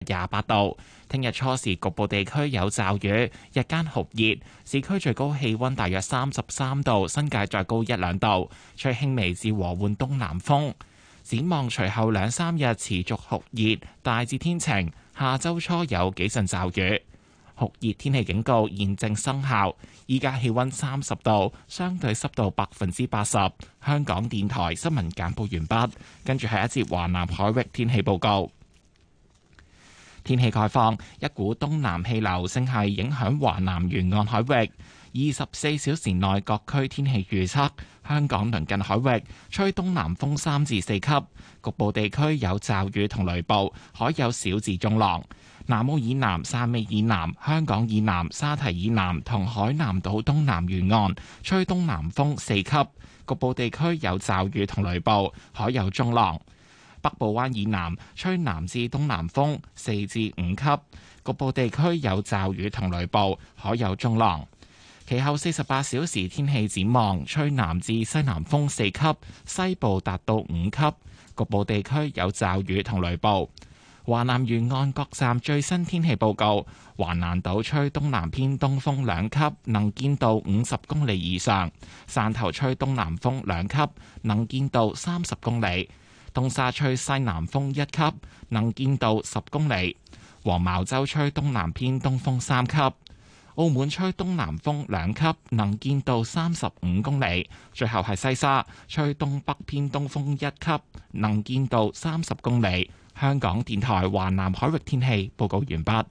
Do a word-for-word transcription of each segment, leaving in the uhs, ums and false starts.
廿八度。聽日初時局部地區有驟雨，日間酷熱，市區最高氣溫大約三十三度，新界再高一兩度，吹輕微至和緩東南風。展望隨後兩三日持續酷熱，大致天晴，下周初有幾陣驟雨。酷熱天氣警告現正生效，依家氣溫三十度，相對濕度百分之八十。香港電台新聞簡報完畢，跟住係一節華南海域天氣報告。天氣概況，一股東南氣流正係影響華南沿岸海域。二十四小時內各區天氣預測：香港鄰近海域吹東南風三至四級，局部地區有驟雨同雷暴，海有小至中浪。南澳以南、汕尾以南、香港以南、沙堤以南同海南島東南沿岸吹東南風四級，局部地區有驟雨同雷暴，海有中浪。北部灣以南吹南至東南風四至五級，局部地區有驟雨同雷暴，海有中浪。其後四十八小時天氣展望，吹南至西南風四級，西部達到五級，局部地區有驟雨同雷暴。華南沿岸各站最新天氣報告：橫瀾島吹東南偏東風兩級，能見度五十公里以上；汕頭吹東南風兩級，能見度三十公里；東沙吹西南風一級，能見度十公里；黃茅洲吹東南偏東風三級；澳門吹東南風兩級，能見度三十五公里；最後係西沙吹東北偏東風一級，能見度三十公里。香港電台華南海域天氣報告完畢。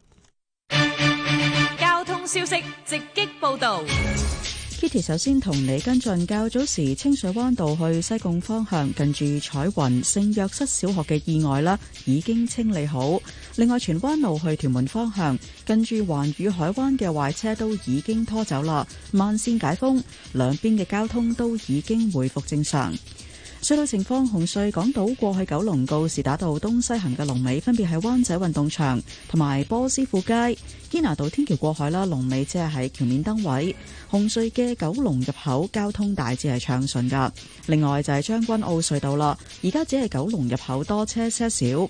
交通消息直擊報道。 Kitty 首先同你跟進較早時清水灣道去西貢方向近住彩雲聖約瑟小學嘅意外啦，已經清理好。另外荃灣路去屯門方向近住環宇海灣嘅壞車都已經拖走啦，慢線解封，兩邊嘅交通都已經恢復正常。隧道情況：紅隧港島過去九龍告士打道東西行嘅龍尾分別喺灣仔運動場同埋波斯富街；堅拿道天橋過海啦，龍尾即係喺橋面燈位。紅隧嘅九龍入口交通大致係暢順噶。另外就係將軍澳隧道啦，而家只係九龍入口多車些少。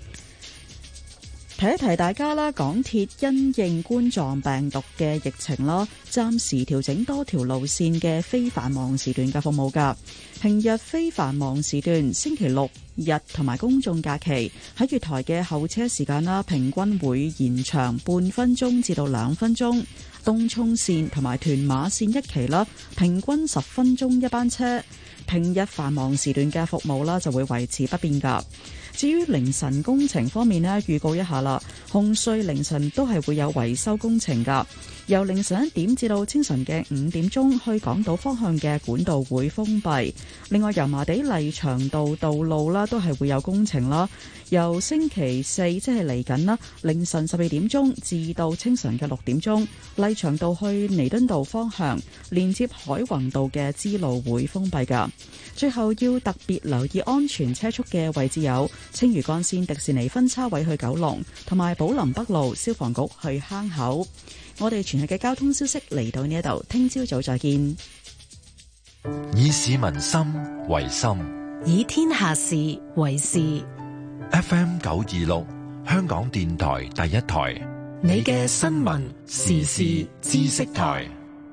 提一提大家啦，港鐵因應冠狀病毒嘅疫情啦，暫時調整多條路線嘅非繁忙時段嘅服務噶。平日非繁忙時段，星期六日同埋公眾假期喺月台嘅候車時間啦，平均會延長半分鐘至到兩分鐘。東涌線同埋屯馬線一期啦，平均十分鐘一班車。平日繁忙時段嘅服務啦，就會維持不變噶。至於凌晨工程方面呢，預告一下啦，紅隧凌晨都係會有維修工程噶。由凌晨一點至到清晨嘅五點鐘，去港島方向嘅管道會封閉。另外，油麻地麗翔道道路啦，都係會有工程啦。由星期四即係嚟緊啦，凌晨十二點鐘至到清晨嘅六點鐘，麗翔道去彌敦道方向連接海泓道嘅支路會封閉噶。最後要特別留意安全車速嘅位置有青嶼幹線迪士尼分叉位去九龍，同埋寶林北路消防局去坑口。我哋全日嘅交通消息嚟到呢一度，聽朝早再見。 以市民心為心， 以天下事為事。 F M 九二六，香港電台第一台， 你嘅新聞時事知識台。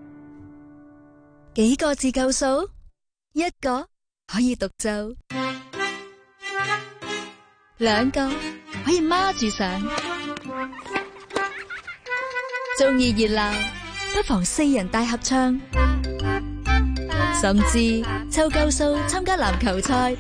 幾個字夠數？一個可以獨奏，兩個可以孖住上。中意熱鬧，不妨四人大合唱，甚至湊夠數參加籃球賽。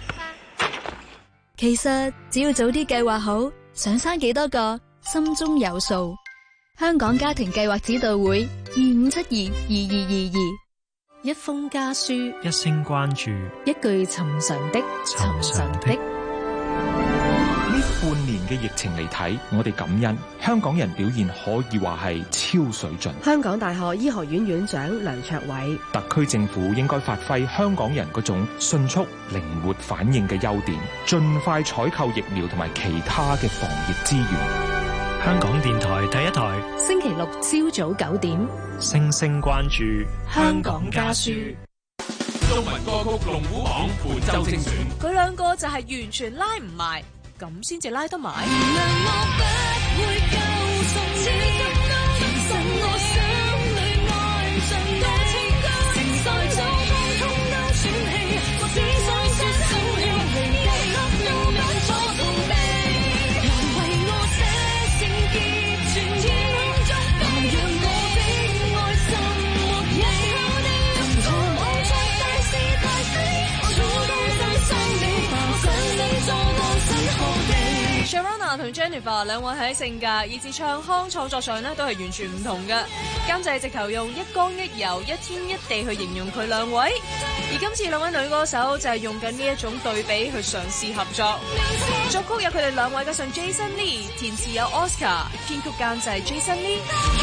其實只要早啲計劃好，想生幾多個，心中有數。香港家庭計劃指導會二五七二二二二二， 一封家書， 一聲關注， 一句尋常的尋常的。 呢半年嘅疫情嚟睇，我哋感恩香港人表現可以話係超水準。 香港大學醫學院院長梁卓偉， 特區政府應該發揮香港人嗰種迅速靈活反應嘅優點，盡快採購疫苗同埋其他嘅防疫資源。 香港電台第一台， 星期六朝早九點， 聲聲關注香港家書。 中文歌曲龍虎榜伴奏精選， 佢兩個就係完全拉唔埋。 咁先至拉得埋。Sharona 同 Jennifer 兩位喺性格以至唱腔創作上咧都係完全唔同嘅。監製直頭用一剛一柔、一天一地去形容佢兩位，而今次兩位女歌手就係用緊呢一種對比去嘗試合作。作曲有佢哋兩位加上 Jason Lee， 填詞有 Oscar， 編曲監製 Jason Lee。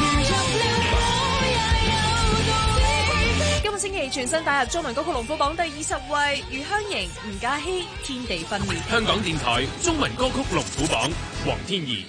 今個星期全新打入中文歌曲龍虎榜第二十位，余香凝、吳嘉熙《天地分裂》。 香港電台中文歌曲龍虎榜，黃天怡。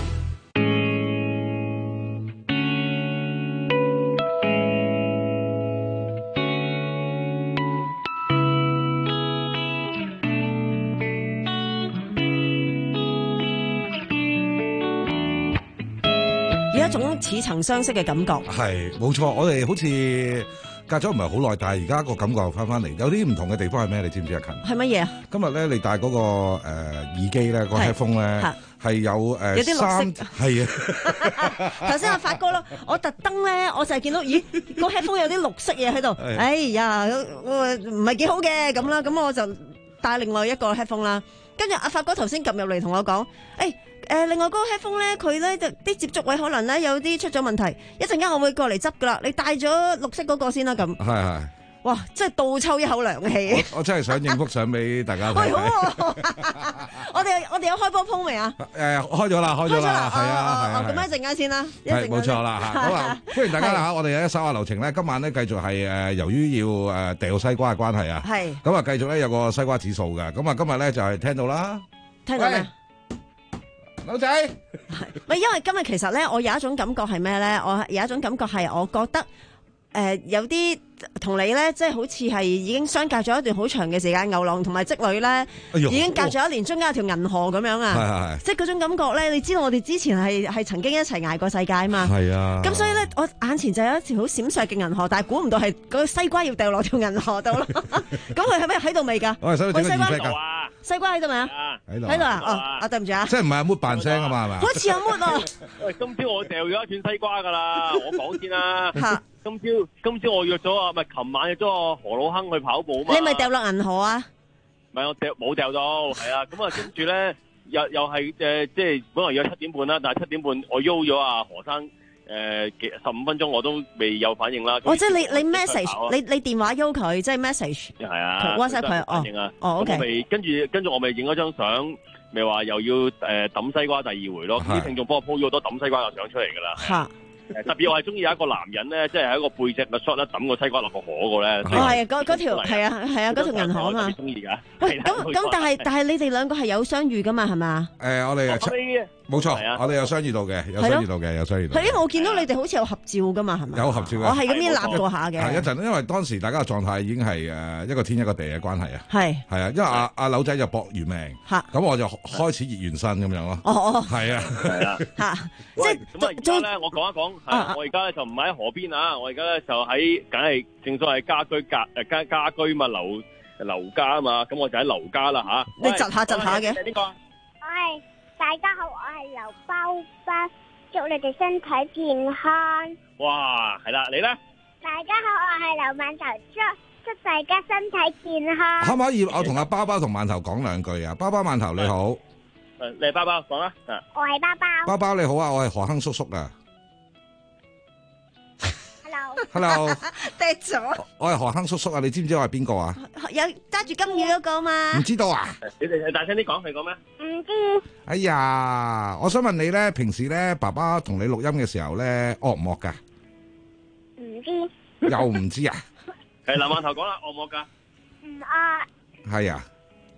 有一種似曾相識嘅感覺。 係冇錯，我哋好似隔咗唔係好耐，但係而家個感覺又翻翻嚟。有啲唔同嘅地方係咩？你知唔知啊？近係乜嘢啊？ 今日咧，你戴嗰、那個誒、呃、耳機咧，個 headphone 咧係有誒、呃、 有啲綠色， 係啊。 頭先阿發哥咯，我特登咧，我就係見到，咦，個 headphone 有啲綠色嘢喺度，哎呀，唔係幾好嘅咁啦，咁我就戴另外一個 headphone 啦。跟住阿發哥頭先撳入嚟同我講，誒、欸。誒、呃，另外嗰個 headphone 咧，佢咧就啲接觸位可能咧有啲出咗問題，一陣間我會過嚟執噶啦。你戴咗綠色嗰個先啦，咁。係係。哇！真係倒抽一口涼氣。 我, 我真係想影幅相俾大家睇。喂， 好我哋我哋有開波鋪未啊？ 誒，開咗啦，開咗啦，係啊，係咁一陣間先啦。 係冇錯啦嚇。好啦，歡迎大家啦嚇！我哋有一手下流程咧，今晚咧繼續係誒，由於要誒掉西瓜嘅關係啊，係。咁啊，繼續咧有個西瓜指數嘅，咁啊今日咧就係聽到啦。 聽到咩？ 老仔， 喂，因為今日其實咧，我有一種感覺係咩咧？我有一種感覺係，我覺得誒、呃、有啲同你咧，即係好似係已經相隔咗一段好長嘅時間。牛郎同埋織女咧，哎、已經隔咗一年，中間有條銀河咁樣啊！即係嗰種感覺咧，你知道我哋之前係係曾經一齊捱過世界啊嘛。係啊。咁所以咧，我眼前就有一條好閃爍嘅銀河，但係估唔到係個西瓜要掉落條銀河度咯。咁佢係咪喺度未㗎？ 我係想整個儀式㗎。 西瓜喺度未啊？喺度喺度啊！哦，啊對唔住啊！ 即係唔係阿 Mood 扮聲啊嘛？係嘛？ 好似阿 Mood 啊！ 喂，今朝我掉咗一串西瓜㗎啦，我講先啦。嚇！今朝今朝我約咗啊，唔係琴晚約咗個何老亨去跑步啊嘛。 你咪掉落銀河啊？ 唔係我掉冇掉到，係啊。咁啊，跟住咧又又係誒，即係本來約七點半啦，但係七點半我邀咗啊何生。誒，幾十五分鐘我都未有反應啦。 哦，即係你你 message，你你電話邀佢，即係 message。 係啊 ，WhatsApp 佢哦。哦，OK。 我咪跟住跟住我咪影咗張相，咪話又要誒抌西瓜第二回咯。啲聽眾幫我 po 咗好多抌西瓜嘅相出嚟㗎啦。嚇！特別我係中意有一個男人咧，即係喺一個背脊嘅 shot 咧抌個西瓜落個河嗰個咧。 哦，係啊，嗰嗰條係啊係啊嗰條銀河啊嘛。 中意㗎。 喂，咁咁但係但係你哋兩個係有相遇㗎嘛？係嘛？ 誒，我哋冇錯，我哋有相遇到嘅，有相遇到嘅，有相遇到。 係因為我見到你哋好似有合照㗎嘛，係咪？ 有合照嘅。 我係咁樣立過下嘅。 係一陣，因為當時大家嘅狀態已經係誒一個天一個地嘅關係啊。係係啊，因為阿阿柳仔就搏完命，咁我就開始熱完身咁樣咯。哦哦，係啊，係啊，嚇！ 即係咁啊！而家咧，我講一講，係我而家咧就唔喺河邊啊，我而家咧就喺，梗係正所謂家居隔誒家家居嘛，樓樓家啊嘛，咁我就喺樓家啦嚇。 你窒下窒下嘅。 呢個？係。大家好，我係劉包包，祝你哋身體健康。 哇，係啦，你咧？ 大家好，我係劉饅頭，祝祝大家身體健康。 可唔可以我同阿包包同饅頭講兩句啊？包包饅頭你好。 誒，你係包包講啦。 我係包包。 包包你好啊，我係何亨叔叔啊。Hello， 跌咗。 我係何亨叔叔啊，你知唔知我係邊個啊？ 有揸住金魚嗰個嘛？ 唔知道啊？ 你哋大聲啲講，係講咩？ 唔知。 哎呀，我想問你咧，平時咧，爸爸同你錄音嘅時候咧，惡唔惡噶？ 唔知。 又唔知啊？ 係林饅頭講啦，惡唔惡噶？ 唔惡。 係啊。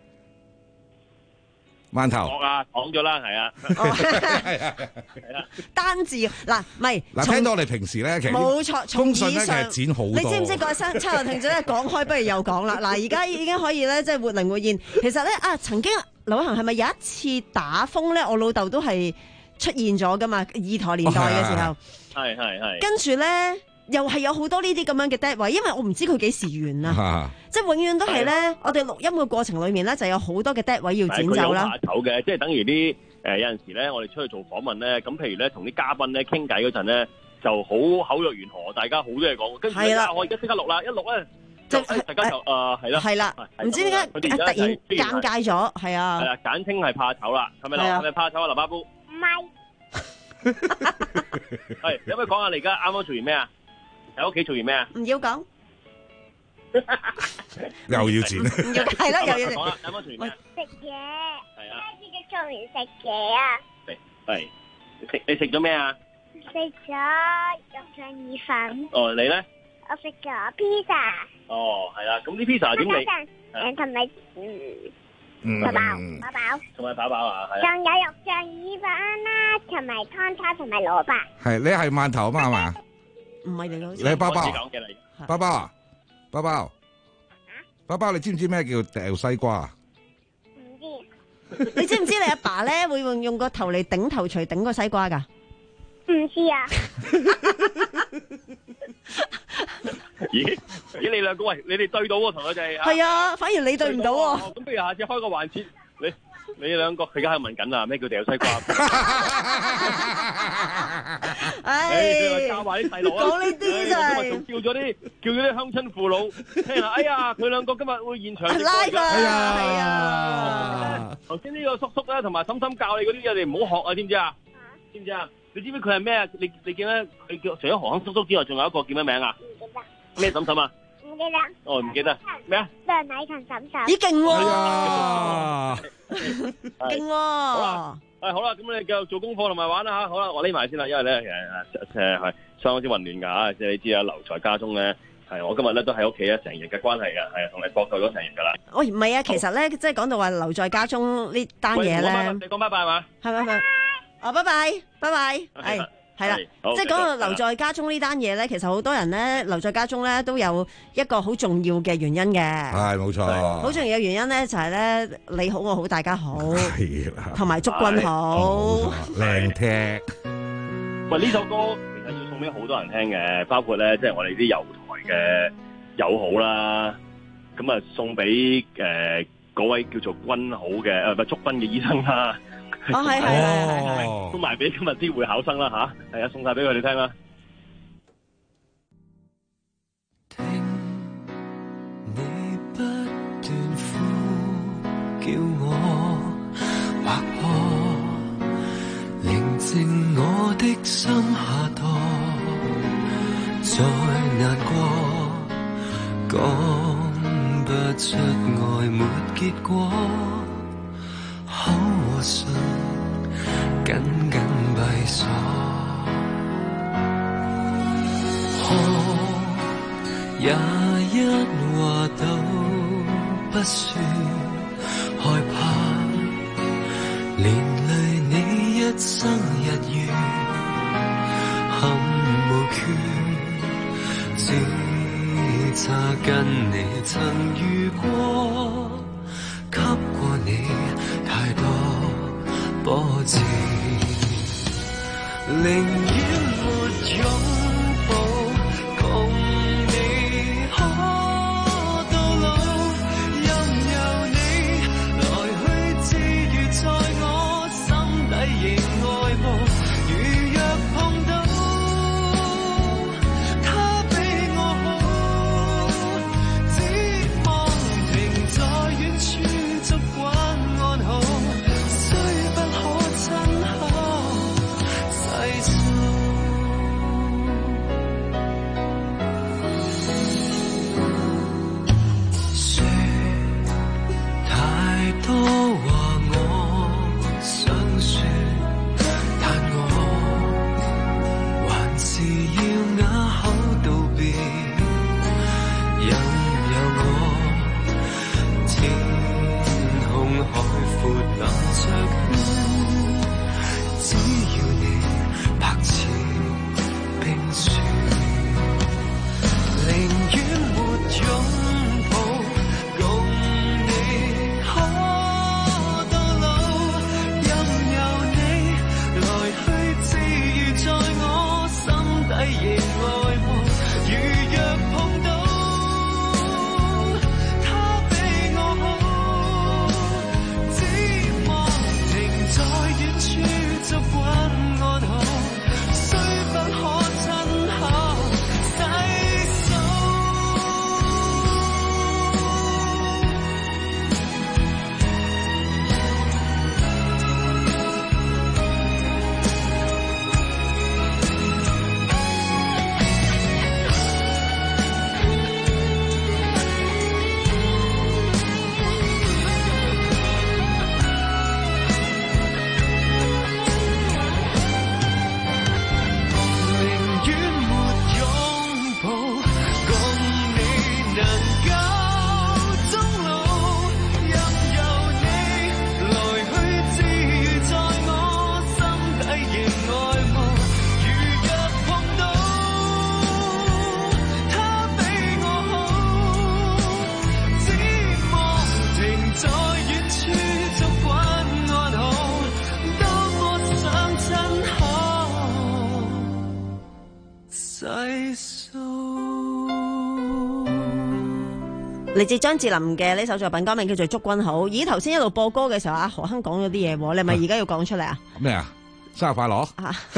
饅頭惡啊，講咗啦，係啊， 係啊，係啦，單字嗱，唔係嗱，聽到我哋平時咧，其實冇錯，從以上剪好多， 你知唔知個差流聽者咧講開，不如又講啦。嗱，而家已經可以咧，即係活靈活現。其實咧啊，曾經劉行係咪有一次打風咧？我老豆都係出現咗噶嘛，二台年代嘅時候， 係係係。 跟住咧又係有好多呢啲咁樣嘅 dead 位，因為我唔知佢幾時完啊，即係永遠都係咧，我哋錄音嘅過程裏面咧就有好多嘅 dead 位要剪走啦。 佢有怕醜嘅，即係等於啲誒有陣時咧，我哋出去做訪問咧，咁譬如咧同啲嘉賓咧傾偈嗰陣咧，就好口若懸河，大家好多嘢講，跟住我而家即刻錄啦，一錄咧。就大家就誒係啦， 係啦，唔知點解突然尷尬咗，係啊， 係啦，簡稱係怕醜啦，係咪啦？係咪怕醜啊，劉巴夫？ 唔係， 係，有冇講下你而家啱啱做完咩啊？喺屋企做完咩啊？ 唔要講， 又要剪， 係咯，又要剪。 講啦，啱啱做完咩？ 食嘢， 係啊， 自己做完食嘢啊。 係，食你食咗咩啊？ 食咗肉醬意粉。 哦，你咧？ 我食咗 pizza。 哦，係啦，咁啲 pizza 點嚟？ 誒，同埋嗯，飽飽飽飽， 同埋飽飽啊，係。 仲有肉醬意粉啦，同埋湯叉同埋蘿蔔。 係你係饅頭啊嘛係嘛？ 唔係你好似。 你係包包。包包啊，包包。包包，你知唔知咩叫掉西瓜啊？ 唔知。 你知唔知你阿爸咧會用用個頭嚟頂頭錘頂個西瓜噶？ 唔知啊。 咦咦，你兩個喂，你哋對到喎，同佢哋係啊，反而你對唔到喎。 咁不如下次開個環節，你你兩個佢而家喺度問緊啊，咩叫掉西瓜？唉，教埋啲細路啊， 講呢啲就係。 今日仲叫咗啲叫咗啲鄉親父老聽下，哎呀，佢兩個今日會現場拉㗎，係啊係啊。頭先呢個叔叔咧同埋嬸嬸教你嗰啲嘢，你唔好學啊，知唔知啊？知唔知啊？你知唔知佢係咩啊？你你記得佢叫除咗何坑叔叔之外，仲有一個叫咩名啊？ 唔記得。 咩嬸嬸啊？ 唔記得。 哦，唔記得。咩啊？ 梁禮勤嬸嬸。 咦，勁喎！勁喎！ 好啦，誒好啦，咁你繼續做功課同埋玩啦嚇。好啦，我匿埋先啦，因為咧誒誒係相當之混亂㗎嚇。即係你知啊，留在家中咧係我今日咧都喺屋企啊，成日嘅關係啊，係啊，同你搏鬥咗成日㗎啦。 喂，唔係啊，其實咧即係講到話留在家中呢單嘢咧， 你講拜拜係嘛？ 係咪係？哦，拜拜，拜拜，係係啦，即係講到留在家中呢單嘢咧，其實好多人咧留在家中咧都有一個好重要嘅原因嘅， 係冇錯， 好重要嘅原因咧就係咧你好我好大家好，同埋祝君好， 靚聽。 喂，呢首歌其實要送俾好多人聽嘅，包括咧即係我哋啲友台嘅友好啦，咁啊送俾誒嗰位叫做君好嘅誒唔係祝君嘅醫生啦。 哦，係係係係， 送埋俾今日啲會考生啦吓，係啊，送晒俾佢哋聽啦。 聽你不斷呼叫我，或可寧靜我的心下墮，再難過，講不出愛沒結果。口和唇緊緊閉鎖，可也一話都不說，害怕連累你一生日月，憾無缺，只差跟你曾遇過，給過你太多波折，寧願沒擁抱，共你可到老，任由你來去自如，在我心底仍愛慕。如若碰到他比我好，只望停在遠處，祝關安好。多話我想說，但我還是要啞口道別，任由我天空海闊臨着圈，只要你拍似冰雪，寧願沒擁抱，共你可到嚟自張智霖嘅呢首作品歌名叫做《祝君好》。咦，頭先一路播歌嘅時候，阿何亨講咗啲嘢，你係咪而家要講出嚟啊？ 咩啊？生日快樂！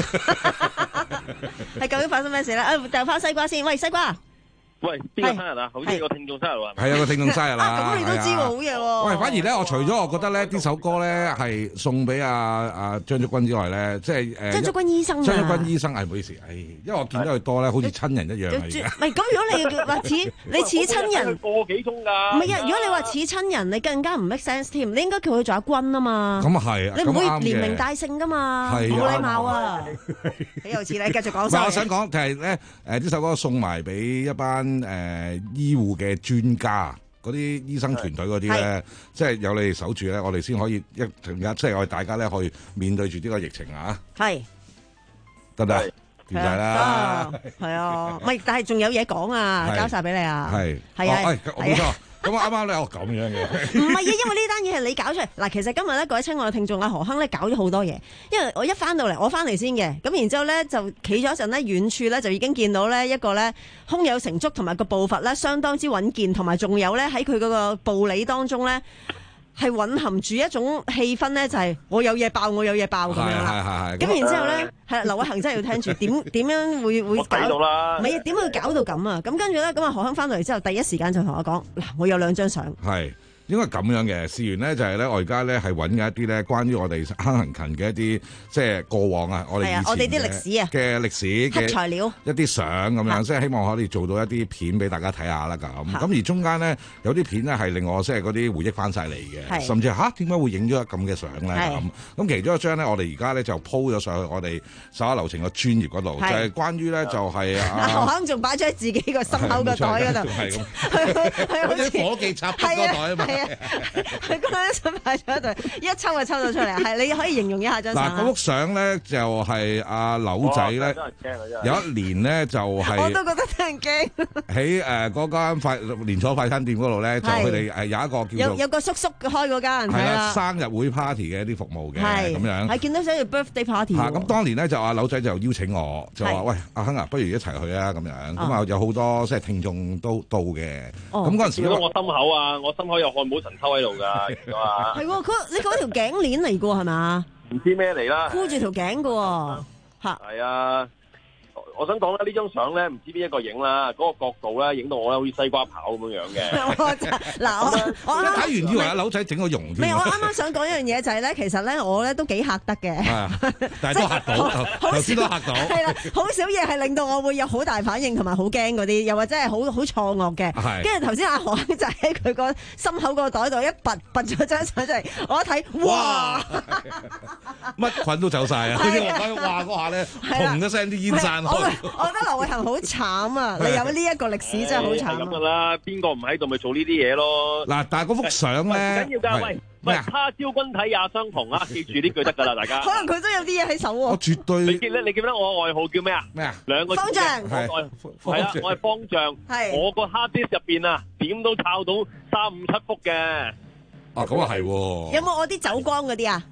係究竟發生咩事咧？誒，掉翻西瓜先。喂，西瓜。 喂，邊個生日啊？好似有個聽眾生日喎。 係有個聽眾生日啦。 咁你都知喎，好嘢喎。 喂，反而咧，我除咗我覺得咧，呢首歌咧係送俾阿阿張竹君之外咧，即係誒。 張竹君醫生啊。 張竹君醫生係唔好意思，係因為我見到佢多咧，好似親人一樣啊。而家。 唔係，咁如果你話似你似親人， 個幾鐘㗎？ 唔係啊，如果你話似親人，你更加唔 make sense 添。你應該叫佢做阿君啊嘛。 咁啊係啊。 你唔會連名帶姓㗎嘛？冇禮貌啊！幾有似你繼續講先。 我想講就係咧，誒呢首歌送埋俾一班誒。醫護嘅專家，嗰啲醫生團隊嗰啲咧，即係有你哋守住咧，我哋先可以一陣間，即係我哋大家咧可以面對住呢個疫情啊！ 係得唔得？掂晒啦！ 係啊，唔係，但係仲有嘢講啊，交晒俾你啊！ 係係啊， 冇錯。咁啱啱咧，我咁樣嘅。 唔係啊，因為呢單嘢係你搞出嚟。嗱，其實今日咧，各位親愛嘅聽眾，阿何亨咧搞咗好多嘢。因為我一翻到嚟，我翻嚟先嘅。咁然之後咧，就企咗一陣咧，遠處咧就已經見到咧一個咧胸有成竹，同埋個步伐咧相當之穩健，同埋仲有咧喺佢嗰個步履當中咧係蘊含住一種氣氛咧，就係我有嘢爆，我有嘢爆咁樣啦。咁然之後咧，係劉偉恒真係要聽住點點樣會會搞到啦？唔係啊，點會搞到咁啊？咁跟住咧，咁啊何亨翻到嚟之後，第一時間就同我講嗱，我有兩張相。係。 應該咁樣嘅，事緣咧就係咧，我而家咧係揾緊一啲咧關於我哋坑行勤嘅一啲即係過往啊，我哋以前我哋啲歷史啊嘅歷史嘅材料一啲相咁樣，即係希望可以做到一啲片俾大家睇下啦咁。咁而中間咧有啲片咧係令我即係嗰啲回憶翻晒嚟嘅，甚至嚇點解會影咗咁嘅相咧咁？咁其中一張咧，我哋而家咧就 po 咗上去我哋手下留情嘅專頁嗰度，就係關於咧就係啊何亨仲擺咗喺自己個心口個袋嗰度， 係咁，係好似夥計插筆嗰袋啊嘛。 佢嗰張相擺咗喺度，一抽就抽到出嚟。係你可以形容一下張相。 嗱，嗰幅相咧就係阿柳仔咧，有一年咧就係我都覺得真係驚。 喺誒嗰間快連鎖快餐店嗰度咧，就佢哋誒有一個叫做有有個叔叔開嗰間係啦， 生日會 party 嘅一啲服務嘅咁樣。 係見到寫住 birthday party。 嚇！咁當年咧就阿柳仔就邀請我，就話喂阿亨啊，不如一齊去啊咁樣。咁啊有好多即係聽眾都到嘅。咁嗰陣時， 見到我心口啊，我心口有漢堡神偷喺度㗎。 係喎，佢你嗰條頸鏈嚟過係嘛？ 唔知咩嚟啦， 箍住條頸㗎喎，嚇。 係啊，我想講咧，呢張相咧唔知邊一個影啦，嗰個角度咧影到我咧好似西瓜跑咁樣樣嘅。 嗱，我我睇完以為阿柳仔整個容添。 唔係，我啱啱想講一樣嘢就係咧，其實咧我咧都幾嚇得嘅。 但係都嚇到，頭先都嚇到。係啦， 好少嘢係令到我會有好大反應同埋好驚嗰啲，又或者係好好錯愕嘅。係。跟住頭先阿何就喺佢個心口個袋度一拔拔咗張相出嚟，我一睇，哇！ 乜菌都走晒啊！佢話哇嗰下咧，轟一聲啲煙散開。 我覺得劉偉恒好慘啊！你有呢一個歷史真係好慘。 係咁噶啦，邊個唔喺度咪做呢啲嘢咯？ 嗱，但係嗰幅相咧， 唔緊要㗎，喂喂，他朝君體也相同啊！記住呢句得㗎啦，大家。 可能佢都有啲嘢喺手喎。 我絕對。 你記咧？你記得我外號叫咩啊？ 咩啊？ 兩個字。 方丈。 係。係啊，我係方丈。係。我個 hard disk 入邊啊，點都抄到三五七幅嘅。 啊，咁啊係喎。 有冇我啲走光嗰啲啊？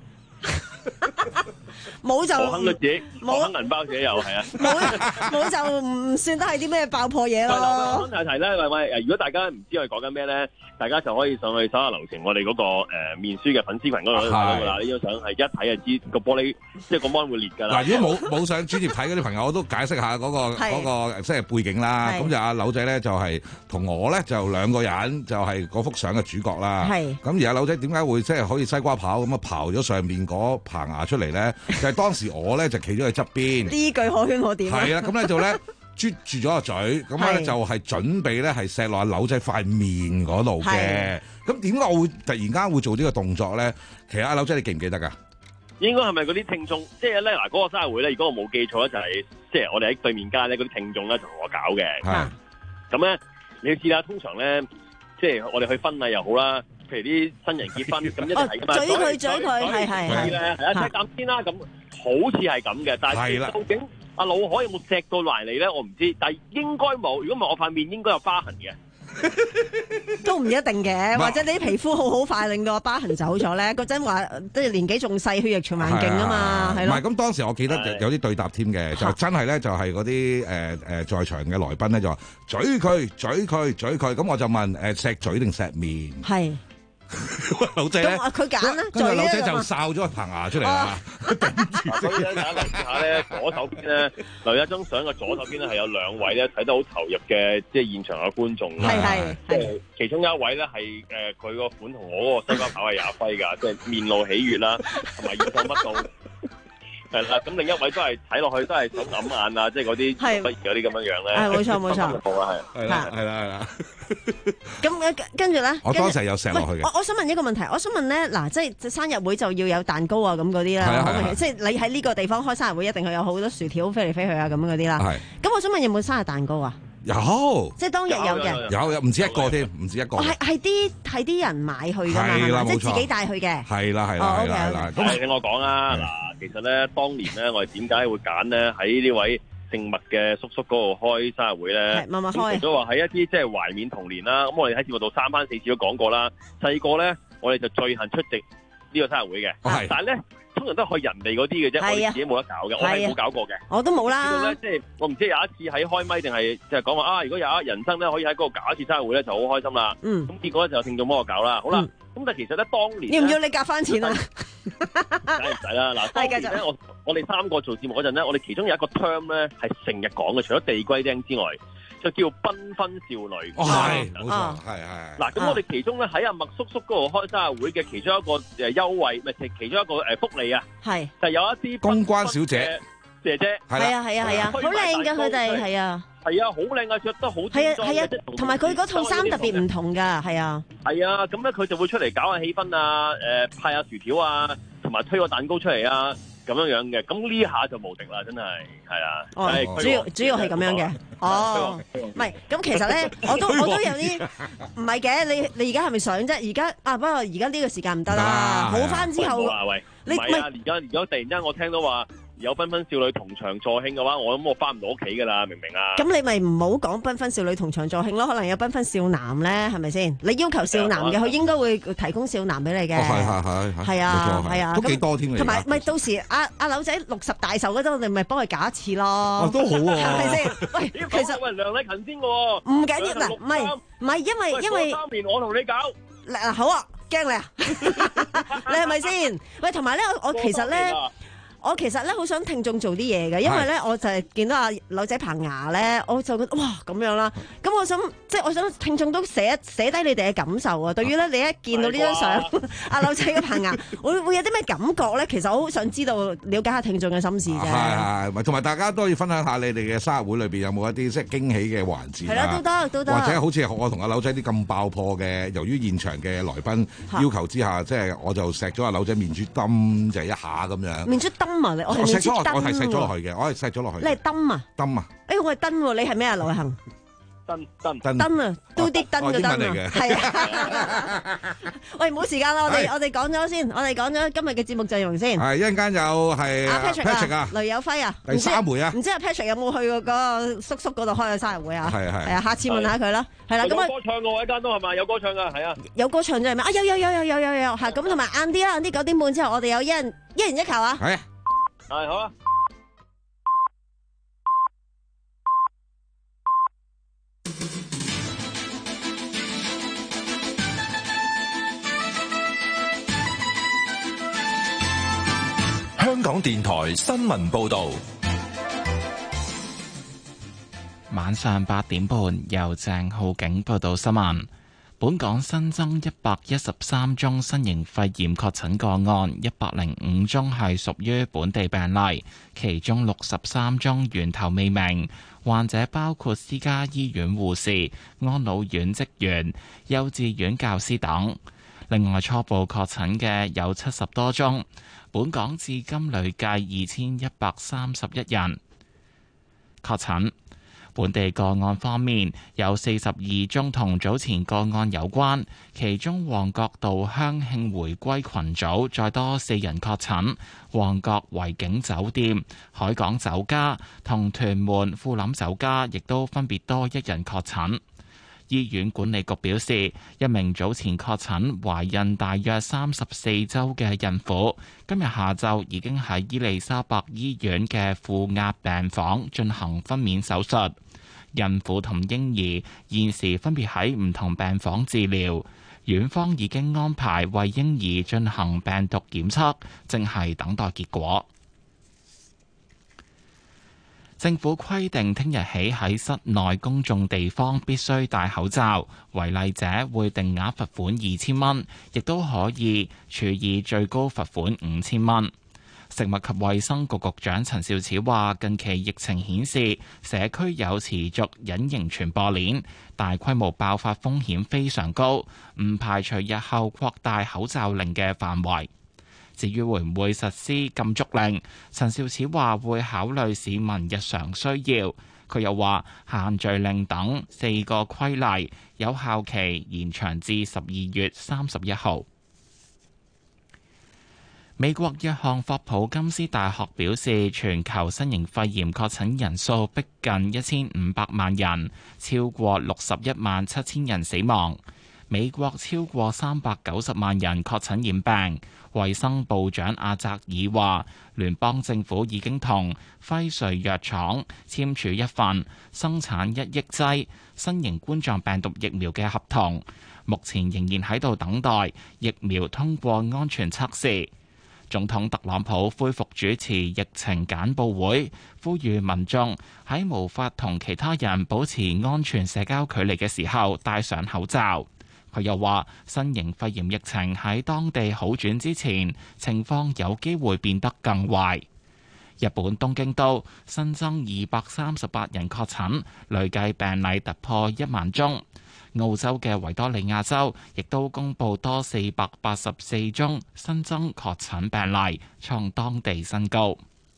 冇就冇，自己冇銀包自己有係啊， 冇冇就唔算得係啲咩爆破嘢咯。 我想提提咧，喂喂，如果大家唔知我哋講緊咩咧，大家就可以上去手下留情我哋嗰個誒面書嘅粉絲群嗰度睇到噶啦。呢張相係一睇就知個玻璃即係個芒會裂噶啦。嗱， 如果冇冇上專頁睇嗰啲朋友，我都解釋下嗰個嗰個即係背景啦。咁就阿柳仔咧就係同我咧就兩個人就係嗰幅相嘅主角啦。係。咁而阿柳仔點解會即係可以西瓜刨咁啊刨咗上面嗰棚牙出嚟咧？就係當時我咧就企咗喺側邊， 呢句可圈可點。 係啦，咁咧就咧啜住咗個嘴，咁咧就係準備咧係錫落阿柳仔塊面嗰度嘅。咁點解我會突然間會做呢個動作咧？其實阿柳仔你記唔記得㗎？ 應該係咪嗰啲聽眾？即係咧嗱，嗰個生日會咧，如果我冇記錯咧，就係即係我哋喺對面街咧嗰啲聽眾咧同我搞嘅。係。咁咧，你要知啦，通常咧，即係我哋去婚禮又好啦。譬如啲新人結婚咁一齊㗎嘛， 嘴佢嘴佢係係係咧，係啊，睇啖先啦。咁好似係咁嘅，但係究竟阿老海有冇錫到埋嚟咧？我唔知，但係應該冇。如果唔係，我塊面應該有疤痕嘅。 都唔一定嘅，或者你啲皮膚好好快令到個疤痕走咗咧。嗰陣話即係年紀仲細，血液循環勁啊嘛，係咯。 唔係咁當時我記得有啲對答添嘅，就真係咧就係嗰啲誒誒在場嘅來賓咧就話嘴佢嘴佢嘴佢，咁我就問誒錫嘴定錫面？係。老仔咧， 佢揀啦， 跟住老仔就哨咗個棚牙出嚟啦，頂住。 所以咧，大家留意下咧，左手邊咧，留意一張相嘅左手邊咧係有兩位咧睇得好投入嘅，即係現場嘅觀眾。係係係。其中一位咧係誒佢個款同我嗰個西瓜跑係廿輝㗎，即係面露喜悅啦，同埋意想不到。係啦，咁另一位都係睇落去都係想揞眼啊，即係嗰啲不如嗰啲咁樣樣咧。係冇錯冇錯。好啊，係。係啦係啦係啦。 咁跟住咧， 我當時有錫落去嘅。 我我想問一個問題，我想問咧，嗱，即係生日會就要有蛋糕啊，咁嗰啲啦，即係你喺呢個地方開生日會，一定係有好多薯條飛嚟飛去啊，咁嗰啲啦。係。咁我想問有冇生日蛋糕啊？ 有。即係當日有嘅。 有有唔止一個添，唔止一個。 係係啲係啲人買去㗎嘛，係嘛？即係自己帶去嘅。 係啦係啦係啦係啦。 咁聽我講啦，嗱，其實咧當年咧，我哋點解會揀咧喺呢位姓麥嘅叔叔嗰度開生日會咧， 默默開。 除咗話喺一啲即係懷緬童年啦，咁我哋喺節目度三番四次都講過啦。細個咧，我哋就最恨出席呢個生日會嘅，但係咧通常都係去人哋嗰啲嘅啫，我哋自己冇得搞嘅，我係冇搞過嘅。我都冇啦。知道咧，即係我唔知有一次喺開咪定係即係講話啊，如果有一人生咧可以喺嗰度搞一次生日會咧，就好開心啦。嗯。咁結果咧就聽眾幫我搞啦，好啦。咁但係其實咧當年要唔要你夾翻錢啊？ 梗係唔使啦！嗱，當年咧，我我哋三個做節目嗰陣咧，我哋其中有一個 term 咧係成日講嘅，除咗地龜釘之外，就叫繽紛少女。 哦，係，冇錯，係係。 嗱，咁我哋其中咧喺阿麥叔叔嗰度開生日會嘅其中一個誒優惠，咪其其中一個誒福利啊，係就有一啲公關小姐姐姐， 係啊係啊係啊，好靚㗎佢哋，係啊。 係啊，好靚啊，着得好係啊係啊，同埋佢嗰套衫特別唔同噶，係啊。係啊，咁咧佢就會出嚟搞下氣氛啊，誒派下薯條啊，同埋推個蛋糕出嚟啊，咁樣樣嘅。咁呢下就無敵啦，真係係啊。 哦，主要主要係咁樣嘅。哦，唔係，咁其實咧，我都我都有啲唔係嘅。你你而家係咪想啫？而家啊，不過而家呢個時間唔得啦，好翻之後。 喂，唔係啊，而家而家突然間我聽到話有繽紛少女同場助慶嘅話，我諗我翻唔到屋企噶啦，明唔明啊？咁你咪唔好講繽紛少女同場助慶咯，可能有繽紛少男咧，係咪先？你要求少男嘅，佢應該會提供少男俾你嘅。係係係係。係啊係啊， 都幾多添嘅。 同埋咪到時阿阿柳仔六十大壽嗰陣，我哋咪幫佢搞一次咯。 哦，都好喎。係咪先？ 喂，其實喂梁禮勤先嘅喎。 唔緊要嗱，唔係唔係，因為因為三年我同你搞。 嗱好啊，驚你啊！你係咪先？喂，同埋咧，我我其實咧。我其實咧好想聽眾做啲嘢嘅，因為咧我就係見到阿柳仔棚牙咧，我就覺得哇咁樣啦。咁我想即係我想聽眾都寫寫低你哋嘅感受啊。對於咧你一見到呢張相，阿柳仔嘅棚牙，會會有啲咩感覺咧？其實我好想知道，了解下聽眾嘅心事啫。 係係，同埋大家都要分享下你哋嘅生日會裏邊有冇一啲即係驚喜嘅環節。係啦， 都得都得。 或者好似我同阿柳仔啲咁爆破嘅，由於現場嘅來賓要求之下，即係我就錫咗阿柳仔面珠墩就一下咁樣。面珠墩啊！你我係面珠墩，我係錫咗落去嘅，我係錫咗落去。你係墩啊？墩啊！誒，我係墩喎，你係咩啊？劉行墩墩墩墩啊，都啲墩嘅墩啊，係啊！喂，冇時間啦，我哋我哋講咗先，我哋講咗今日嘅節目陣容先。 係一陣間有係阿 Patrick 啊，雷有輝啊， 第三回啊， 唔知阿 Patrick 有冇去過嗰個叔叔嗰度開個生日會啊？係係係啊，下次問下佢啦。係啦，咁啊， 有歌唱嘅喎，一間都係咪有歌唱㗎？係啊， 有歌唱啫係咪？啊有有有有有有有，係咁同埋晏啲啦，晏啲九點半之後，我哋有一人一人一球啊！ 係係好啊。 香港電台新聞報道， 晚上八點半由鄭浩景報道新聞。本港新增一百一十三宗新型肺炎確診個案，一百零五宗係屬於本地病例，其中六十三宗源頭未明。患者包括私家醫院護士、安老院職員、幼稚園教師等。另外，初步確診嘅有七十多宗。本港至今累計二千一百三十一人確診。本地個案方面，有四十二宗同早前個案有關，其中旺角道香慶回歸群組再多四人確診，旺角維景酒店、海港酒家同屯門富林酒家亦都分別多一人確診。 醫院管理局表示，一名早前確診懷孕大約三十四週嘅孕婦，今日下晝已經喺伊利沙伯醫院嘅負壓病房進行分娩手術。孕婦同嬰兒現時分別喺唔同病房治療，院方已經安排為嬰兒進行病毒檢測，正係等待結果。政府規定聽日起喺室內公眾地方必須戴口罩，違例者會定額罰款二千蚊，亦都可以處以最高罰款五千蚊。食物及衛生局局長陳肇始話：近期疫情顯示社區有持續隱形傳播鏈，大規模爆發風險非常高，唔排除日後擴大口罩令嘅範圍。至於會唔會實施禁足令，陳肇始話會考慮市民日常需要。佢又話限聚令等四個規例有效期延長至十二月三十一號。美國約翰霍普金斯大學表示，全球新型肺炎確診人數逼近一千五百萬人，超過六十一萬七千人死亡。美國超過三百九十萬人確診染病。衛生部長阿澤爾話，聯邦政府已經同輝瑞藥廠簽署一份生產一億劑新型冠狀病毒疫苗嘅合同，目前仍然喺度等待疫苗通過安全測試。總統特朗普恢復主持疫情簡報會，呼籲民眾喺無法同其他人保持安全社交距離嘅時候戴上口罩。佢又話，新型肺炎疫情喺當地好轉之前，情況有機會變得更壞。日本東京都新增二百三十八人確診，累計病例突破一萬宗。澳洲嘅維多利亞州亦都公布多四百八十四宗新增確診病例，創當地新高。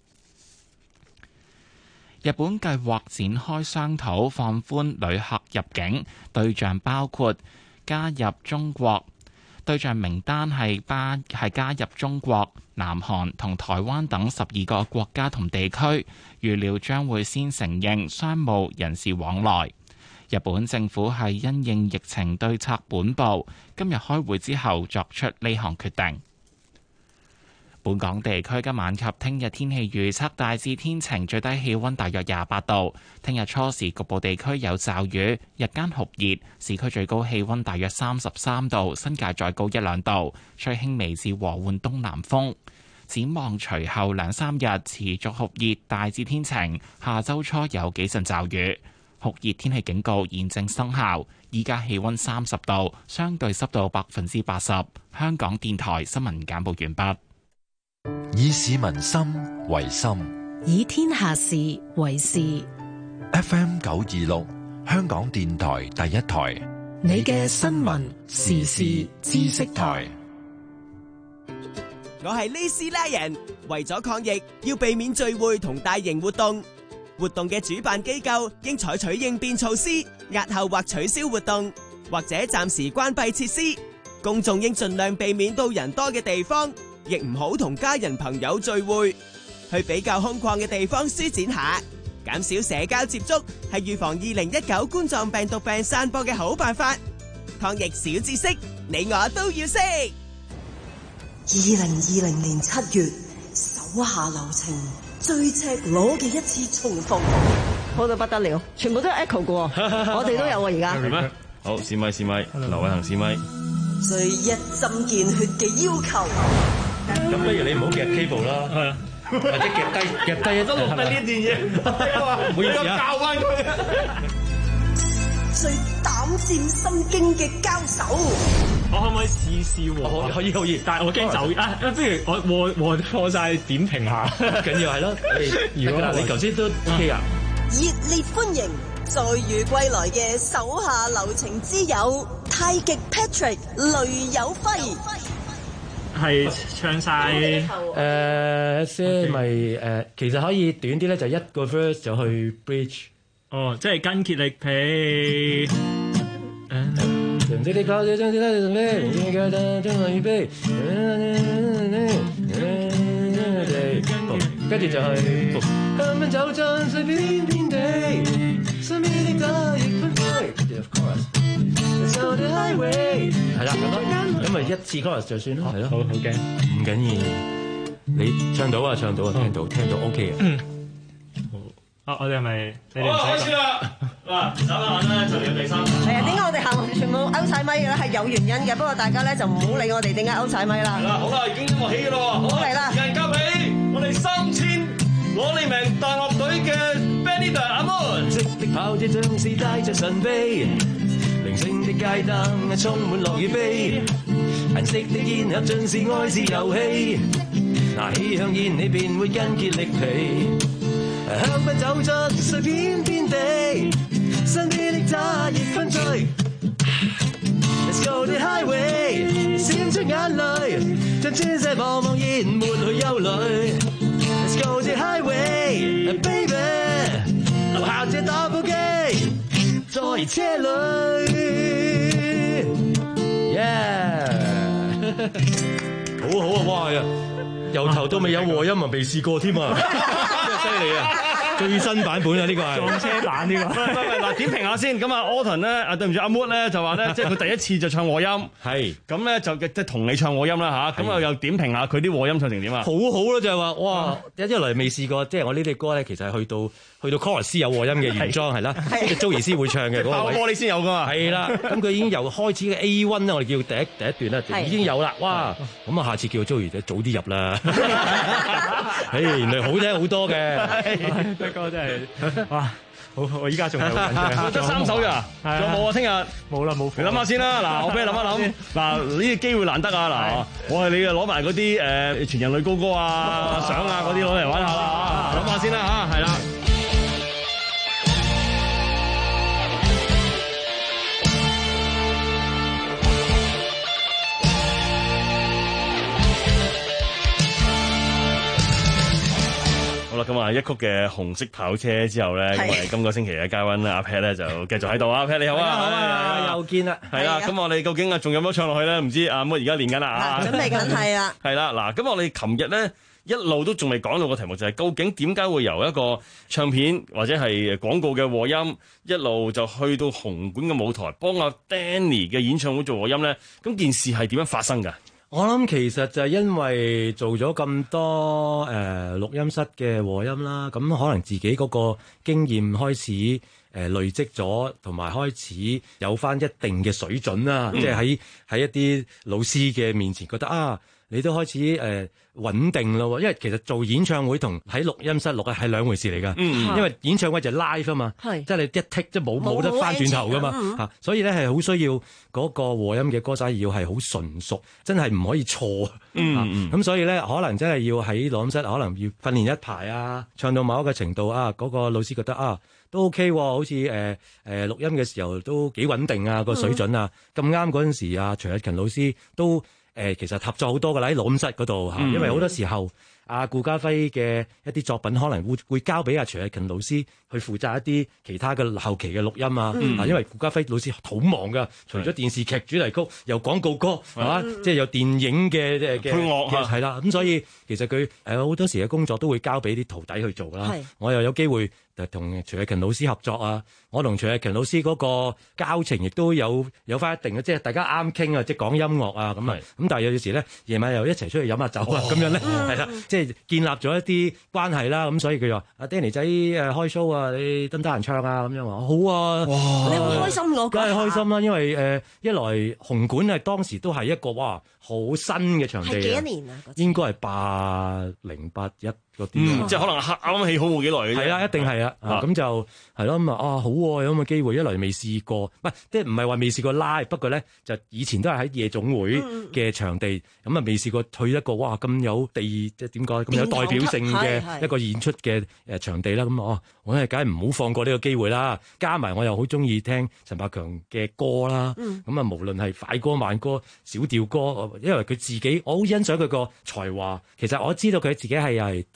日本計劃展開商討放寬旅客入境，對象包括加入中國，對象名單係巴係加入中國、南韓同台灣等十二個國家同地區，預料將會先承認商務人士往來。日本政府係因應疫情對策本部，今日開會之後作出呢項決定。本港地區今晚及聽日天氣預測大致天晴，最低氣溫大約廿八度。聽日初時局部地區有驟雨，日間酷熱，市區最高氣溫大約三十三度，新界再高一兩度，吹輕微至和緩東南風。展望隨後兩三日持續酷熱，大致天晴，下周初有幾陣驟雨。酷熱天氣警告現正生效，依家氣溫三十度，相對濕度百分之八十。香港電台新聞簡報完畢。 以市民心為心， 以天下事為事。 F M 九二六，香港電台第一台， 你嘅新聞時事知識台。 我係呢斯拉人，為咗抗疫，要避免聚會同大型活動。活動嘅主辦機構應採取應變措施，押後或取消活動，或者暫時關閉設施。公眾應盡量避免到人多嘅地方。亦唔好同家人朋友聚會，去比較空曠嘅地方舒展下，減少社交接觸，係預防二零一九冠狀病毒病散播嘅好辦法。抗疫小知識，你我都要識。 二零二零年七月，手下留情，最赤裸嘅一次重逢， 好到不得了，全部都有 echo 嘅，我哋都有啊而家。 係咩？好，試咪試咪，劉偉恒試咪。 最一針見血嘅要求。 咁不如你唔好夾 cable 啦，係啊，或者夾低夾低都錄低呢段嘢，唔好意思啊，教翻佢。 最膽戰心驚嘅交手， 我可唔可以試試喎？ 可以可以， 但係我驚走啊！不如我和和錯晒點評下， 緊要係咯。如果你頭先都 OK 啊， 熱烈歡迎再遇歸來嘅手下留情之友太極 Patrick 雷有輝。 係唱晒誒些咪誒，其實可以短啲咧，就一個 verse 就去 bridge。 哦，即係筋竭力疲。唔知你搞嘢，將啲咧做咩？唔知你搞得將我預備。跟住就去香檳酒樽隨便遍地，身邊的他亦分開。 係啦，咁咯，咁咪一次 chorus 就算咯，係咯，好好驚，唔緊要，你唱到啊，唱到啊，聽到聽到 OK 嘅。嗯，好，啊，我哋係咪？你哋好，開始啦！嗱，稍後咧就嚟第三場。 係啊，點解我哋行全部勾晒咪嘅咧？係有原因嘅，不過大家咧就唔好理我哋點解勾晒咪啦。 係啦，好啦，已經音樂起嘅咯喎， 好嚟啦！ 時間交俾我哋三千攞你命大樂隊嘅 Benny 阿 Moon。 色的跑車像是帶着神秘，零星的街燈充滿樂與悲，顏色的煙盒盡是愛是遊戲，拿起香煙你便會筋竭力疲。香檳酒樽碎片遍地，身邊的他亦分醉。Let's go the highway， 閃出眼淚，將千世茫茫然抹去憂慮。Let's go the highway，baby， 留下這打火機，在車裏。 Yeah， 好好啊，哇呀！由頭到尾有和音啊，未試過添啊，真係犀利啊！最新版本啊，呢個係撞車版呢個。喂喂喂，嗱點評下先。咁啊，Autumn 咧，啊對唔住阿 Moon 咧就話咧，即係佢第一次就唱和音。係。咁咧就即係同你唱和音啦吓，咁啊又點評下佢啲和音唱成點啊？ 好好咯，就係話哇，一一來未試過，即係我呢啲歌咧，其實係去到去到 chorus 有和音嘅原裝係啦，即係 Joey 師會唱嘅嗰個位。 爆玻璃先有噶嘛？ 係啦，咁佢已經由開始嘅 A 一啦，我哋叫第一第一段啦，已經有啦。哇，咁啊下次叫 Joey 早啲入啦。誒，原來好聽好多嘅。 德哥真係哇！好，我依家仲係好緊張，得三首咋？仲有冇啊？聽日冇啦，冇。你諗下先啦，嗱，我俾你諗一諗。嗱，呢啲機會難得啊！嗱，我係你啊，攞埋嗰啲誒全人類高歌啊、相啊嗰啲攞嚟玩下啦嚇，諗下先啦嚇，係啦。好啦，咁啊，一曲嘅紅色跑車之後咧，咁我哋今個星期嘅嘉賓阿 Pat 咧就繼續喺度啊 ，Pat 你好啊， 好啊，又見啦， 係啦，咁我哋究竟啊仲有冇唱落去咧？唔知阿乜而家練緊啦啊， 準備緊係啦， 係啦，嗱，咁我哋琴日咧一路都仲未講到個題目，就係究竟點解會由一個唱片或者係廣告嘅和音，一路就去到紅館嘅舞台幫阿 Danny 嘅演唱會做和音咧？咁件事係點樣發生㗎？ 我諗其實就係因為做咗咁多誒、呃、錄音室嘅和音啦，咁可能自己嗰個經驗開始誒、呃、累積咗，同埋開始有返一定嘅水準啦，嗯、即係喺喺一啲老師嘅面前覺得啊，你都開始誒、呃、穩定咯，因為其實做演唱會同喺錄音室錄啊係兩回事嚟㗎，嗯、因為演唱會就 live 啊嘛，即係你一剔即係冇冇得翻轉頭㗎嘛嚇、嗯啊，所以咧係好需要嗰個和音嘅歌手要係好純熟，真係唔可以錯啊，咁、嗯、所以咧可能真係要喺錄音室可能要訓練一排啊，唱到某一個程度啊，嗰、嗰個老師覺得啊都 OK 喎，好似誒誒錄音嘅時候都幾穩定啊個水準啊，咁啱嗰陣時啊徐日勤老師都。誒、呃、其實合作好多㗎啦喺錄音室嗰度嚇，嗯、因為好多時候阿顧嘉輝嘅一啲作品可能會會交俾阿徐日勤老師去負責一啲其他嘅後期嘅錄音啊，嗯、啊因為顧嘉輝老師好忙㗎，除咗電視劇主題曲，又廣告歌係嘛，即係有電影嘅嘅配樂係啦，咁所以其實佢誒好多時嘅工作都會交俾啲徒弟去做啦。我又有機會就同徐日勤老師合作啊，我同徐日勤老師嗰個交情亦都有有翻一定嘅，即係大家啱傾啊，即係講音樂啊咁啊，咁但係有時咧夜晚又一齊出去飲下酒啊，咁樣咧係啦，即係建立咗一啲關係啦，咁所以佢話阿 Danny 仔誒開 show 啊，你得唔得閒唱啊？咁樣話好啊， 你好開心我梗係開心啦，因為誒一來紅館係當時都係一個哇好新嘅場地，係幾多年啊？應該係八零八一。嗰啲、嗯， 即係可能啱啱起好冇幾耐嘅啫。係啦， 一定係啊。咁、啊、就係咯。咁啊，啊好喎，有咁嘅機會，一來未試過，唔係即係唔係話未試過 live，不過咧就以前都係喺夜總會嘅場地，咁啊未試過去一個哇咁有地即係點講咁有代表性嘅一個演出嘅誒場地啦。咁啊，我係梗係唔好放過呢個機會啦。加埋我又好中意聽陳百強嘅歌啦。咁啊、嗯，無論係快歌慢歌、小調歌，因為佢自己我好欣賞佢個才華。其實我知道佢自己係係。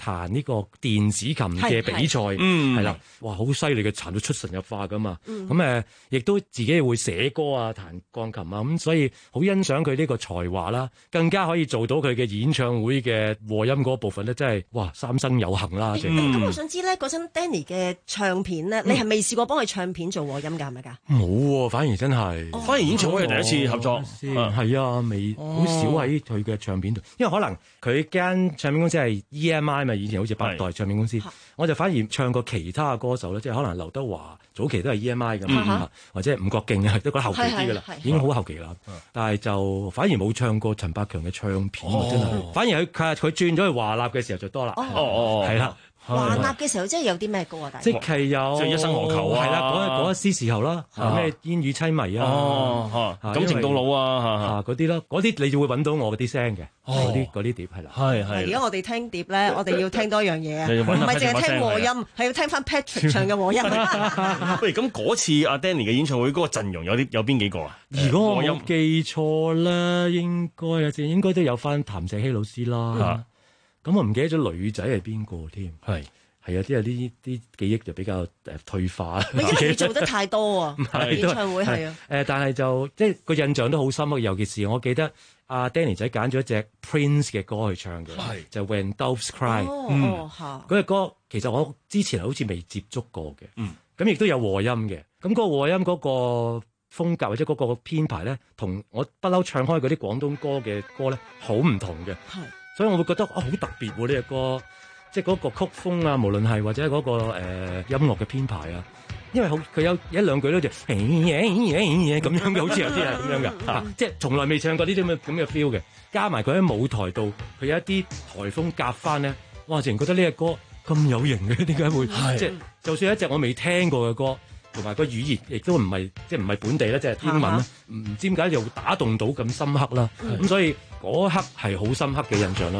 彈呢個電子琴嘅比賽，係啦，哇，好犀利嘅，彈到出神入化噶嘛。咁誒，亦都自己會寫歌啊，彈鋼琴啊，咁所以好欣賞佢呢個才華啦，更加可以做到佢嘅演唱會嘅和音嗰部分咧，真係哇，三生有幸啦。 咁我想知咧，嗰陣 Danny 嘅唱片咧，你係未試過幫佢唱片做和音㗎，係咪㗎？ 冇喎，反而真係， 反而演唱會係第一次合作， 係啊，未好少喺佢嘅唱片度，因為可能佢間唱片公司係 E M I 嘛，以前好似百代唱片公司，我就反而唱過其他嘅歌手咧，即係可能劉德華早期都係 E M I 咁，或者吳國敬啊，都覺得後期啲㗎啦，已經好後期啦。但係就反而冇唱過陳百強嘅唱片，真係。反而佢佢佢轉咗去華納嘅時候就多啦。 哦哦， 係啦。 華納嘅時候即係有啲咩歌啊？ 即係有， 即係一生何求啊！ 係啦，嗰嗰一絲時候啦，咩煙雨淒迷啊， 感情到老啊， 嗰啲咯，嗰啲你就會揾到我嗰啲聲嘅，嗰啲嗰啲碟係啦。 係係。 而家我哋聽碟咧，我哋要聽多樣嘢啊，唔係淨係聽和音，係要聽翻 Patrick 唱嘅和音。 喂，咁嗰次阿 Danny 嘅演唱會嗰個陣容有啲有邊幾個啊？ 如果我冇記錯咧，應該啊，應該都有翻譚石希老師啦。咁我唔記得咗女仔係邊個添，係係啊，啲有啲啲記憶就比較誒退化。 因為你做得太多啊，演唱會係啊。 誒，但係就即係個印象都好深刻，尤其是我記得阿 Danny 仔揀咗一隻 Prince 嘅歌去唱嘅，就 When Doves Cry。 哦，嗰隻歌其實我之前好似未接觸過嘅，嗯，咁亦都有和音嘅。咁嗰個和音嗰個風格或者嗰個編排咧，同我不嬲唱開嗰啲廣東歌嘅歌咧，好唔同嘅。係。所以我會覺得啊，好特別喎！呢隻歌，即係嗰個曲風啊，無論係或者嗰個誒音樂嘅編排啊，因為好佢有一兩句都就咁樣嘅，好似有啲係咁樣嘅嚇，即係從來未唱過呢啲咁嘅咁嘅 feel 嘅。加埋佢喺舞台度，佢有一啲颱風夾翻咧，哇！淨係覺得呢隻歌咁有型嘅，點解會即係就算一隻我未聽過嘅歌，同埋個語言亦都唔係即係唔係本地咧，即係英文啦，唔唔知點解又打動到咁深刻啦。咁所以嗰刻係好深刻嘅印象咯。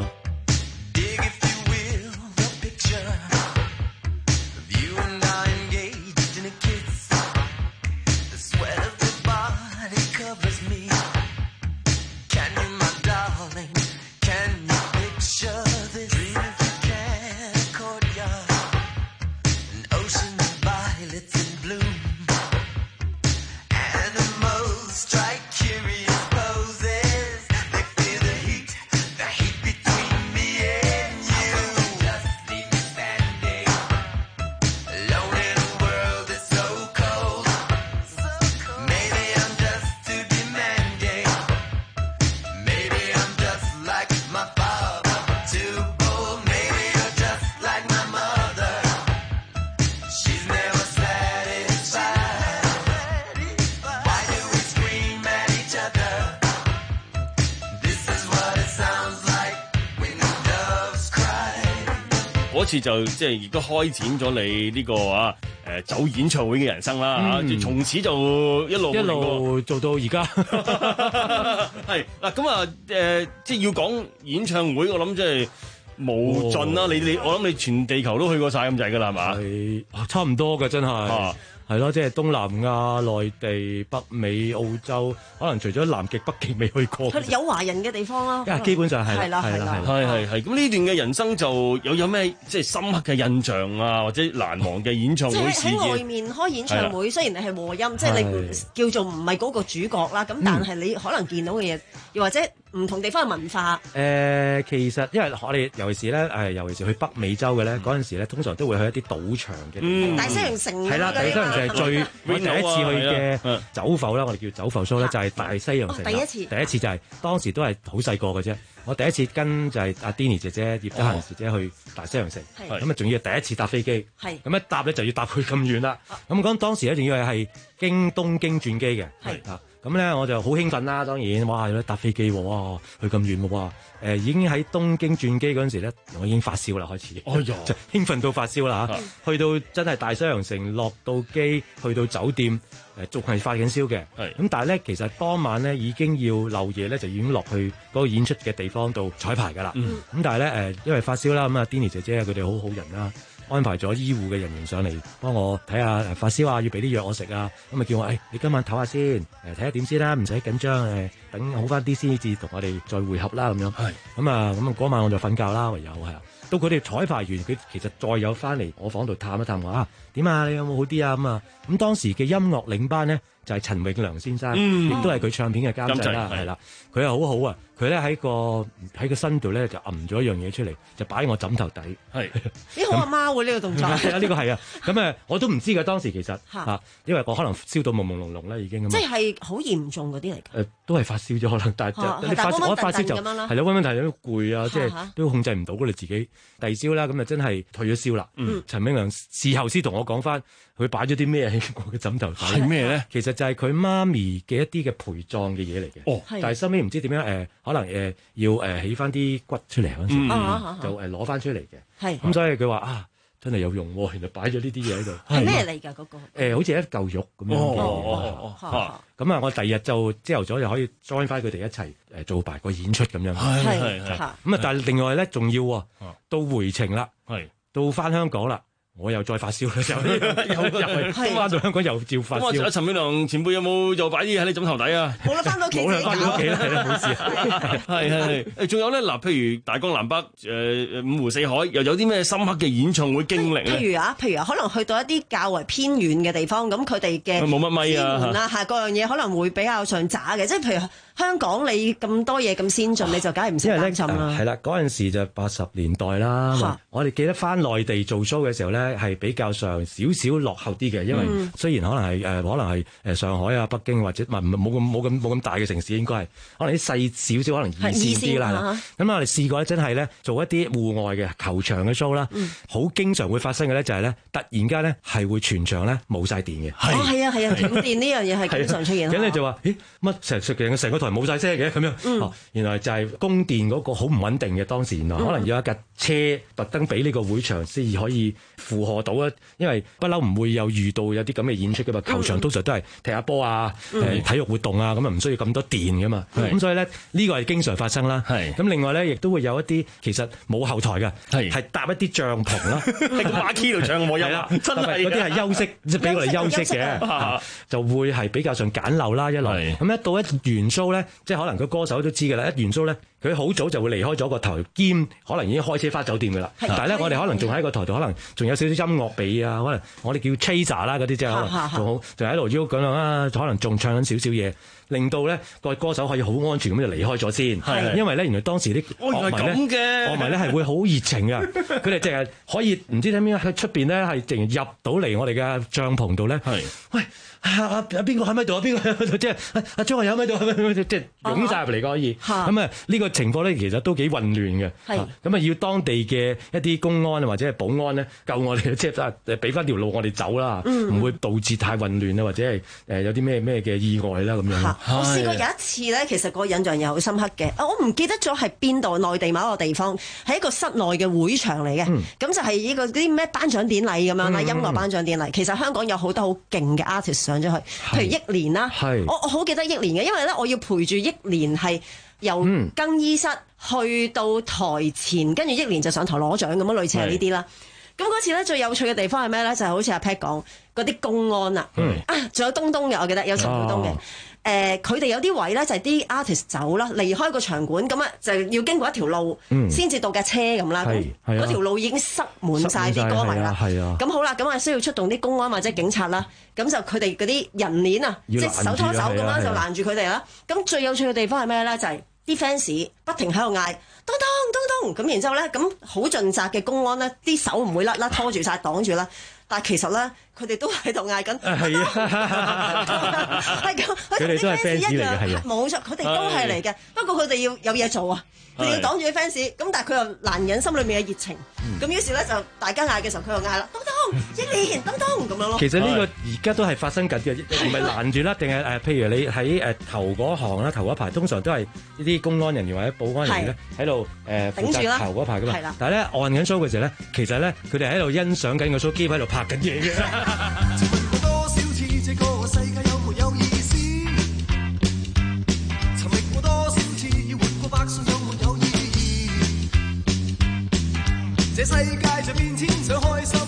嗰次就即係亦都開展咗你呢個啊誒走演唱會嘅人生啦嚇，從此就一路一路做到而家。 係嗱咁啊誒，即係要講演唱會，我諗即係無盡啦。你你我諗你全地球都去過晒咁滯㗎啦，係嘛？ 係差唔多㗎，真係。係咯，即係東南亞、內地、北美、澳洲，可能除咗南極、北極未去過。 佢有華人嘅地方啦。 啊，基本上係。 係啦，係啦， 係係係。咁呢段嘅人生就有有咩即係深刻嘅印象啊，或者難忘嘅演唱會事件？ 即係喺外面開演唱會，雖然你係和音，即係你叫做唔係嗰個主角啦。咁但係你可能見到嘅嘢，又或者唔同地方嘅文化。 誒，其實因為我哋尤其是咧誒，尤其是去北美洲嘅咧，嗰陣時咧通常都會去一啲賭場嘅。 大西洋城。 係啦，大西洋城係最我第一次去嘅走埠啦，我哋叫走埠 show 咧，就係大西洋城。 第一次。 第一次就係當時都係好細個嘅啫。我第一次跟就係阿 Danny 姐姐葉德嫻姐姐去大西洋城，咁啊仲要第一次搭飛機，咁一搭咧就要搭去咁遠啦。咁講當時咧仲要係經東京轉機嘅，啊咁咧我就好興奮啦，當然哇搭飛機喎，哇去咁遠喎，哇誒已經喺東京轉機嗰陣時咧，我已經發燒啦開始， 哎呀就興奮到發燒啦嚇，去到真係大西洋城落到機，去到酒店誒仲係發緊燒嘅，咁但係咧其實當晚咧已經要漏夜咧就已經落去嗰個演出嘅地方度彩排㗎啦，咁但係咧誒因為發燒啦，咁啊 Danny 姐姐佢哋好好人啦。 安排咗醫護嘅人員上嚟幫我睇下發燒啊，要俾啲藥我食啊，咁咪叫我誒、哎、你今晚唞下先，誒睇下點先啦，唔使緊張誒，等好翻啲先至同我哋再會合啦咁樣。係咁啊，咁啊嗰晚我就瞓覺啦，唯有係啊。到佢哋彩排完，佢其實再有翻嚟我房度探一探我啊，點啊？你有冇好啲啊？咁啊，咁當時嘅音樂領班咧就係、是、陳永良先生，亦都係佢唱片嘅監製啦，係啦，佢係好好啊。佢咧喺個喺個身度咧就揞咗一樣嘢出嚟，就擺喺我枕頭底。係， 咦好阿媽喎呢個動作。 係啊，呢個係啊。咁誒，我都唔知㗎當時其實嚇，因為我可能燒到朦朦朧朧啦已經。 即係好嚴重嗰啲嚟㗎。 誒，都係發燒咗可能，但係你發我發燒就係啦，溫溫騰騰都攰啊，即係都控制唔到㗎你自己。第二朝啦，咁啊真係退咗燒啦。陳永良事後先同我講翻，佢擺咗啲咩喺我嘅枕頭底。 係咩咧？ 其實就係佢媽咪嘅一啲嘅陪葬嘅嘢嚟嘅。哦，但係收尾唔知點樣誒。可能誒、呃、要誒、呃、起翻啲骨出嚟嗰陣時，嗯、就誒攞翻出嚟嘅。係咁，所以佢話啊，真係有用喎！原來擺咗呢啲嘢喺度。 係咩嚟㗎？嗰個誒好似一嚿肉咁樣嘅。 哦哦哦。 咁啊，我第二日就朝頭早就可以 join 翻佢哋一齊誒做埋個演出咁樣。 係係係。咁啊，但係另外咧，仲要喎，到回程啦，係到翻香港啦。我又再發燒嘅時候，又又係翻到香港又照發燒。 咁啊，陳永良前輩有冇又擺啲嘢喺你枕頭底啊？ 冇啦，翻到屋企。冇啦， 翻到屋企啦，係啦，冇事。 係係係。仲有咧嗱，譬如大江南北，誒、呃、五湖四海，又有啲咩深刻嘅演唱會經歷咧？ 譬如啊，譬如啊，可能去到一啲較為偏遠嘅地方，咁佢哋嘅冇乜咪啊， 啦嚇，各樣嘢可能會比較上渣嘅，即係譬如香港你咁多嘢咁先進，你就梗係唔識擔心啦。 係啦，嗰陣時就八十年代啦。我哋記得翻內地做 show 嘅時候咧，係比較上少少落後啲嘅，因為雖然可能係誒、呃，可能係誒上海啊、北京或者唔係冇咁冇咁冇咁大嘅城市，應該係可能啲細少少，可能二線啲啦。咁我哋試過咧，真係咧做一啲戶外嘅球場嘅 show 啦，好、嗯、經常會發生嘅咧就係咧，突然間咧係會全場咧冇晒電嘅。 係啊係啊係啊，停電呢樣嘢係經常出現。 咁你就話，咦乜成成成個台冇晒聲嘅咁樣？嗯哦、原來就係供電嗰個好唔穩定嘅，當時原來可能要一架車特登俾呢個會場先至可以負荷到啊。因為不嬲唔會有遇到有啲咁嘅演出噶嘛，球場通常都係踢下波啊，誒、嗯、體育活動啊，咁啊唔需要咁多電噶嘛，咁所以咧呢、呢個係經常發生啦。咁另外咧亦都會有一啲其實冇後台嘅，係搭一啲帳篷啦， 喺個馬 key 度唱冇音啦，真係嗰啲係休息，即係俾我哋休息嘅，就會係比較上簡陋啦一來。咁一到一完 show 咧，即係可能個歌手都知㗎啦，一完 show 咧。佢好早就會離開咗個台，兼可能已經開車翻酒店㗎啦。但係咧，我哋可能仲喺個台度，可能仲有少少音樂俾啊，可能我哋叫 chaser 啦嗰啲，即係可能仲好，仲喺度喐咁樣啊，可能仲唱緊少少嘢，令到咧個歌手可以好安全咁就離開咗先。因為咧，原來當時啲樂迷咧，樂迷咧係會好熱情嘅，佢哋淨係可以唔知點樣喺出邊咧係淨係入到嚟我哋嘅帳篷度咧。喂！啊啊！邊個喺咪度啊？邊個喺咪度？即係阿張學友喺咪度？即係湧晒入嚟可以。咁啊，呢個情況咧，其實都幾混亂嘅。係咁啊，要當地嘅一啲公安或者係保安咧救我哋，即係誒俾翻條路我哋走啦，唔、嗯、會導致太混亂啊，或者係誒有啲咩咩嘅意外啦咁樣。 我試過有一次咧，其實個印象又好深刻嘅。我唔記得咗係邊度，內地某一個地方，係一個室內嘅會場嚟嘅。咁、嗯、就係呢個啲咩頒獎典禮咁樣啦，音樂頒獎典禮。其實香港有好多好勁嘅 artist 上咗去，譬如憶蓮啦，我我好記得憶蓮嘅，因為咧我要陪住憶蓮係由更衣室去到台前，跟住憶蓮就上台攞獎咁樣，類似係呢啲啦。咁嗰次咧最有趣嘅地方係咩咧？就係、是、好似阿 Pat 講嗰啲公安啊，嗯、啊，仲有東東嘅，我記得有陳曉東嘅。誒、哦，佢哋、呃、有啲位咧就係啲 artist 走啦，離開個場館咁啊，就要經過一條路先至到架車咁啦。嗰、嗯、條路已經塞滿晒啲歌迷啦。咁好啦，咁啊需要出動啲公安或者警察啦。咁就佢哋嗰啲人鏈啊，即係手拖手咁啦，就攔住佢哋啦。咁最有趣嘅地方係咩咧？就係、是。啲 fans 不停喺度嗌東東東東咁，然之後咧咁好盡責嘅公安咧，啲手唔會甩啦，拖住晒擋住啦。但係其實咧，佢哋都喺度嗌緊。係啊，係咁，佢哋都係 fans 嚟嘅，係啊，冇錯，佢哋都係嚟嘅。不過佢哋要有嘢做啊，佢哋要擋住啲 fans。咁但係佢又難忍心裏面嘅熱情。咁、嗯、於是咧就大家嗌嘅時候，佢又嗌啦，東東憶蓮東東咁樣咯。 其實呢個而家都係發生緊嘅，唔係攔住啦，定係誒？譬如你喺誒頭嗰行啦，頭嗰排通常都係呢啲公安人員或者保安人員咧喺度誒負責頭嗰排噶嘛。但係咧按緊 show 嘅時候咧，其實咧佢哋喺度欣賞緊個 show，機喺度拍緊嘢嘅。多少次這個世界有沒有意思？尋覓過多少次要活過百歲有沒有意義？這世界在變遷，想開心。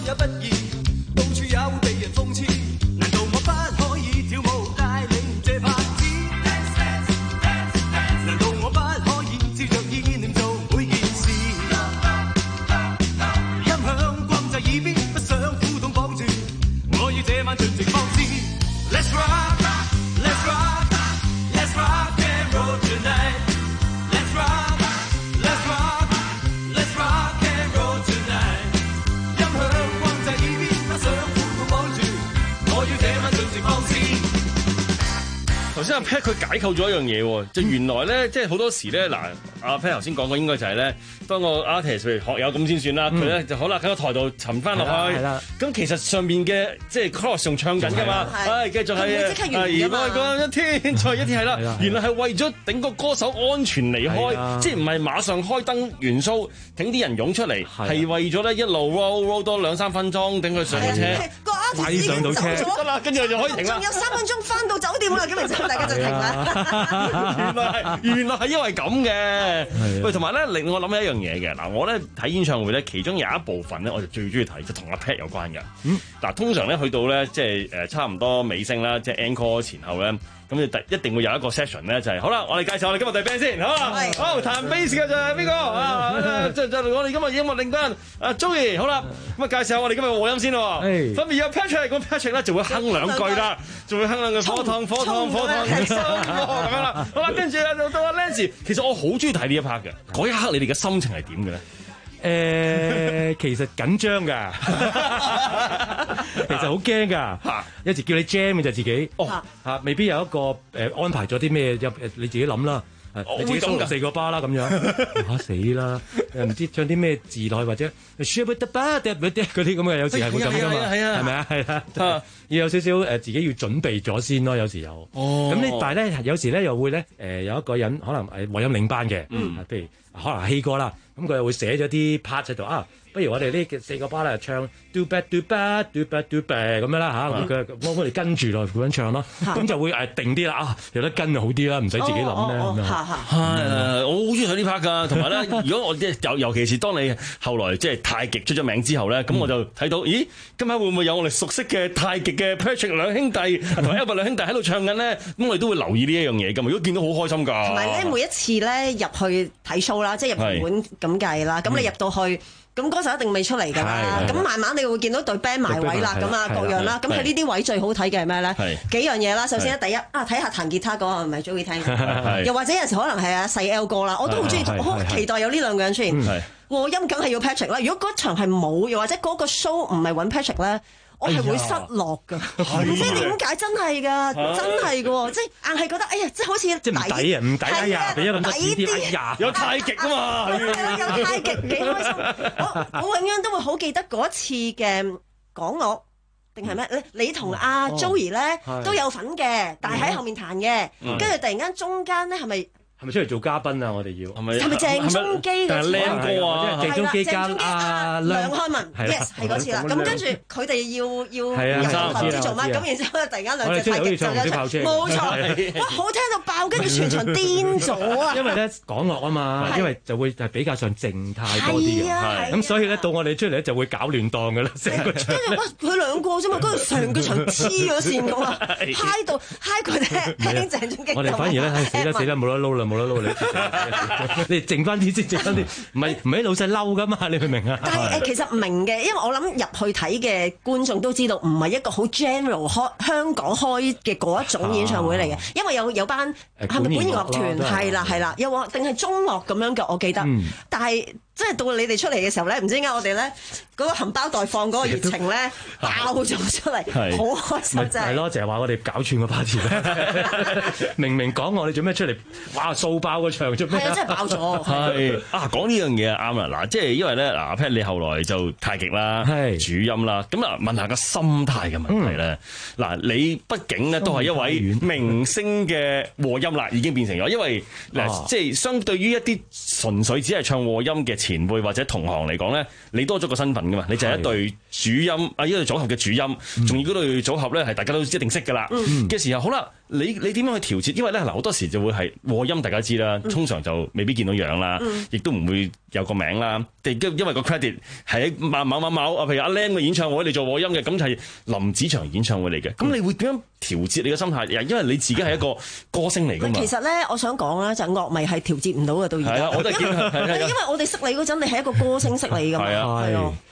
晚盡情放肆 Let's rock Let's rock Let's rock and roll tonight Let's rock Let's rock Let's rock and roll tonight 音響光掣耳邊不想苦苦望住我要這晚盡情放肆頭先阿 Pat 佢解構咗一樣嘢喎，就原來咧，即係好多時咧，嗱，阿 Pat 頭先講過應該就係咧，當個 artist 譬如學友咁先算啦，佢咧就好啦，喺個台度沉翻落去，咁其實上面嘅即係 cross 仲唱緊㗎嘛，係繼續係係愛過一天再一天係啦，原來係為咗頂個歌手安全離開，即係唔係馬上開燈元素，等啲人湧出嚟，係為咗咧一路 roll roll 多兩三分鐘，等佢上到車， 個 artist 已經走咗得啦，跟住就可以停啦， 仲有三分鐘翻到酒店啦，咁其實大家就停啦。 原來係原來係因為咁嘅。喂，同埋咧令我諗起一樣嘢嘅，嗱，我咧睇演唱會咧，其中有一部分咧，我就最中意睇，就同阿 Pat 有關嘅。嗯，嗱，通常咧去到咧，即係誒差唔多尾聲啦，即係 encore 前後咧，咁就第一定會有一個 session 咧，就係好啦，我哋介紹我哋今日隊 band 先，好啊，好彈 bass 嘅就係邊個啊？就就我哋今日音樂領軍阿 Joey， 好啦，咁啊介紹下我哋今日和音先咯，分別有 Patrick， 咁 Patrick 咧就會哼兩句啦，就會哼兩句火燙火燙火燙咁樣啦，好啦，跟住啊到阿 Lance， 其實我好中意睇呢一 part 嘅，嗰一刻你哋嘅心情係點嘅咧？ 誒、呃，其實緊張㗎，其實好驚㗎。有時叫你 jam 嘅就自己，哦嚇，未必有一個誒、呃、安排咗啲咩入，你自己諗啦。你自己數四個巴啦咁樣，嚇死啦！唔知唱啲咩字落去或者 share the bar 嗰啲咁嘅，有時係會咁㗎嘛，係咪啊？係啊，要有少少誒自己要準備咗先咯，有時有。哦，咁呢，但係咧有時咧又會咧誒有一個人可能係和音領班嘅，嗯，譬如可能希哥啦，咁佢又會寫咗啲 part 喺度啊。不如我哋呢四個巴咧唱 do bad do bad do bad do bad 咁樣啦嚇，佢我我哋跟住落咁樣唱咯，咁就會誒定啲啦啊，有得跟就好啲啦，唔使自己諗咧咁樣。 係，我好中意睇呢 part 㗎，同埋咧，如果我即係尤尤其是當你後來即係太極出咗名之後咧，咁我就睇到，咦，今晚會唔會有我哋熟悉嘅太極嘅 Patrick 兩兄弟同埋 Albert 兩兄弟喺度唱緊咧？咁我哋都會留意呢一樣嘢㗎嘛。如果見到好開心㗎。同埋咧，每一次咧入去睇 show 啦，即係入門咁計啦，咁你入到去。咁歌手一定未出嚟㗎啦，咁慢慢你會見到隊 band 埋位啦，咁啊各樣啦，咁喺呢啲位最好睇嘅係咩咧？幾樣嘢啦，首先第一啊，睇下彈吉他嗰個係咪中意聽？又或者有時可能係阿細 L 哥啦，我都好中意，我好期待有呢兩個人出現。和音梗係要 Patrick 啦，如果嗰場係冇，又或者嗰個 show 唔係揾 Patrick 咧。我係會失落㗎，唔知點解真係㗎，真係㗎，即係硬係覺得，哎呀，即係好似即係唔抵啊，唔抵哎呀，俾咗咁多錢啲，哎呀， 有太極啊嘛， 有太極幾開心，我我永遠都會好記得嗰一次嘅港樂定係咩？你你同阿 Joey 咧都有份嘅，但係喺後面彈嘅，跟住突然間中間咧係咪？ 係咪出嚟做嘉賓啊？我哋要係咪？ 係咪鄭中基嗰次啊？係啊，鄭中基加阿梁漢文 ，yes 係嗰次啦。咁跟住佢哋要要入唔知做乜，咁然之後突然間兩隻太極就一齊，冇錯，哇好聽到爆，跟住全場癲咗啊！ 因為咧港樂啊嘛，因為就會係比較上靜態多啲嘅，咁所以咧到我哋出嚟咧就會搞亂檔嘅啦，成個場。 跟住哇，佢兩個啫嘛，跟住成個場黐咗線㗎嘛，嗨到嗨佢哋聽鄭中基。 我哋反而咧死啦死啦，冇得撈啦！冇得撈你，你靜翻啲先，靜翻啲，唔係唔係啲老細嬲噶嘛？你明唔明啊？ 但係誒，其實唔明嘅，因為我諗入去睇嘅觀眾都知道，唔係一個好 general 開香港開嘅嗰一種演唱會嚟嘅，啊、因為有有班係咪管弦樂團係啦係啦，又話定係中樂咁樣嘅，我記得，嗯、但係。即係到你哋出嚟嘅時候咧，唔知點解我哋咧嗰個含胞待放嗰個熱情咧爆咗出嚟，好開心真係。係咯，就係話我哋搞串個 party 咧，明明講我哋做咩出嚟，哇掃爆個場做咩？係啊，真係爆咗。 係啊，講呢樣嘢啊啱啦。嗱，即係因為咧，嗱阿 Pat 你後來就太極啦，主音啦，咁啊問下個心態嘅問題咧。嗱，你畢竟咧都係一位明星嘅和音啦，已經變成咗，因為嗱即係相對於一啲純粹只係唱和音嘅前輩或者同行嚟講咧，你多咗個身份噶嘛？你就係一隊主音啊，一隊組合嘅主音，仲要嗰隊組合咧係大家都一定識噶啦嘅時候，好啦，你你點樣去調節？因為咧嗱，好多時就會係和音，大家知啦，通常就未必見到樣啦，亦都唔會有個名啦。因為個 credit 係喺某某某某啊，譬如阿 Lam 嘅演唱會你做和音嘅，咁就係林子祥演唱會嚟嘅。咁你會點樣調節你嘅心態？因為你自己係一個歌星嚟噶嘛。 其實咧，我想講啦，就係樂迷係調節唔到嘅，到而家。 係啊，我都係見， 因為我哋識你嗰陣，你係一個歌星識你㗎嘛。係啊，係啊。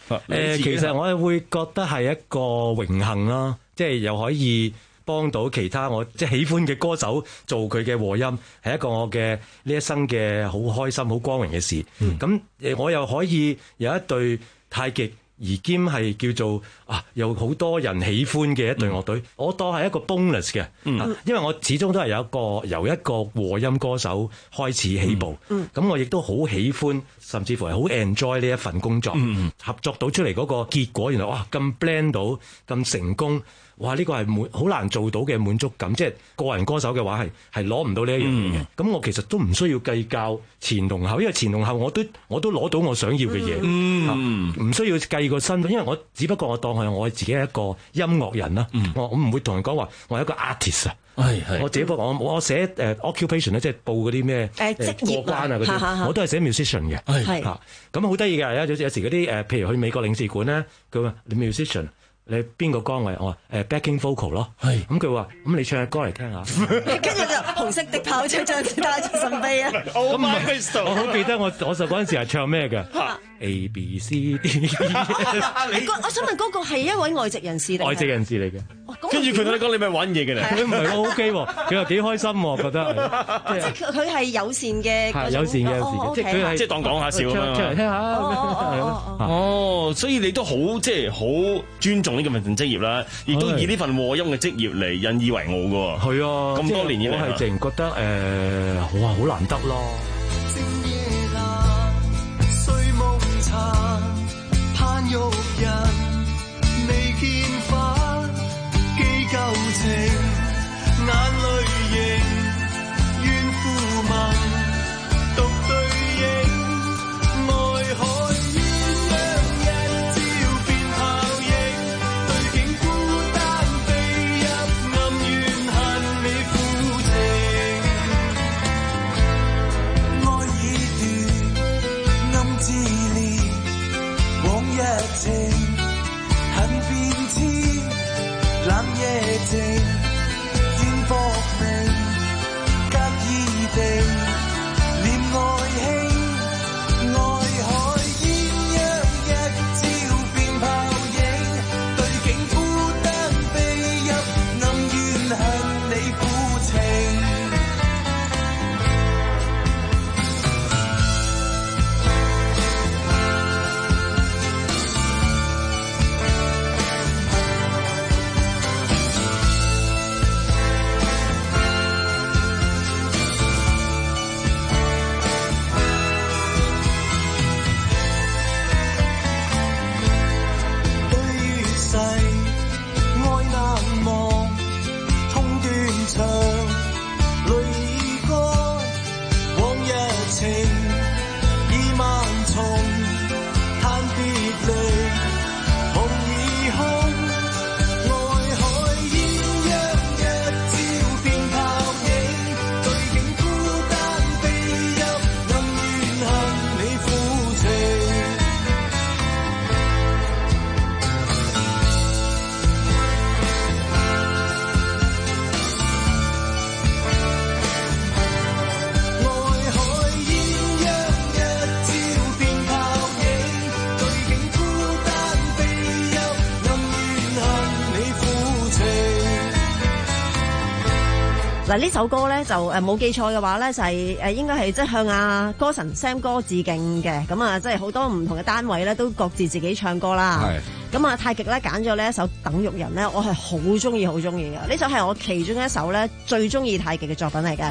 誒，其實我係會覺得係一個榮幸啦，即係又可以幫到其他我即係喜歡嘅歌手做佢嘅和音，係一個我嘅呢一生嘅好開心、好光榮嘅事。咁誒，我又可以有一隊太極，而兼係叫做啊，有好多人喜歡嘅一隊樂隊，嗯、我當係一個 bonus 嘅，嗯、因為我始終都係有一個由一個和音歌手開始起步，咁、嗯嗯、我亦都好喜歡，甚至乎係好 enjoy 呢一份工作，嗯、合作到出嚟嗰個結果，原來哇咁 blend 到咁成功。哇！呢、這個係滿好難做到嘅滿足感，即係個人歌手嘅話係係攞唔到呢一樣嘢嘅。咁、嗯、我其實都唔需要計較前同後，因為前同後我都我都攞到我想要嘅嘢，唔、嗯、需要計個身份，因為我只不過我當係我自己係一個音樂人啦、嗯。我我唔會同人講話我係一個 artist 啊。係係，我自己不過我我寫誒 occupation 咧，即係報嗰啲咩誒過關啊嗰啲，我都係寫 musician 嘅。係嚇，咁好得意嘅，有有有時嗰啲誒，譬如去美國領事館咧，佢話你 musician。你邊個崗位？我話誒 backing vocal 咯，係咁佢話咁你唱下歌嚟聽下， 跟住就紅色的炮車將帶住神秘啊！ 咁唔係，我好記得我我就嗰陣時係唱咩嘅 A B C D。 我想問嗰個係一位外籍人士嚟？ 外籍人士嚟嘅。 跟住佢同你講你咪玩嘢嘅咧？ 佢唔係我 OK 喎，佢又幾開心喎，覺得。 即係佢係友善嘅。 係友善嘅，即係佢係即係當講下笑咁樣。 出嚟聽下。 哦，所以你都好即係好尊重呢個份職業啦，亦都以呢份和音嘅職業嚟引以為傲嘅喎。係啊，咁多年以嚟， 我係淨覺得誒，哇，好難得咯。 嗱呢首歌咧就誒冇記錯嘅話咧就係誒應該係即係向阿歌神 Sam 哥致敬嘅，咁啊即係好多唔同嘅單位咧都各自自己唱歌啦。係咁啊太極咧揀咗呢一首《等玉人》咧，我係好中意好中意嘅，呢首係我其中一首咧最中意太極嘅作品嚟嘅。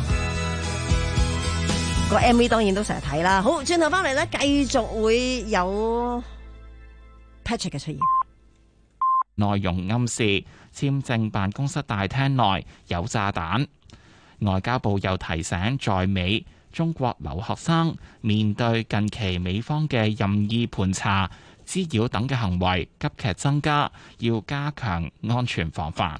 個 M V 當然都成日睇啦。好，轉頭翻嚟咧繼續會有 Patrick 嘅出現。 內容暗示簽證辦公室大廳內有炸彈。外交部又提醒在美中國留學生面對近期美方嘅任意盤查、滋擾等嘅行為急劇增加，要加強安全防範。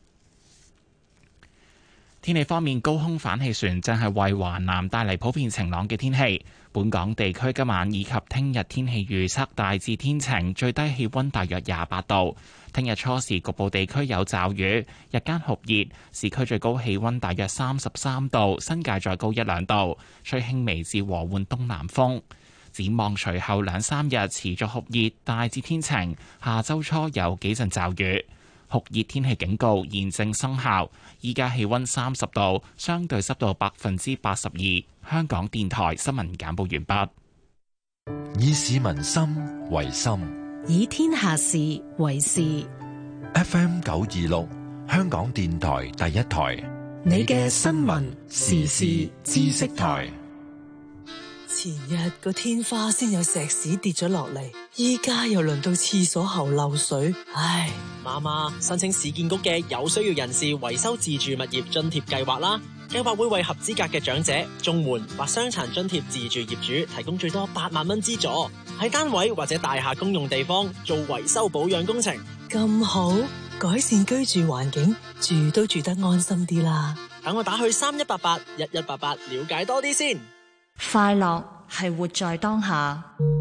天氣方面，高空反氣旋正係為華南帶嚟普遍晴朗嘅天氣。本港地區今晚以及聽日天氣預測大致天晴，最低氣溫大約廿八度。聽日初時局部地區有驟雨，日間酷熱，市區最高氣溫大約三十三度，新界再高一兩度，吹輕微至和緩東南風。 展望隨後兩三日持續酷熱，大致天晴，下週初有幾陣驟雨。酷熱天氣警告現正生效。依家氣溫三十度，相對濕度百分之八十二。香港電台新聞簡報完畢。 以市民心為心， 以天下事為事。 F M 九二六，香港電台第一台， 你嘅新聞時事知識台。 前日個天花先有石屎跌咗落嚟，依家又輪到廁所喉漏水，唉！ 媽媽，申請市建局嘅有需要人士維修自住物業津貼計劃啦，計劃會為合資格嘅長者、綜援或傷殘津貼自住業主提供最多八萬蚊資助，喺單位或者大廈公用地方做維修保養工程。 咁好，改善居住環境，住都住得安心啲啦。 等我打去三一八八一一八八了解多啲先。 快樂係活在當下。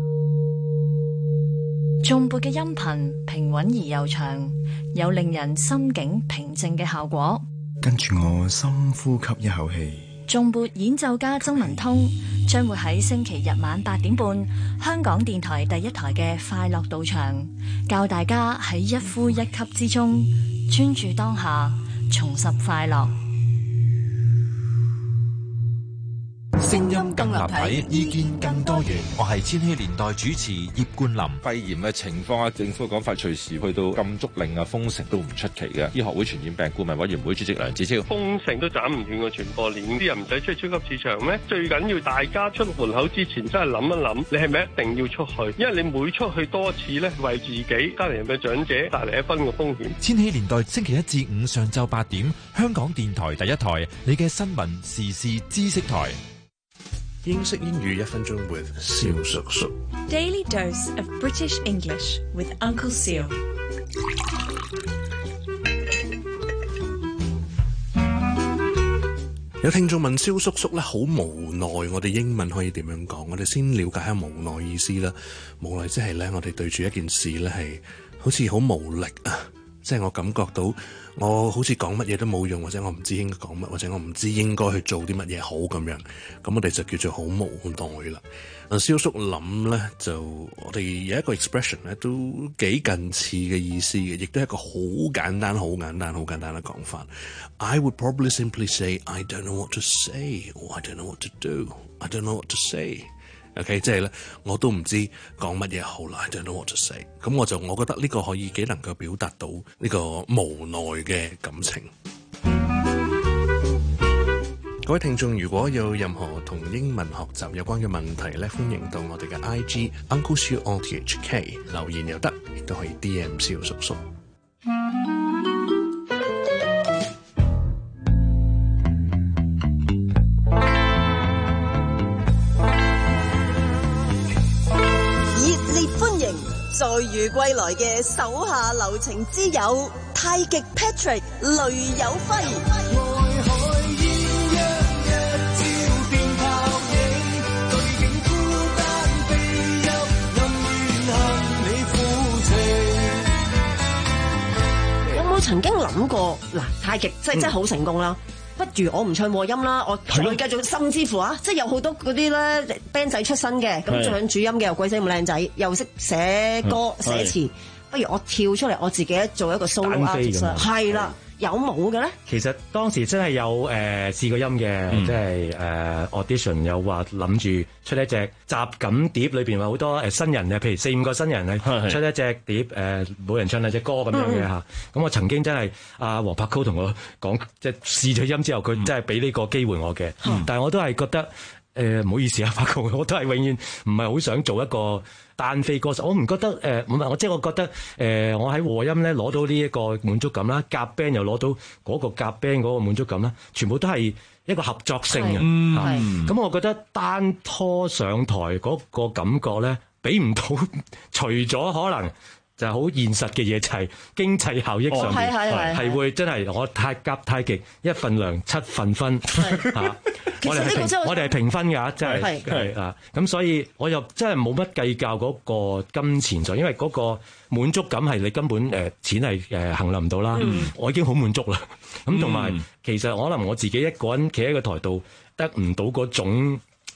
頌缽嘅音頻平穩而悠長，有令人心境平靜嘅效果。 跟住我深呼吸一口氣。 頌缽演奏家曾文通將會喺星期日晚八點半，香港電台第一台嘅快樂道場，教大家喺一呼一吸之中專注當下，重拾快樂。 聲音更立體，意見更多元。我係千禧年代主持葉冠霖。 肺炎嘅情況啊，政府嘅講法隨時去到禁足令啊、封城都唔出奇嘅。醫學會傳染病顧問委員會主席梁子超， 封城都斬唔斷個傳播鏈，啲人唔使出去超級市場咩？最緊要大家出門口之前真係諗一諗，你係咪一定要出去？因為你每出去多一次咧，為自己家庭嘅長者帶嚟一分嘅風險。 千禧年代星期一至五上晝八點，香港電台第一台，你嘅新聞時事知識台。 英式英語一分鐘 with 蕭叔叔。 Daily dose of British English with Uncle Seal。 有聽眾問蕭叔叔咧，好無奈，我哋英文可以點樣講？我哋先了解下無奈意思啦。無奈即係咧，我哋對住一件事咧係好似好無力啊，即係我感覺到我好似講乜嘢都冇用，或者我唔知應該講乜，或者我唔知應該去做啲乜嘢好咁樣，咁我哋就叫做好無奈啦。阿蕭叔諗咧，就我哋有一個 expression 咧，都幾近似嘅意思嘅，亦都係一個好簡單、好簡單、好簡單嘅講法。I would probably simply say I don't know what to say, or I don't know what to do. I don't know what to say.OK， 即係咧，我都唔知講乜嘢好啦。I don't know what to say。咁我就我覺得呢個可以幾能夠表達到呢個無奈嘅感情。各位聽眾，如果有任何同英文學習有關嘅問題咧，歡迎到我哋嘅 I G Uncle Siu O T H K 留言又得，亦都可以 D M 蕭叔叔。 再遇歸來嘅手下留情之友太極 Patrick 雷有輝。 有冇曾經諗過嗱，太極即係、嗯、真係好成功啦？不如我唔唱和音啦，我再繼續，甚至乎啊，即係有好多嗰啲咧 band 仔出身嘅，咁唱主音嘅又鬼死咁靚仔，又識寫歌寫詞，不如我跳出嚟，我自己做一個 solo artist，係啦。有冇嘅咧？ 其實當時真係有誒、呃、試過音嘅，嗯、即係誒、呃、audition 有話諗住出一隻雜錦碟，裏邊話好多誒新人嘅，譬如四五個新人係出一隻碟，誒、呃、每人唱兩隻歌咁樣嘅嚇。咁、嗯、我曾經真係阿黃柏高同我講，即係試咗音之後，佢真係俾呢個機會我嘅。嗯、但係我都係覺得。誒唔、呃、好意思啊，柏高，我都係永遠唔係好想做一個單飛歌手。我唔覺得誒，唔、呃、係我即係我覺得誒、呃，我喺和音咧攞到呢一個滿足感啦，夾 band 又攞到嗰個夾 band 嗰個滿足感啦，全部都係一個合作性嘅。嗯，咁我覺得單拖上台嗰個感覺咧，俾唔到，除咗可能。就係好現實嘅嘢，就係、是、經濟效益上面係、哦、會真係我太夾太極一份糧七份分嚇，我哋係平我哋係平分㗎，真係係啊！咁所以我又真係冇乜計較嗰個金錢上，因為嗰個滿足感係你根本誒、呃、錢係誒衡量唔到啦。嗯、我已經好滿足啦。咁同埋其實可能我自己一個人企喺個台度得唔到嗰種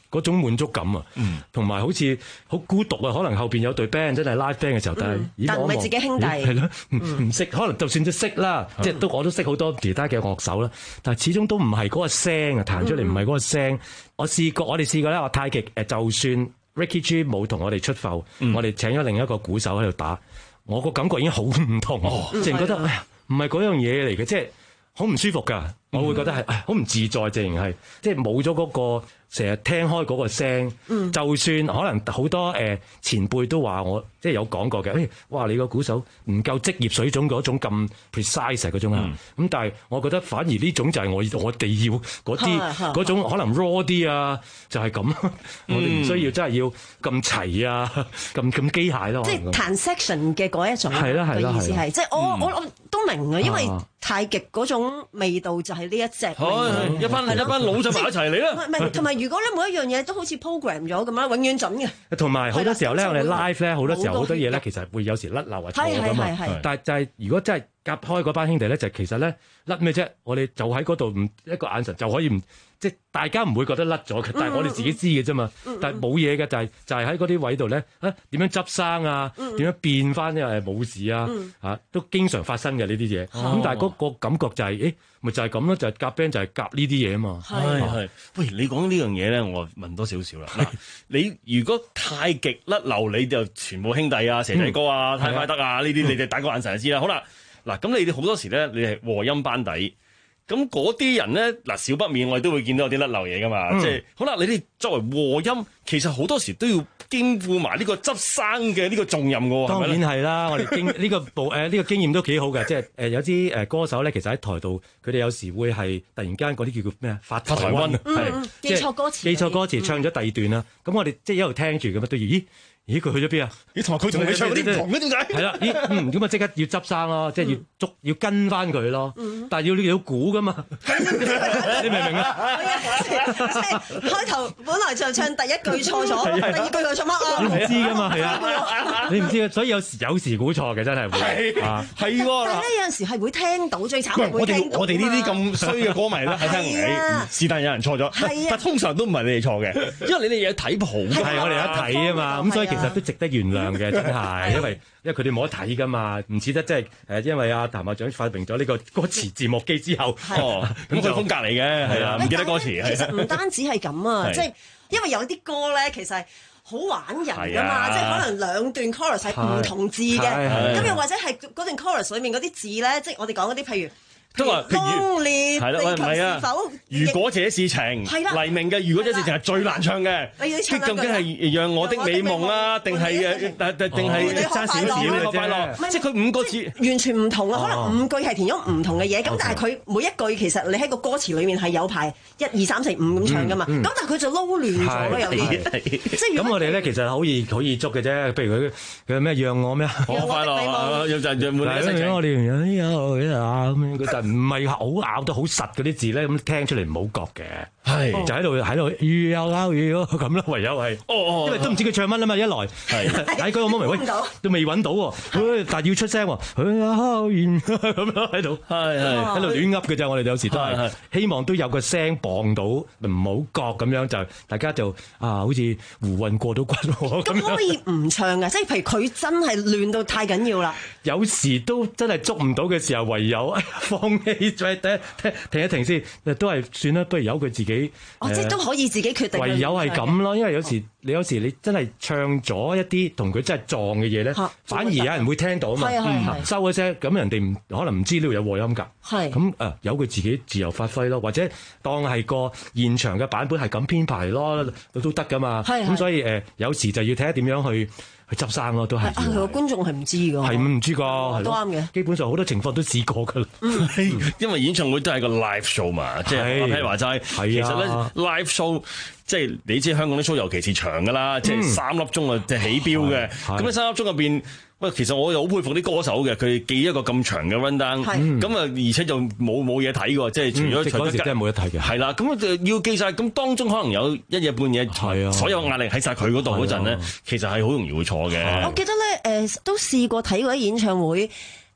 嗰種滿足感啊，同埋、嗯、好似好孤獨啊。可能後邊有隊 band 真係 live band 嘅時候，但係、嗯、 但唔係自己兄弟， 係咯，唔唔識，可能就算都識啦，嗯、即係都我都識好多其他嘅樂手啦，但係始終都唔係嗰個聲啊，彈出嚟唔係嗰個聲。嗯、我試過，我哋試過咧，我太極誒，就算 Ricky G 冇同我哋出埠，嗯、我哋請咗另一個鼓手喺度打，我個感覺已經好唔同，淨係、哦、覺得哎呀，唔係嗰樣嘢嚟嘅，即係好唔舒服㗎。我會覺得係好唔自在，淨係即係冇咗嗰個成日聽開嗰個聲。嗯、就算可能好多誒前輩都話我，即係有講過嘅。誒、哎，哇！你個鼓手唔夠職業水準嗰種咁 precise 嗰種啊。咁、嗯、但係我覺得反而呢種就係我我哋要嗰啲嗰種可能 raw 啲啊，就係咁。我哋唔需要真係要咁齊啊，咁咁機械咯。 即係彈 section 嘅嗰一種。 係啦係啦意思係，即係我、嗯、我我都明啊，因為太極嗰種味道就係呢一隻。 係一班一班老就埋一齊嚟啦。 唔係同埋，如果咧每一樣嘢都好似 program 咗咁樣，永遠準嘅。 同埋好多時候咧，我哋 live 咧，好多時候好多嘢咧，其實會有時甩漏或錯㗎嘛。但係就係如果真係夾開嗰班兄弟咧，就其實咧甩咩啫？我哋就喺嗰度唔一個眼神就可以唔即係大家唔會覺得甩咗嘅，但係我哋自己知嘅啫嘛。但係冇嘢嘅就係就係喺嗰啲位度咧啊，點樣執生啊？點樣變翻誒武士啊？嚇都經常發生嘅呢啲嘢。咁但係嗰個感覺就係誒。咪就係咁咯，就係夾 band 就係夾呢啲嘢啊嘛。 係係，喂，你講呢樣嘢咧，我問多少少啦。嗱，你如果太極甩流，你就全部兄弟啊，蛇仔哥啊，太快得啊，呢啲你哋打個眼神就知啦。好啦，嗱，咁你哋好多時咧，你係和音班底，咁嗰啲人咧，嗱，少不免我哋都會見到有啲甩流嘢噶嘛。即係好啦，你哋作為和音，其實好多時都要兼顧埋呢個執生嘅呢個重任嘅喎。 當然係啦，我哋經呢個部誒呢個經驗都幾好嘅，即係誒有啲誒歌手咧，其實喺台度，佢哋有時會係突然間嗰啲叫做咩啊發台瘟，係記錯歌詞， 記錯歌詞唱咗第二段啦。咁我哋即係一路聽住咁啊，都咦？咦，佢去咗邊啊？ 咦，同埋佢仲未唱嗰啲唔同嘅點解？ 係啦，咦，嗯，咁啊，即刻要執生咯，即係要捉，要跟翻佢咯。但係要你要估噶嘛？你明唔明啊？ 即係開頭本來就唱第一句錯咗，第二句又唱乜啊？ 你唔知噶嘛？係啊，你唔知啊，所以有時有時估錯嘅真係會係係喎。 但係咧有陣時係會聽到，最慘係會聽到。 我哋呢啲咁衰嘅歌迷咧，係聽唔起，是但有人錯咗，但通常都唔係你哋錯嘅，因為你哋有睇譜， 係我哋有睇啊嘛，咁所以其實都值得原諒嘅，真係，因為因為佢哋冇得睇噶嘛，唔似得即係誒，因為阿譚校長發明咗呢個歌詞字幕機之後， 哦，咁佢風格嚟嘅，係啊，唔記得歌詞。 其實唔單止係咁啊，即係因為有啲歌咧，其實係好玩人噶嘛，即係可能兩段 chorus 係唔同字嘅，咁又或者係嗰段 chorus 裏面嗰啲字咧，即係我哋講嗰啲譬如。 都話轟烈， 係啦，喂，唔係啊。如果這事情，黎明嘅如果這事情係最難唱嘅。究竟係讓我的美夢啊，定係誒，定係爭少少快樂？即係佢五個字完全唔同啊！可能五句係填咗唔同嘅嘢，咁但係佢每一句其實你喺個歌詞裏面係有排一二三四五咁唱噶嘛。咁但係佢就撈亂咗咯，有啲。即係咁，我哋咧其實好易好易捉嘅啫。譬如佢佢咩讓我咩好快樂，又就就冇理性。我哋啊咁樣，佢就。唔係好咬得好實嗰啲字咧，咁聽出嚟唔好覺嘅，係就喺度喺度語有拗語咁咯，唯有係，因為都唔知佢唱乜啊嘛，一來係喺嗰個 moment 喂都未揾到喎，但係要出聲喎，佢拗完咁樣喺度，係係喺度亂噏嘅啫，我哋有時都係希望都有個聲綁到，唔好覺咁樣就大家就啊好似胡混過到骨咁。 咁可以唔唱嘅，即係譬如佢真係亂到太緊要啦， 有時都真係捉唔到嘅時候，唯有放。再停停一停先，都係算啦，不如由佢自己。 哦，即係都可以自己決定。 唯有係咁咯，因為有時你有時你真係唱咗一啲同佢真係撞嘅嘢咧，反而有人會聽到啊嘛。收一聲，咁人哋唔可能唔知呢度有和音㗎。係咁誒，由佢自己自由發揮咯，或者當係個現場嘅版本係咁編排咯，都得㗎嘛。咁所以誒，有時就要睇下點樣去。去執生咯，都係。 啊，個觀眾係唔知㗎。 係唔知㗎， 都啱嘅。 基本上好多情況都試過㗎啦。 嗯， 因為演唱會都係個 live show 嘛，即係譬如話齋，其實咧 live show 即係你知香港啲 show 尤其是長㗎啦，即係三粒鐘啊，即係起標嘅。咁喺三粒鐘入邊。喂，其實我又好佩服啲歌手嘅，佢記一個咁長嘅 run down，咁啊，而且就冇冇嘢睇喎，即係除咗除咗真係冇得睇嘅。 係啦，咁就要記晒，咁當中可能有一夜半夜，係啊，所有壓力喺晒佢嗰度嗰陣咧，其實係好容易會錯嘅。 我記得咧，誒都試過睇過啲演唱會。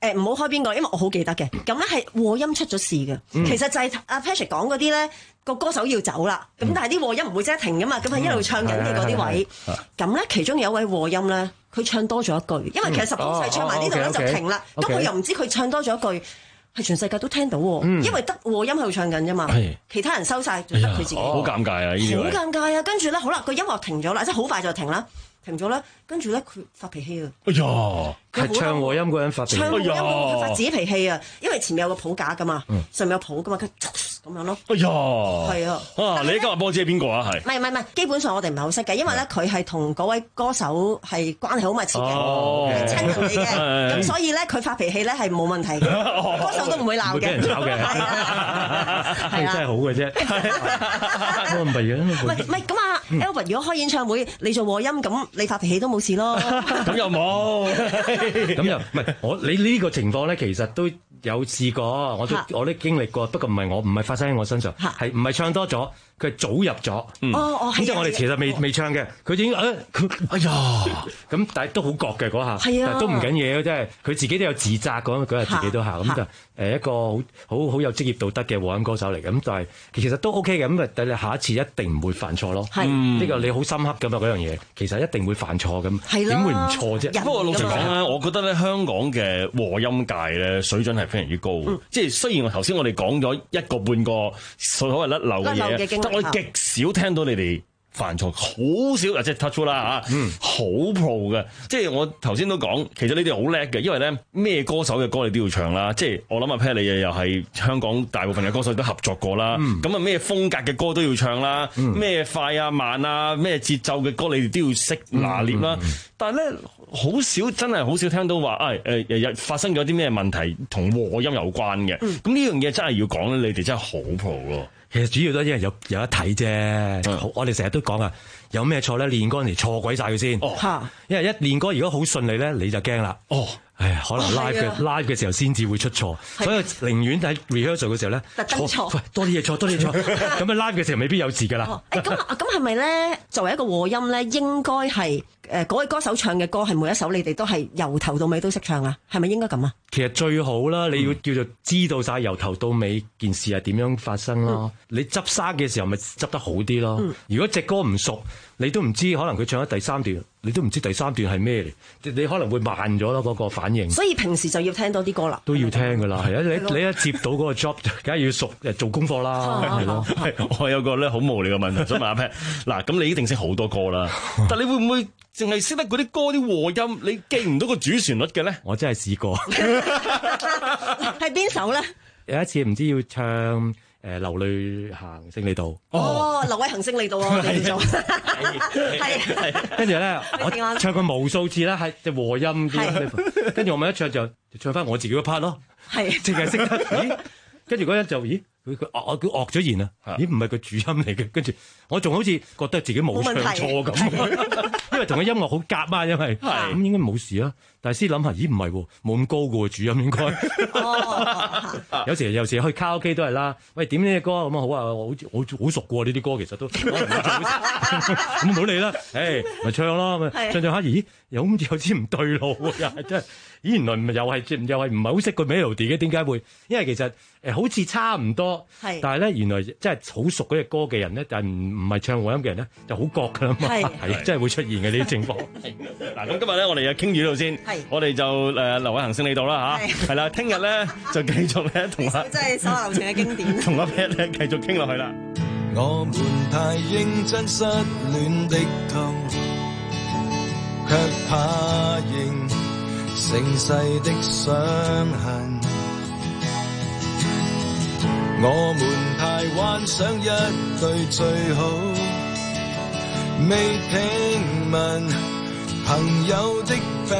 誒唔好開邊個，因為我好記得嘅。咁咧係和音出咗事嘅， 嗯其實就係阿 Patrick 講嗰啲咧，個歌手要走啦，咁、嗯、但係啲和音唔會即刻停噶嘛，咁係一路唱緊嘅嗰啲位。咁咧其中有一位和音咧，佢唱多咗一句，因為其實十公仔唱埋呢度咧就停啦。咁、哦、佢、okay, okay. 又唔知佢唱多咗一句。係全世界都聽到喎、嗯，因為得和音喺度唱緊啫嘛，其他人收晒，就得佢自己。好、 哎、尷尬啊！呢啲好尷尬啊！跟住咧，好啦，個音樂停咗啦，即係好快就停啦，停咗啦，跟住咧佢發脾氣啊！ 哎呀， 係唱和音嗰人發脾氣， 唱和音嗰個佢發自己脾氣啊！因為前面有個譜架噶嘛，嗯、上面有譜噶嘛，佢咁樣咯。 哎呀， 係啊！ 啊，你今日波知係邊個啊？係。 唔係唔係唔係，基本上我哋唔係好識嘅，因為咧佢係同嗰位歌手係關係好密切嘅，係親人嚟嘅，咁所以咧佢發脾氣咧係冇問題嘅，歌手都唔會鬧嘅。 俾人炒嘅，係真係好嘅啫。我唔係嘅，唔係唔係咁啊 Albert 如果開演唱會，你做和音咁，你發脾氣都冇事咯。 咁又冇， 咁又唔係我你呢個情況咧，其實都有試過，我都我都經歷過，不過唔係我唔係發生喺我身上，係唔係唱多咗，佢係早入咗。 嗯、哦哦， 咁即係我哋其實未未唱嘅，佢已經誒佢哎呀咁，但係都好覺嘅嗰下，係啊，但都唔緊要嘅，即係佢自己都有自責嗰嗰日自己都嚇，咁就誒一個好好好有職業道德嘅和音歌手嚟嘅，咁但係其實都 OK 嘅，咁啊等你下一次一定唔會犯錯咯。係呢、呢個你好深刻㗎嘛嗰樣嘢，其實一定會犯錯咁，點會唔錯啫？ 不過老實講咧，我覺得咧香港嘅和音界咧水準係非常之高，嗯、即係雖然我頭先我哋講咗一個半個所謂甩漏嘅嘢，但我極少聽到你哋犯錯，好少，即係 touch 啦嚇，好 pro 嘅。即係我頭先都講，其實你哋好叻嘅，因為咧咩歌手嘅歌你都要唱啦。即係我諗阿 Pat 你又係香港大部分嘅歌手都合作過啦。咁啊咩風格嘅歌都要唱啦，咩、嗯、快啊慢啊咩節奏嘅歌你哋都要識拿捏啦。嗯嗯嗯、但係咧好少真係好少聽到話，誒誒日日發生咗啲咩問題同和音有關嘅。咁呢、嗯、樣嘢真係要講咧，你哋真係好 pro 咯。 其實主要都因為有有得睇啫、嗯，我哋成日都講啊，有咩錯咧？練歌嚟錯鬼晒佢先，哦、因為一練歌如果好順利咧，你就驚啦。哦，哎呀，可能 live 嘅 live 嘅時候先至會出錯，所以寧願喺 rehearsal 嘅時候咧，錯，多啲嘢錯，多啲嘢錯，咁啊 live 嘅時候未必有事噶啦。 誒、哦，咁咁係咪咧？作為一個和音咧，應該係誒嗰位歌手唱嘅歌係每一首你哋都係由頭到尾都識唱啊？係咪應該咁啊？ 其實最好啦，你要叫做知道晒由頭到尾件事係點樣發生咯。嗯、你執生嘅時候咪執得好啲咯。嗯、如果隻歌唔熟，你都唔知可能佢唱咗第三段，你都唔知第三段係咩嚟，你可能會慢咗咯嗰個反應。 所以平時就要聽多啲歌啦。 都要聽噶啦，係啊！你你一接到嗰個 job，梗係要熟誒做功課啦，係咯。 我有個咧好無聊嘅問題想問阿 Pat，嗱咁你一定識好多歌啦，但你會唔會淨係識得嗰啲歌啲和音，你記唔到個主旋律嘅咧？ 我真係試過。 係邊首咧？ 有一次唔知要唱誒、呃、流淚行勝利道。 哦，流淚行勝利道啊！我哋做係跟住咧，我唱過無數次啦，係即和音啲。跟住我咪一唱就唱翻我自己個 part 咯。係，淨係識得咦？跟住嗰陣就咦？佢佢我叫愕咗言啊！咦，唔係個主音嚟嘅，跟住我仲好似覺得自己冇唱錯咁，因為同個音樂好夾啊，因為咁應該冇事啊。但係先諗下，咦唔係喎，冇咁高嘅喎主音應該。哦、有時有時去卡拉 OK 都係啦，喂點呢隻歌咁啊好啊，好好好熟過呢啲歌其實都，咁唔好理啦，誒咪唱咯，咪唱唱下，咦有好似有啲唔對路喎，又係真係，咦原來唔係又係又係唔係好識個 melody 嘅，點解會？因為其實誒好似差唔多，但係咧原來真係好熟嗰隻歌嘅人咧，但係唔唔係唱和音嘅人咧，就好覺㗎啦嘛，係真係會出現嘅呢啲情況。 嗱咁今日咧我哋又傾住呢度先。我哋就誒留喺行星呢度啦嚇，係啦，聽日咧就繼續咧同阿真係手下留情嘅經典， 同阿 Pat 咧繼續傾落去啦。 我們太認真失戀的痛，卻怕認盛世的傷痕。我們太幻想一對最好，未聽聞朋友的病，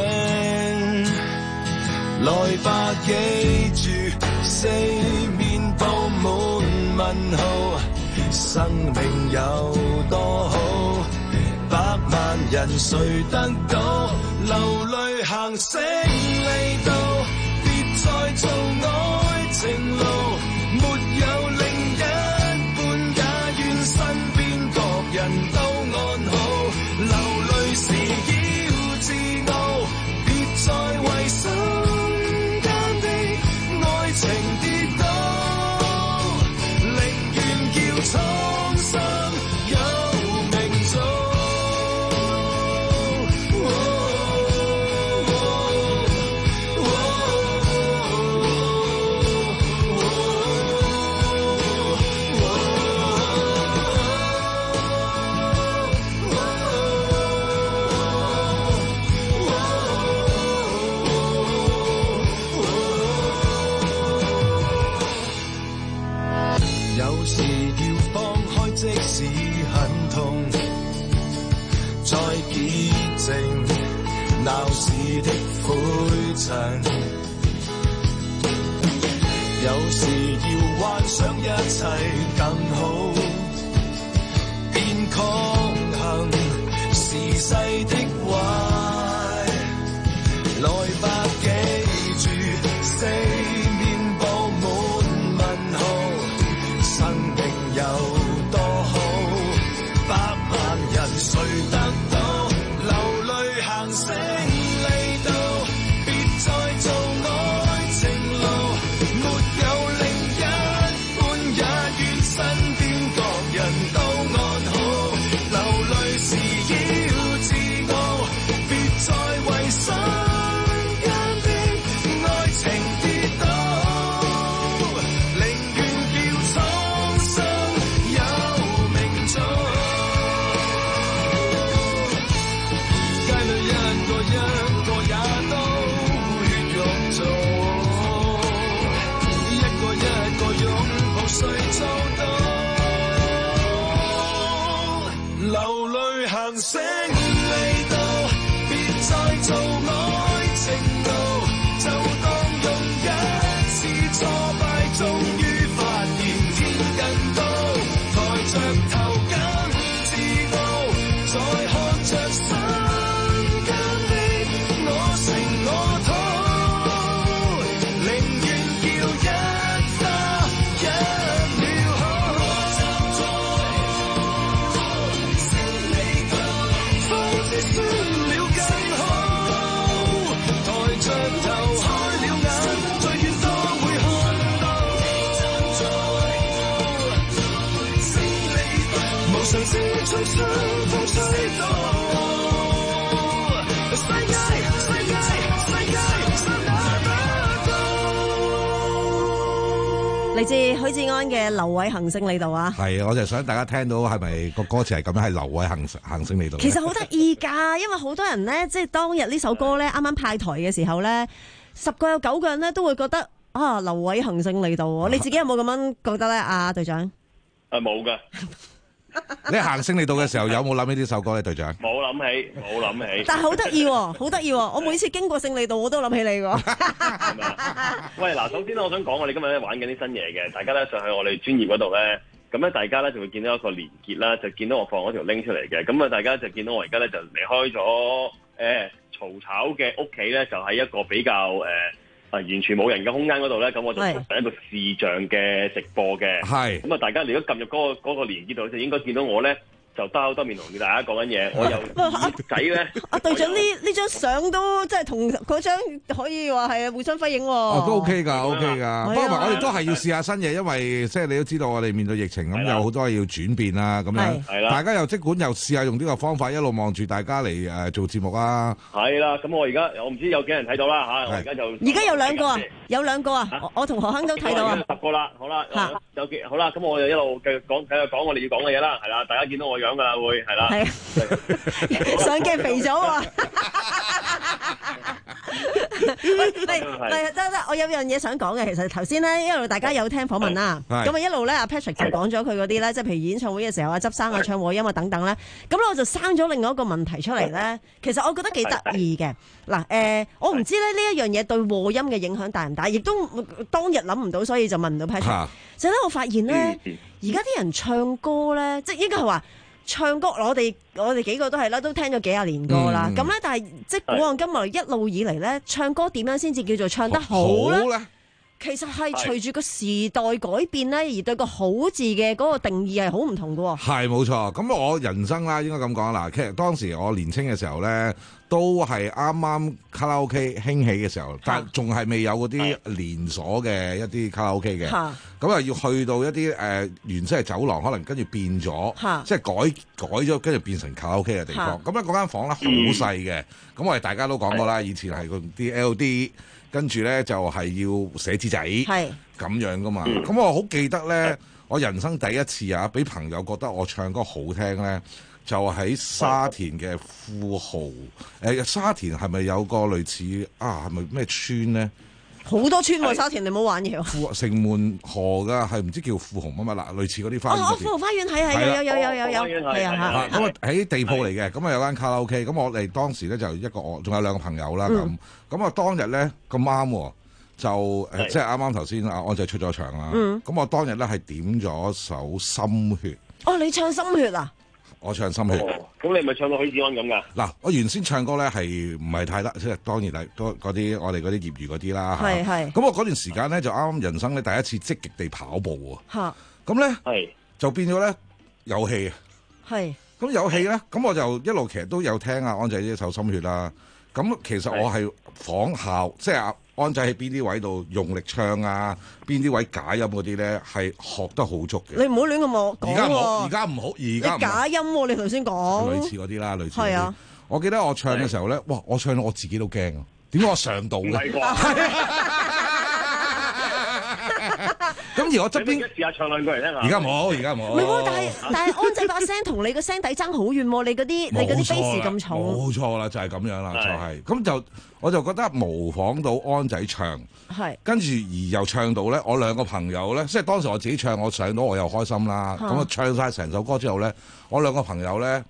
來吧記住四面布滿問號，生命有多好，百萬人誰得到，流淚行勝利道，別再做愛情路，沒有另一半，也願身邊各人都安好，流淚時再為心加塵。有時要幻想一切更好，便抗衡時勢的壞。來吧，記住四面佈滿問號，生命有多好，百萬人誰得到流淚行勝利道，別再做愛情路，沒有另一半也願身邊各人都安好，流淚時要自傲，別再為身間的愛情跌倒，寧願叫蒼生有名做。街裏一個一個也都血肉做，一個一個擁抱誰做到？流淚行勝利道，別再做愛情路，就當用一次挫敗，終於發現天更高，抬着頭更自傲，再看着身間的我成我土，寧願叫一花一秒好。勝利道，方知輸了更好，抬着頭開了眼，最遠都會看到。無常之中春風吹到，世界世界世界剎那得到。 嚟自許志安嘅《劉偉恒勝利道》啊！ 係，我就想大家聽到係咪個歌詞係咁樣，係劉偉恒恒勝利道。 其實好得意㗎，因為好多人咧，即係當日呢首歌咧啱啱派台嘅時候咧，十個有九個人咧都會覺得啊，劉偉恒勝利道喎。你自己有冇咁樣覺得咧，啊隊長？ 誒冇㗎， 你行勝利道嘅時候有冇諗起呢首歌咧，隊長？ 冇諗起，冇諗起。 但係好得意喎，好得意喎！我每次經過勝利道，我都諗起你喎。 喂，嗱，首先我想講，我哋今日咧玩緊啲新嘢嘅，大家咧上去我哋專頁嗰度咧，咁咧大家咧就會見到一個連結啦，就見到我放嗰條 link 出嚟嘅，咁啊大家就見到我而家咧就離開咗誒嘈吵嘅屋企咧，就喺一個比較誒。啊！完全冇人嘅空間嗰度咧，咁我就做緊一個視像嘅直播嘅。係。咁啊，大家如果撳入嗰個嗰個連結度，就應該見到我咧，就兜口兜面同大家講緊嘢。我又耳仔咧。 阿隊長呢呢張相都即係同嗰張可以話係互相輝映喎。 哦，都 OK 㗎，OK 㗎。不過我哋都係要試下新嘢，因為即係你都知道我哋面對疫情咁，有好多嘢要轉變啦，咁樣。係啦。大家又即管又試下用呢個方法，一路望住大家嚟誒做節目啊。 係啦，咁我而家我唔知有幾人睇到啦嚇，我而家就而家有兩個啊，有兩個啊，我我同何亨都睇到啊。 十個啦，好啦，有幾好啦，咁我就一路繼續講繼續講我哋要講嘅嘢啦，係啦，大家見到我樣㗎啦，會係啦。係啊，上鏡肥咗喎。喂，嚟得得，我有樣嘢想講嘅。其實頭先咧，一路大家有聽訪問啦，咁啊一路咧，阿 Patrick 就講咗佢嗰啲咧，即係譬如演唱會嘅時候啊，執生啊，唱和音啊等等咧。咁咧我就生咗另外一個問題出嚟咧。其實我覺得幾得意嘅。嗱，誒，我唔知咧呢一樣嘢對和音嘅影響大唔大，亦都當日諗唔到，所以就問唔到 Patrick。就咧，我發現咧，而家啲人唱歌咧，即係應該係話。唱歌我哋我哋幾個都係啦，都聽咗幾廿年歌啦。咁咧、嗯，但係即係古往今來一路以嚟咧，唱歌點樣先至叫做唱得好咧？其實係隨住個時代改變咧，而對個好字嘅嗰個定義係好唔同嘅。係冇錯。咁我人生啦，應該咁講啦。其實當時我年青嘅時候咧，都係啱啱卡拉 OK 興起嘅時候，但仲係未有嗰啲連鎖嘅一啲卡拉 OK 嘅。咁啊，要去到一啲誒、呃、原先係走廊，可能跟住變咗，即係改改咗，跟住變成卡拉 OK 嘅地方。咁咧嗰間房咧好細嘅。咁、嗯、我哋大家都講過啦，以前係嗰啲 L D。跟住咧就係、是、要寫紙仔，咁樣噶嘛。咁、嗯、我好記得咧，我人生第一次啊，俾朋友覺得我唱歌好聽咧，就喺沙田嘅富豪。誒、呃、沙田係咪有個類似啊？係咪咩村咧？ 好多村喎，沙田你唔好玩嘢喎。 富城門河㗎係唔知叫富紅乜乜啦，類似嗰啲花園嗰邊。 哦，富紅花園係係有有有有有有係啊咁啊喺地鋪嚟嘅，咁啊有間卡拉 OK，咁我哋當時咧就一個我仲有兩個朋友啦咁，咁啊當日咧咁啱喎，就誒即係啱啱頭先阿安仔出咗場啦，咁我當日咧係點咗首心血。 哦，你唱心血啊？ 我唱心血， 咁、哦、你咪唱到許志安咁噶？ 嗱，我原先唱歌咧係唔係太得，即係當然係多嗰啲我哋嗰啲業餘嗰啲啦。 係係。 咁我嗰段時間咧就啱啱人生咧第一次積極地跑步喎。 嚇。 咁咧就變咗咧有氣啊。 係。咁有氣咧，咁我就一路其實都有聽阿安仔呢首心血啦。咁其實我係仿效，即係阿安仔喺邊啲位度用力唱啊，邊啲位假音嗰啲咧，係學得好足嘅。 你唔好亂咁我講而家唔好，而家唔好，而家你假音喎！你頭先講。 類似嗰啲啦，類似嗰啲。 係啊。 我記得我唱嘅時候咧，哇！我唱到我自己都驚啊！點解我上到嘅？咁而我側邊試下唱兩句嚟聽下。 而家冇，而家冇。 唔係喎，但係但係安仔把聲同你個聲底爭好遠喎，你嗰啲你嗰啲 bass 咁重。 冇錯啦，就係咁樣啦，就係咁就我就覺得模仿到安仔唱， 係跟住而又唱到咧，我兩個朋友咧，即係當時我自己唱，我上到我又開心啦。咁啊唱晒成首歌之後咧，我兩個朋友咧，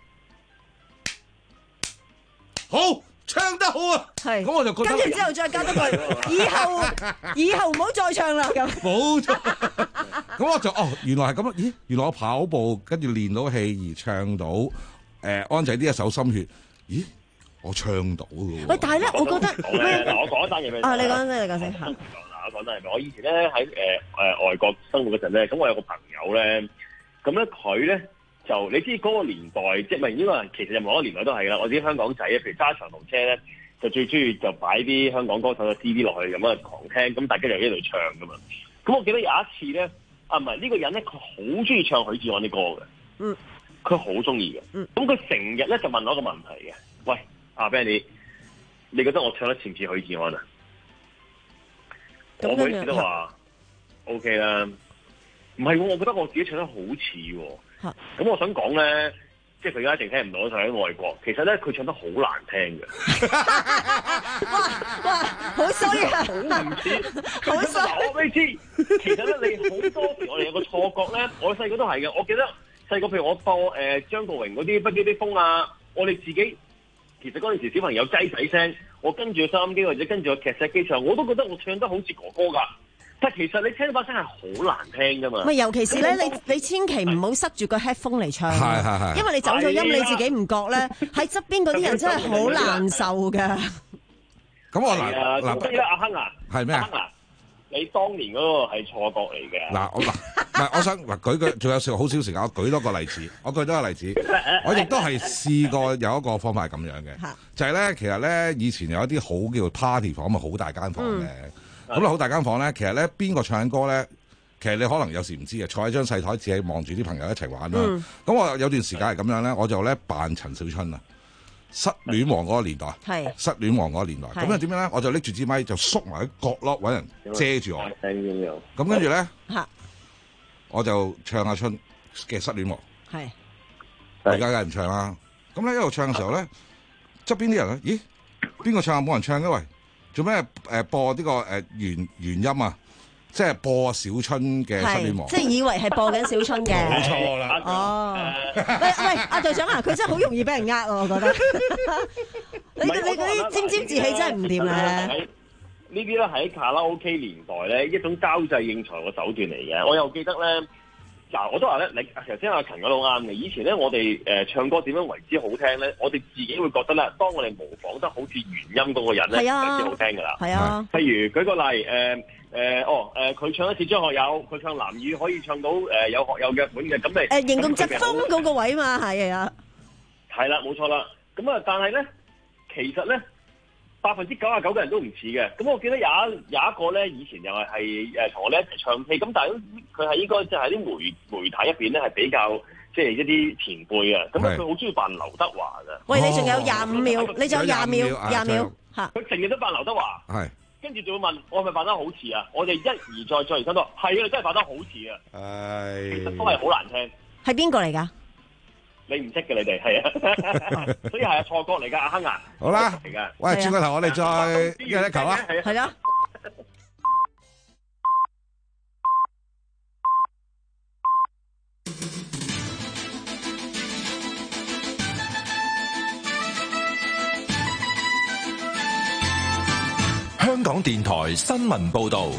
好。唱得好啊！ 係， 咁我就覺得跟住之後再加多句，以後以後唔好再唱啦咁。 冇錯，咁我就哦，原來係咁啊！咦，原來我跑步跟住練到氣而唱到誒、呃、安仔呢一首心血，咦，我唱到嘅喎。 喂，但係咧，我覺得嗱，我講一單嘢俾你。 啊，你講先，你講先。 嗱，我講單嘢。我以前咧喺誒誒外國生活嗰陣咧，咁我有個朋友咧，咁咧佢咧。就你知嗰個年代，即係唔係應該係其實任何一個年代都係啦。我啲香港仔，譬如揸長途車咧，就最中意就擺啲香港歌手嘅 C D 落去咁啊，狂聽，咁大家就喺度唱噶嘛。咁我記得有一次咧，啊唔係呢個人咧，佢好中意唱許志安啲歌嘅， 嗯， 佢好中意嘅，嗯，咁佢成日咧就問我一個問題嘅，喂，阿 Benny，你覺得我唱得似唔似許志安啊？我每次都話 OK 啦，唔係喎，我覺得我自己唱得好似喎。咁我想講咧，即係佢而家一定聽唔到，就喺外國。其實咧，佢唱得好難聽嘅。 哇哇，好衰啊！ 好唔似，好衰。我俾你知，其實咧，你好多時我哋有個錯覺咧，我細個都係嘅。我記得細個譬如我播誒張國榮嗰啲《不羈的風》啊，我哋自己其實嗰陣時小朋友雞仔聲，我跟住個收音機或者跟住個劇石機唱，我都覺得我唱得好似哥哥㗎。但其實你聽把聲係好難聽噶嘛？ 咪尤其是咧，你你千祈唔好塞住個 headphone 嚟唱， 係係係， 因為你走咗音你自己唔覺咧，喺側邊嗰啲人真係好難受噶。 咁我嗱嗱， 不如阿亨啊， 係咩啊？ 你當年嗰個係錯覺嚟嘅。 嗱我嗱，唔係我想嗱舉個，仲有少好少時間，我舉多個例子，我舉多個例子，我亦都係試過有一個方法係咁樣嘅，就係咧，其實咧以前有一啲好叫做 party 房，咪好大間房嘅。咁咧好大間房咧，其實咧邊個唱歌咧，其實你可能有時唔知嘅，坐喺張細台，自己望住啲朋友一齊玩啦。咁、嗯、我有段時間係咁樣咧，我就咧扮陳小春啊，失戀王嗰個年代，失戀王嗰個年代。咁又點樣咧？我就拎住支咪就縮埋喺角落揾人遮住我。咁跟住咧，我就唱阿春嘅失戀王。係，而家有人唱啦。咁咧一路唱嘅時候咧，側邊啲人咧，咦？邊個唱啊？冇人唱嘅喂。做咩誒播呢個誒原原音啊？即係播小春嘅失戀王， 即係以為係播緊小春嘅。 冇錯啦。 哦，喂喂，阿隊長啊，佢真係好容易俾人呃喎，我覺得。你你嗰啲沾沾自喜真係唔掂咧。 呢啲咧喺卡拉 OK 年代咧一種交際應酬嘅手段嚟嘅。我又記得咧，嗱我都話咧，你頭先阿勤講得好啱嘅。以前咧我哋誒唱歌點樣為之好聽咧？我哋自己會覺得咧，當我哋模仿得好似原音嗰個人咧，係為之好聽㗎啦。係啊。譬如舉個例，誒、呃、誒、呃、哦誒，佢、呃、唱一次張學友，佢唱藍雨可以唱到誒、呃、有學友嘅本嘅，咁咪誒形容疾風嗰個位嘛，係啊。係啦，冇錯啦。咁啊，但係咧，其實咧。百分之九十九嘅人都唔似嘅，咁我記得有一有一個咧，以前又係係誒同我哋一齊唱 K，咁但係佢係應該即係啲媒媒體入邊咧係比較即係一啲前輩啊，咁佢好中意扮劉德華㗎。喂，你仲有廿五秒，你仲有廿秒，廿秒嚇。佢成日都扮劉德華，係，跟住仲會問我係咪扮得好似啊？我哋一而再再而三都係啊，你真係扮得好似啊！係，其實都係好難聽。係邊個嚟㗎？你唔識嘅，你哋係啊，所以係啊錯覺嚟㗎，阿亨啊， 好啦，喂，轉個頭我哋再一人一球啊， 係啊。 港電台新聞報道。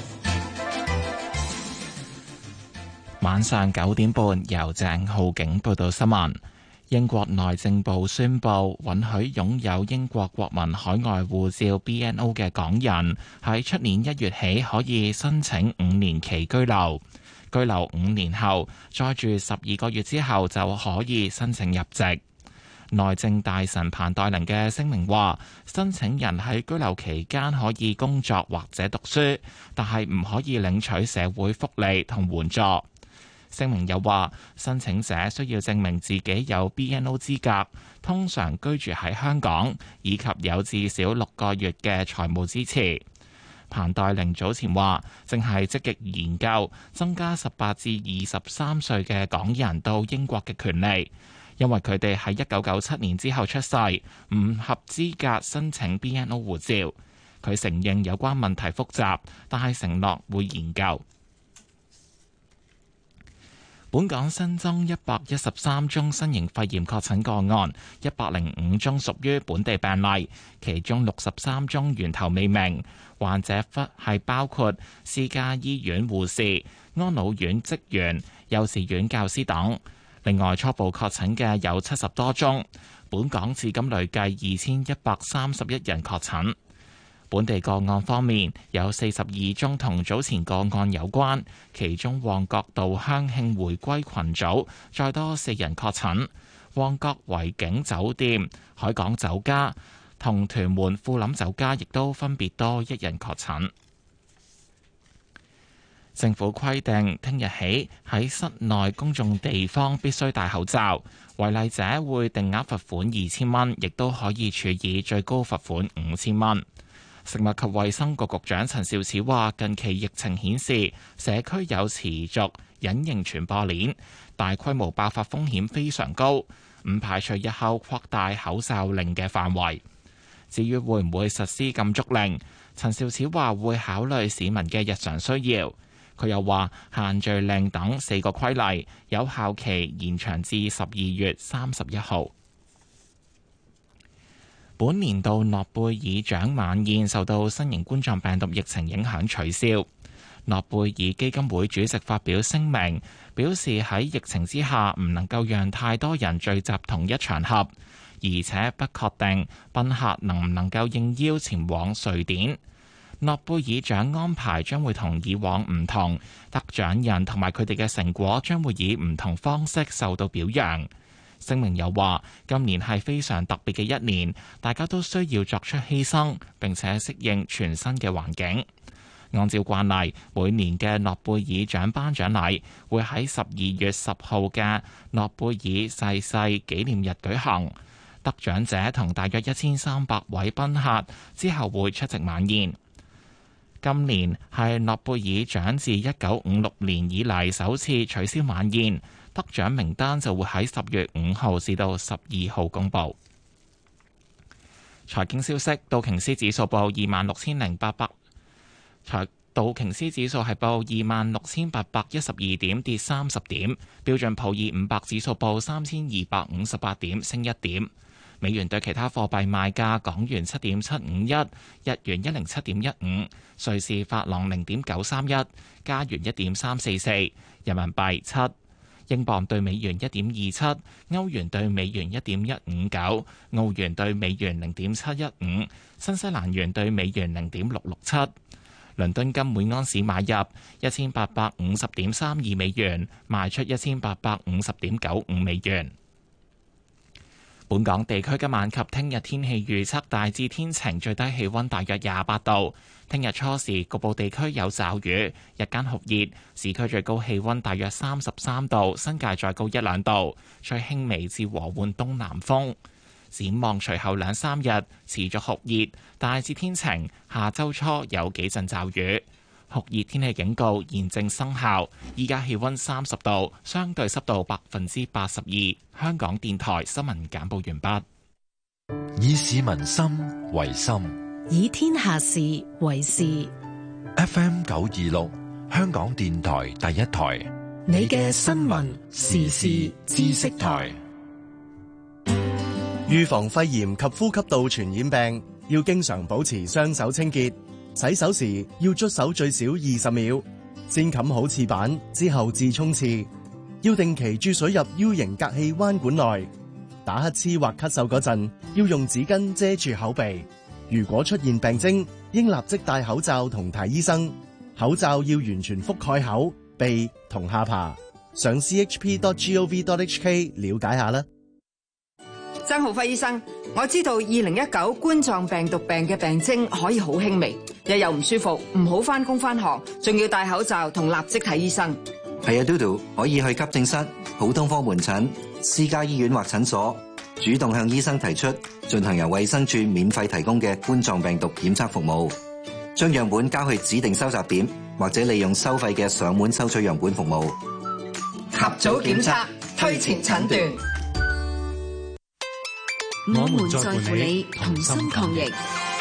晚上九點半，由鄭浩景報道新聞。英國內政部宣布，允許擁有英國國民海外護照 B N O 嘅港人喺出年一月起可以申請五年期居留，居留五年後再住十二個月之後就可以申請入籍。內政大臣彭黛玲嘅聲明話，申請人喺居留期間可以工作或者讀書，但係唔可以領取社會福利同援助。聲明又話，申請者需要證明自己有 B N O 資格，通常居住喺香港，以及有至少六個月嘅財務支持。彭黛玲早前話，正係積極研究增加十八至二十三歲嘅港人到英國嘅權利，因為佢哋喺一九九七年之後出世，唔合資格申請 B N O 護照。佢承認有關問題複雜，但係承諾會研究。本港新增一百一十三宗新型肺炎確診個案，一百零五宗屬於本地病例，其中六十三宗源頭未明。患者忽係包括私家醫院護士、安老院職員、幼稚園教師等。另外，初步確診嘅有七十多宗。本港至今累計二千一百三十一人確診。本地個案方面，有四十二宗同早前個案有關，其中旺角道香慶回歸群組再多四人確診，旺角維景酒店、海港酒家同屯門富林酒家亦都分別多一人確診。政府規定，聽日起喺室內公眾地方必須戴口罩，違例者會定額罰款二千蚊，亦都可以處以最高罰款五千蚊。食物及衛生局局長陳肇始話，近期疫情顯示社區有持續隱形傳播鏈，大規模爆發風險非常高，唔排除日後擴大口罩令嘅範圍。至於會唔會實施禁足令，陳肇始話會考慮市民嘅日常需要。佢又話限聚令等四個規例有效期延長至十二月三十一號。本年度諾貝爾獎晚宴受到新型冠狀病毒疫情影響取消。諾貝爾基金會主席發表聲明，表示喺疫情之下唔能夠讓太多人聚集同一場合，而且不確定賓客能唔能夠應邀前往瑞典。諾貝爾獎安排將會同以往唔同，得獎人同埋佢哋嘅成果將會以唔同方式受到表揚。聲明又話，今年係非常特別嘅一年，大家都需要作出犧牲，並且適應全新嘅環境。按照慣例，每年嘅諾貝爾獎頒獎禮會喺十二月十號嘅諾貝爾逝世紀念日舉行，得獎者同大約一千三百位賓客之後會出席晚宴。今年係諾貝爾獎自一九五六年以嚟首次取消晚宴。得獎名單就會喺十月五號至到十二號公佈。財經消息，道瓊斯指數報二萬六千零八百，財道瓊斯指數係報二萬六千八百一十二點，跌三十點。標準普爾五百指數報三千二百五十八點，升一點。美元對其他貨幣賣價：港元七點七五一，日元一零七點一五，瑞士法郎零點九三一，加元一點三四四，人民幣七。英鎊對美元一點二七，歐元對美元一點一五九，澳元對美元零點七一五，新西蘭元對美元零點六六七。倫敦金每安士買入一千八百五十點三二美元，賣出一千八百五十點九五美元。本港地區今晚及聽日天氣預測大致天晴，最低氣溫大約廿八度。聽日初時局部地區有驟雨，日間酷熱，市區最高氣溫大約三十三度，新界再高一兩度，吹輕微至和緩東南風。展望隨後兩三日持續酷熱，大致天晴，下周初有幾陣驟雨。酷熱天氣警告現正生效，依家氣溫三十度，相對濕度百分之八十二。香港電台新聞簡報完畢。 以市民心為心， 以天下事為事。 F M 九二六，香港電台第一台， 你嘅新聞時事知識台。 預防肺炎及呼吸道傳染病，要經常保持雙手清潔。 洗手時要捽手最少二十秒，先冚好廁板之後至沖廁。要定期注水入 U 型隔氣彎管內。打乞嗤或咳嗽嗰陣，要用紙巾遮住口鼻。如果出現病徵，應立即戴口罩同睇醫生。口罩要完全覆蓋口、鼻同下巴。上 c h p dot gov dot h k 了解下啦。 曾浩輝醫生，我知道二零一九冠狀病毒病嘅病徵可以好輕微，日又唔舒服，唔好返工返學，仲要戴口罩同立即睇醫生。 係啊，嘟嘟可以去急症室、普通科門診、私家醫院或診所，主動向醫生提出進行由衛生署免費提供嘅冠狀病毒檢測服務，將樣本交去指定收集點，或者利用收費嘅上門收取樣本服務。 及早檢測，推前診斷。 我們在乎你，同心抗疫。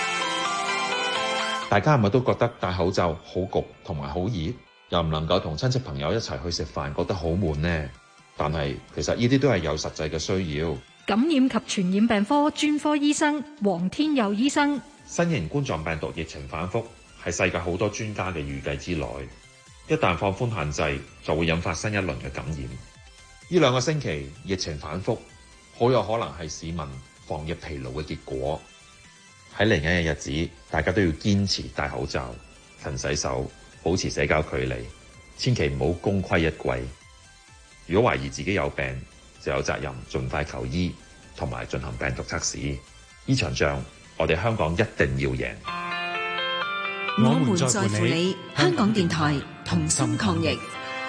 大家係咪都覺得戴口罩好焗同埋好熱，又唔能夠同親戚朋友一齊去食飯，覺得好悶呢？但係其實呢啲都係有實際嘅需要。 感染及傳染病科專科醫生黃天佑醫生， 新型冠狀病毒疫情反覆係世界好多專家嘅預計之內，一旦放寬限制，就會引發新一輪嘅感染。呢兩個星期疫情反覆，好有可能係市民防疫疲勞嘅結果。喺嚟緊嘅日子，大家都要堅持戴口罩、勤洗手、保持社交距離，千祈唔好功虧一簣。如果懷疑自己有病，就有責任盡快求醫，同埋進行病毒測試。呢場仗，我哋香港一定要贏。 我們在乎你，香港電台同心抗疫。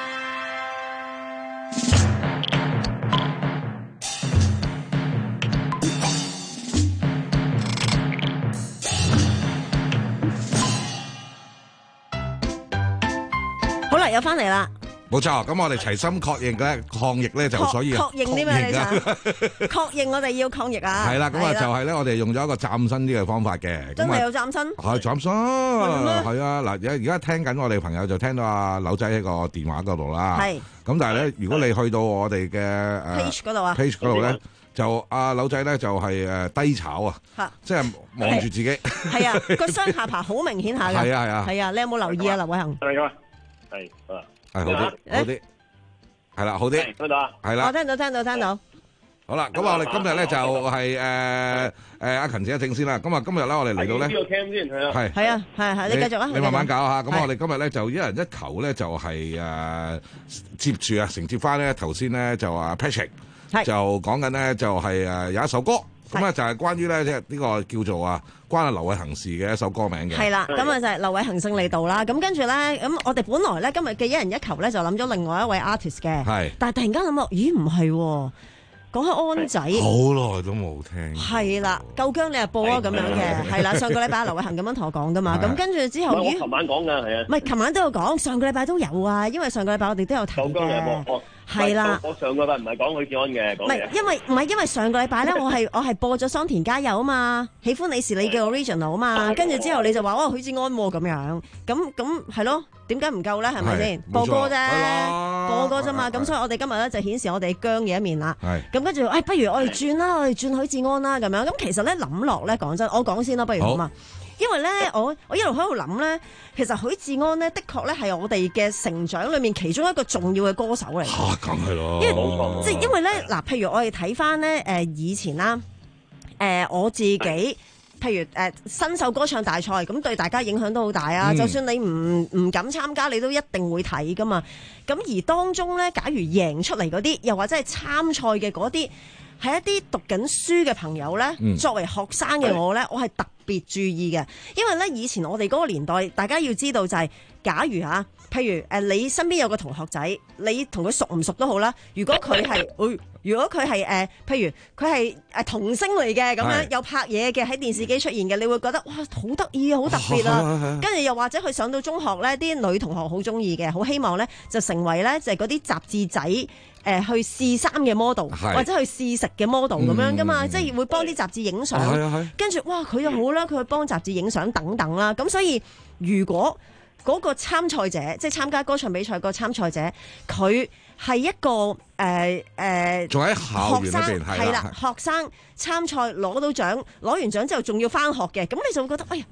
好啦，又翻嚟啦。 冇錯，咁我哋齊心確認嘅抗疫咧，就所以確認啲咩？你想確認我哋要抗疫啊？ 係啦，咁啊就係咧，我哋用咗一個嶄新啲嘅方法嘅。 真係有嶄新？ 係嶄新，係啊！嗱，而而家聽緊我哋朋友就聽到阿柳仔喺個電話嗰度啦。係。咁但係咧，如果你去到我哋嘅誒 page 嗰度啊 ，page 嗰度咧，就阿柳仔咧就係誒低炒啊，即係望住自己。 係啊，個雙下巴好明顯下㗎。 係啊係啊。 係啊，你有冇留意啊，劉偉恒？ 係啊，係啊。 係好啲，好啲，係啦，好啲， 聽到啊， 係啦， 我聽到，聽到，聽到。 好啦，咁我哋今日咧就係誒誒阿勤姐正先啦。咁啊，今日咧我哋嚟到咧， 呢個 cam 先係啊， 係係啊，係係，你繼續啊， 你慢慢搞下。咁我哋今日咧就一人一球咧，就係誒接住啊，承接翻咧頭先咧就話 Patrick 就講緊咧就係誒有一首歌。咁啊，就係關於咧，即係呢個叫做啊，關阿劉偉恒事嘅一首歌名嘅。係啦， 咁啊就係劉偉恒勝利道啦。咁跟住咧，咁我哋本來咧今日嘅一人一球咧，就諗咗另外一位 artist 嘅。係。但係突然間諗到，咦唔係喎，講開安仔。好耐都冇聽。 係啦，夠姜你又播啊咁樣嘅，係啦。上個禮拜劉偉恒咁樣同我講噶嘛，咁跟住之後， 我琴晚講㗎，係啊。 唔係，琴晚都有講，上個禮拜都有啊，因為上個禮拜我哋都有提嘅。係啦， 我上個禮拜唔係講許志安嘅， 唔係因為唔係因為上個禮拜咧，我係我係播咗桑田佳祐啊嘛，喜歡你是你嘅 original 啊嘛，跟住之後你就話哇許志安咁樣，咁咁係咯，點解唔夠咧？係咪先播歌啫，播歌啫嘛，咁所以我哋今日咧就顯示我哋僵嘅一面啦。咁跟住，誒不如我哋轉啦，我哋轉許志安啦咁樣。咁其實咧諗落咧，講真，我講先啦，不如好嘛？因為咧，我我一路喺度諗咧，其實許志安咧，的確咧係我哋嘅成長裏面其中一個重要嘅歌手嚟。 嚇，梗係咯， 因為即係因為咧，嗱，譬如我哋睇翻咧，誒以前啦，誒我自己，譬如誒新秀歌唱大賽，咁對大家影響都好大啊。嗯、就算你唔唔敢參加，你都一定會睇噶嘛。咁而當中咧，假如贏出嚟嗰啲，又或者係參賽嘅嗰啲，係一啲讀緊書嘅朋友咧，嗯、作為學生嘅我咧，我係特別注意嘅，因為咧以前我哋嗰個年代，大家要知道就係、是，假如嚇，譬如誒你身邊有個同學仔，你同佢熟唔熟都好啦。如果佢係，如果佢係誒，譬如佢係誒童星嚟嘅咁樣，有拍嘢嘅喺電視機出現嘅，你會覺得哇好得意啊，好特別啊。跟住又或者佢上到中學咧，啲女同學好中意嘅，好希望咧就成為咧就係嗰啲雜誌仔誒、呃、去試衫嘅 model，或者去試食嘅 model 咁樣噶嘛，嗯、即係會幫啲雜誌影相。跟住哇佢又好啦，佢去幫雜誌影相等等啦。咁所以如果嗰個參賽者，即係參加歌唱比賽個參賽者，佢係一個誒誒， 仲、呃、喺校園裏邊係啦，學生參賽攞到獎，攞完獎之後仲要返學嘅，咁你就會覺得，哎呀，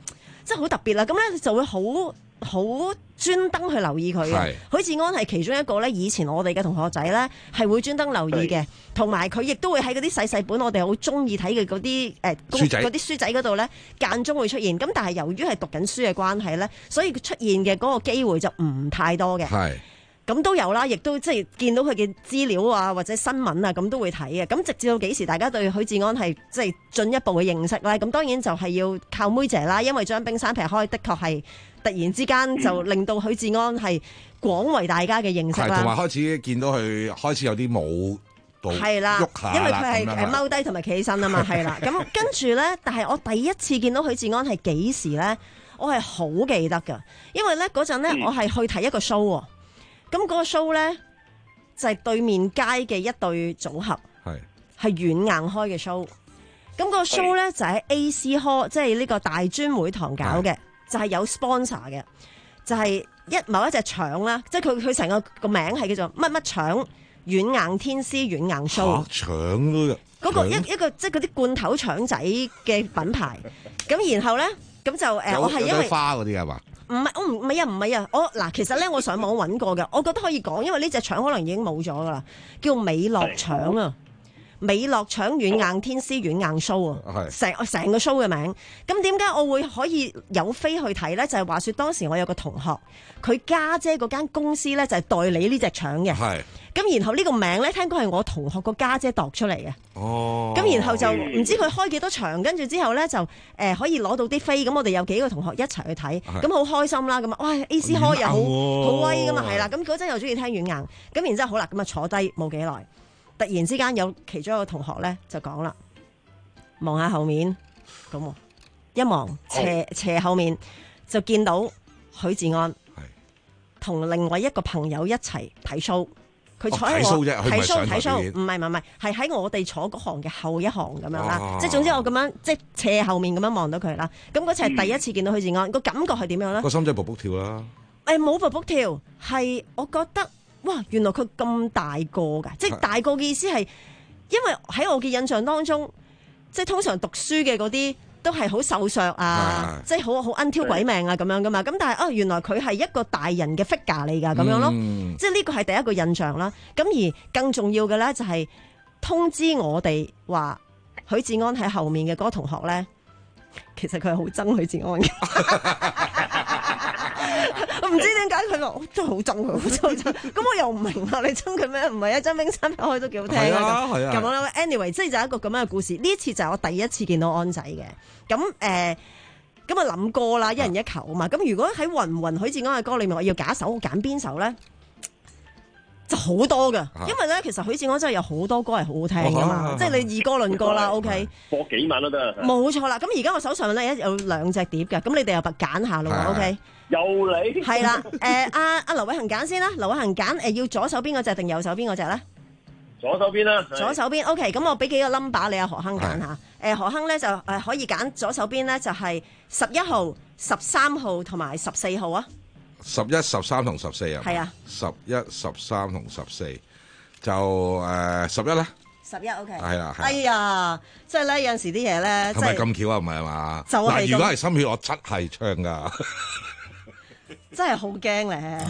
即係好特別啦。咁咧就會好好專登去留意佢嘅。許志安係其中一個咧，以前我哋嘅同學仔咧係會專登留意嘅，同埋佢亦都會喺嗰啲細細本我哋好中意睇嘅嗰啲誒嗰啲書仔嗰度咧間中會出現。咁但係由於係讀緊書嘅關係咧，所以佢出現嘅嗰個機會就唔太多嘅。係。咁都有啦，亦都即係見到佢嘅資料啊，或者新聞啊，咁都會睇嘅。咁直至到幾時，大家對許志安係即係進一步嘅認識咧？咁當然就係要靠妹姐啦，因為將冰山劈開，的確係突然之間就令到許志安係廣為大家嘅認識啦。 同埋開始見到佢開始有啲舞蹈係啦，因為佢係誒踎低同埋企起身啊嘛，係啦。咁跟住咧，但係我第一次見到許志安係幾時咧？我係好記得㗎，因為咧嗰陣咧，我係去睇一個 show 喎。咁嗰個 show 咧就係、是、對面街嘅一對組合，係係軟硬開嘅 show。咁嗰個 show 咧就喺、是、A C Hall， 即係呢個大專會堂搞嘅，就係、是、有 sponsor 嘅，就係、是、一某一隻腸啦，即係佢佢成個個名係叫做乜乜腸軟硬天師軟硬 show。 腸都有嗰個一一個即係嗰啲罐頭腸仔嘅品牌。咁然後咧咁就誒，我係因為花嗰啲係嘛？ 唔係，我唔唔係啊，唔係啊，我嗱，其實咧，我上網揾過嘅，我覺得可以講，因為呢隻腸可能已經冇咗噶啦，叫美樂腸啊，美樂腸軟硬天師軟硬 show 啊，成成個 show 嘅名。咁點解我會可以有飛去睇咧？就係、是、話說當時我有個同學，佢家姐嗰間公司咧就係代理呢隻腸嘅。係。咁然後呢個名咧，聽講係我同學個家姐度出嚟嘅。哦。咁然後就唔知佢開幾多場，跟住之後咧就誒、呃、可以攞到啲飛。咁我哋有幾個同學一齊去睇，咁好開心啦。咁啊，哇 A C Hall 又好好威噶嘛，係啦。咁嗰陣又中意聽軟硬。咁然之後好啦，咁啊坐低冇幾耐，突然之間有其中一個同學咧就講啦，望下後面，咁一望斜斜後面就見到許志安同另外一個朋友一齊睇 show。佢坐喺我睇 show 睇 show，唔係唔係唔係，係喺我哋坐嗰行嘅後一行咁樣啦。哦、即係總之我咁樣即係斜後面咁樣望到佢啦。咁嗰次係第一次見到許志安，個、嗯、感覺係點樣咧？個心仔卜卜跳啦。 誒冇卜卜跳，係我覺得哇，原來佢咁大個㗎，即係大個嘅意思係，因為喺我嘅印象當中，即係通常讀書嘅嗰啲。都係好瘦削啊，即係好好恩挑鬼命啊咁樣噶嘛，咁但係哦原來佢係一個大人嘅 figure 嚟㗎咁樣咯，嗯、即係呢個係第一個印象啦。咁而更重要嘅咧就係通知我哋話許志安喺後面嘅嗰個同學咧，其實佢係好憎許志安嘅。我唔知點解佢話我真係好憎佢，好憎憎。咁我又唔明啊，你憎佢咩？唔係一張冰山劈開都幾好聽啊！咁樣啦 ，anyway， 即係就係一個咁樣嘅故事。呢一次就係我第一次見到安仔嘅。咁誒，咁啊諗歌啦，一人一球啊嘛。咁如果喺芸芸許志安嘅歌裏面，我要揀首，我揀邊首咧？就好多㗎，因為咧其實許志安真係有好多歌係好好聽㗎嘛，即係你以歌論歌啦 ，OK。 播幾晚都得。冇錯啦，咁而家我手上咧有兩隻碟嘅，咁你哋又揀下咯 ，OK。 又你。係啦，誒阿阿劉偉恒揀先啦，劉偉恒揀誒要左手邊嗰隻定右手邊嗰隻咧？ 左手邊啦。 左手邊 ，OK， 咁我俾幾個 number 你阿何亨揀下。誒何亨咧就誒可以揀左手邊咧就係十一號、十三號同埋十四號啊。 十一、十三同十四啊，係啊，十一、十三同十四就誒十一啦， 十一 OK， 係啊， 哎呀，即係咧有陣時啲嘢咧， 係咪咁巧啊？唔係啊嘛， 就係嗱，如果係心血，我真係唱噶， 真係好驚咧。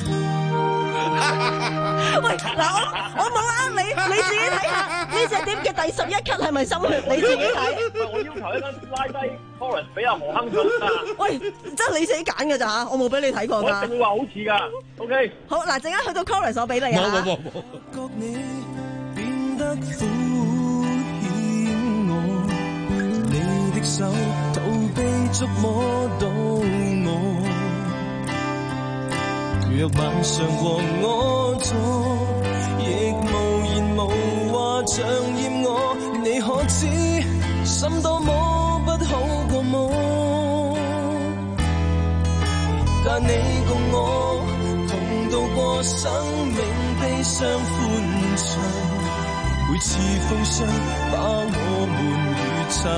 喂，嗱我我冇呃你，你自己睇下呢隻碟嘅第十一級係咪心血？你自己睇。 我要求一間拉低 chorus 俾阿何亨唱啊！ 喂，真係你自己揀㗎咋，我冇俾你睇過㗎。 我一定會話好似㗎。OK。 好嗱，陣間去到 chorus 我俾你啊。冇冇冇冇。覺你變得敷衍我，你的手逃避觸摸到我。若晚上和我坐，亦無言無話像厭我，你可知心多麼不好過麼？但你共我同渡過生命悲傷歡暢，每次風霜把我們如擦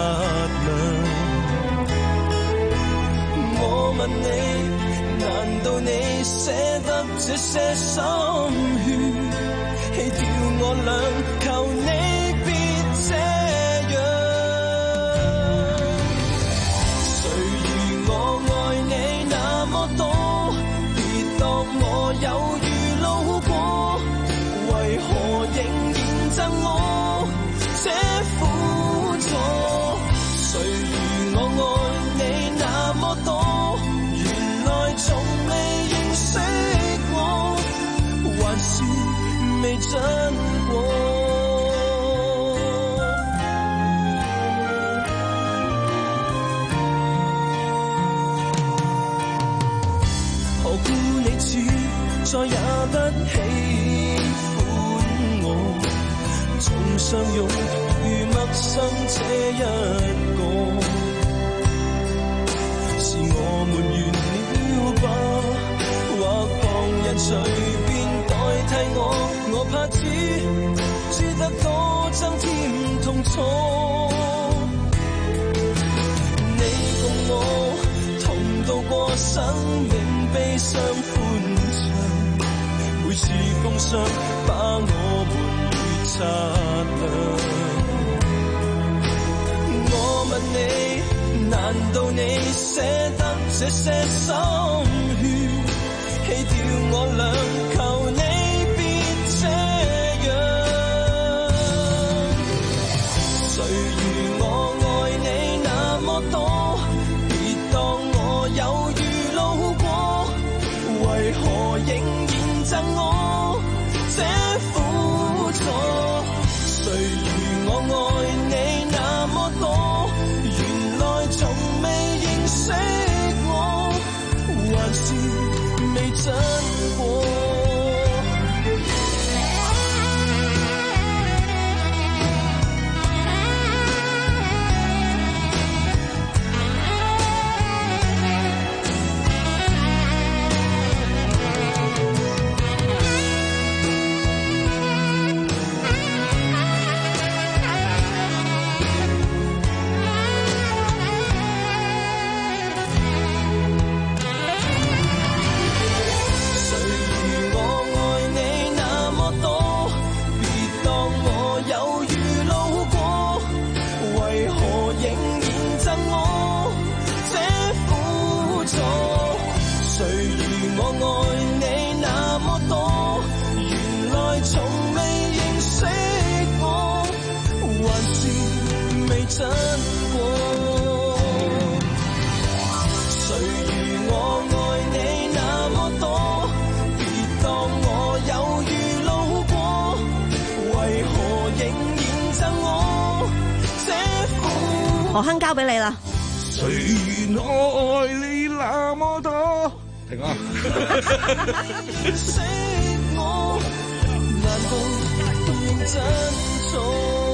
亮。我問你，難道你捨得這些心血，棄掉我倆？求你別這樣。誰如我愛我有如路過，為何仍然贈我這苦楚？誰如我愛你那麼多，原來從未認識我，還是未真過。再也不喜歡我，從相擁如陌生這一個，是我們完了吧？或旁人隨便代替我，我怕只知得多增添痛楚。你共我同渡過生命悲傷歡暢，每次風霜把我們越擦亮。我問你，難道你捨得這些心血，棄掉我倆？求你別這樣。誰如我愛你那麼多，別當我有如路過，為何仍贈我這苦楚？誰如我愛你那麼多，原來從未認識我，還是未真過。真過，誰如我愛你那麼多，別當我有如路過，為何仍然贈我這苦？ 何鏗交俾你啦。 誰如我愛你那麼多，停啊！ 識我，難道認真做？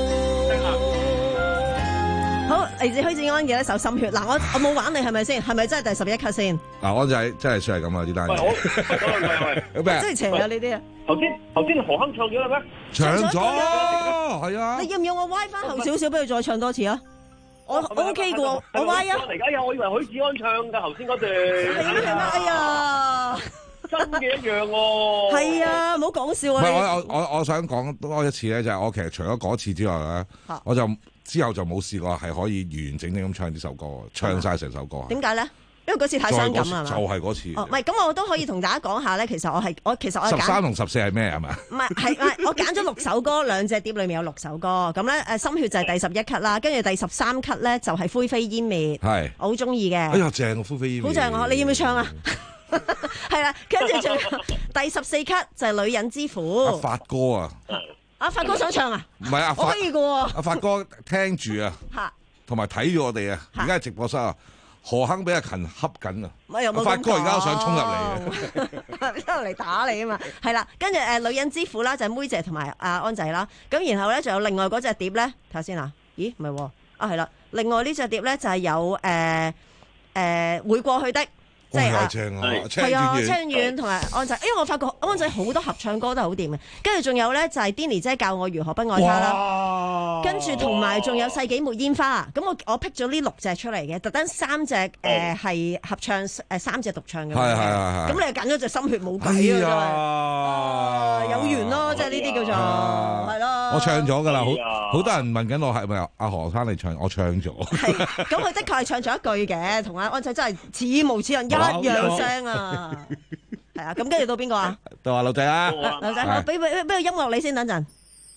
好，嚟自許志安嘅一首《心血》。嗱，我我冇玩你係咪先？係咪真係第十一級先？ 嗱，安仔真係算係咁啊！呢單嘢。 喂，好，真係邪啊！呢啲啊。 頭先頭先何鏗唱咗啦咩？ 唱咗，係啊。 你要唔要我歪翻後少少俾佢再唱多次啊？我 OK 嘅喎，我歪啊。 而家有，我以為許志安唱㗎頭先嗰段。 係咩？哎呀！ 真嘅一樣喎。 係啊，唔好講笑啊！ 唔係我我我我想講多一次咧，就係我其實除咗嗰次之外咧，我就。之後就冇試過係可以完整地咁唱呢首歌，唱晒成首歌。 點解咧？因為嗰次太傷感啊嘛。 就係嗰次。 哦，唔係，咁我都可以同大家講下咧。其實我係我其實我十三同十四係咩係咪？ 唔係係係，我揀咗六首歌，兩隻碟裏面有六首歌。咁咧誒，心血就係第十一級啦，跟住第十三級咧就係灰飛煙滅。係。我好中意嘅。 哎呀，正灰飛煙滅。 好正啊！你要唔要唱啊？係啦，跟住仲第十四級就係女人之苦。 阿發哥啊！ 阿發哥想唱啊？ 唔係阿發， 我可以嘅喎。 阿發哥聽住啊，同埋睇住我哋啊，而家係直播室啊，何鏗俾阿勤恰緊啊。阿發哥而家都想衝入嚟嘅， 衝入嚟打你啊嘛。係啦，跟住誒女人之苦啦，就係妹姐同埋阿安仔啦。咁然後咧，仲有另外嗰隻碟咧，睇下先啊。咦，唔係喎，啊係啦，另外呢隻碟咧就係有誒誒會過去的。即係啊，係啊，車婉同埋安仔，因為我發覺安仔好多合唱歌都係好掂嘅，跟住仲有咧就係 Denny 姐教我如何不愛他啦，跟住同埋仲有世紀末煙花，咁我我 pick 咗呢六隻出嚟嘅，特登三隻誒係合唱誒三隻獨唱嘅， 係係係， 咁你又揀咗隻心血冇計啊，有緣咯，即係呢啲叫做係咯。 我唱咗㗎啦，好好多人問緊我係咪阿何生嚟唱，我唱咗。 係，咁佢的確係唱咗一句嘅，同阿安仔真係似模似樣。一樣聲啊！ 係啊，咁跟住到邊個啊？ 到阿劉仔啊， 劉仔，我俾俾俾個音樂你先，等陣。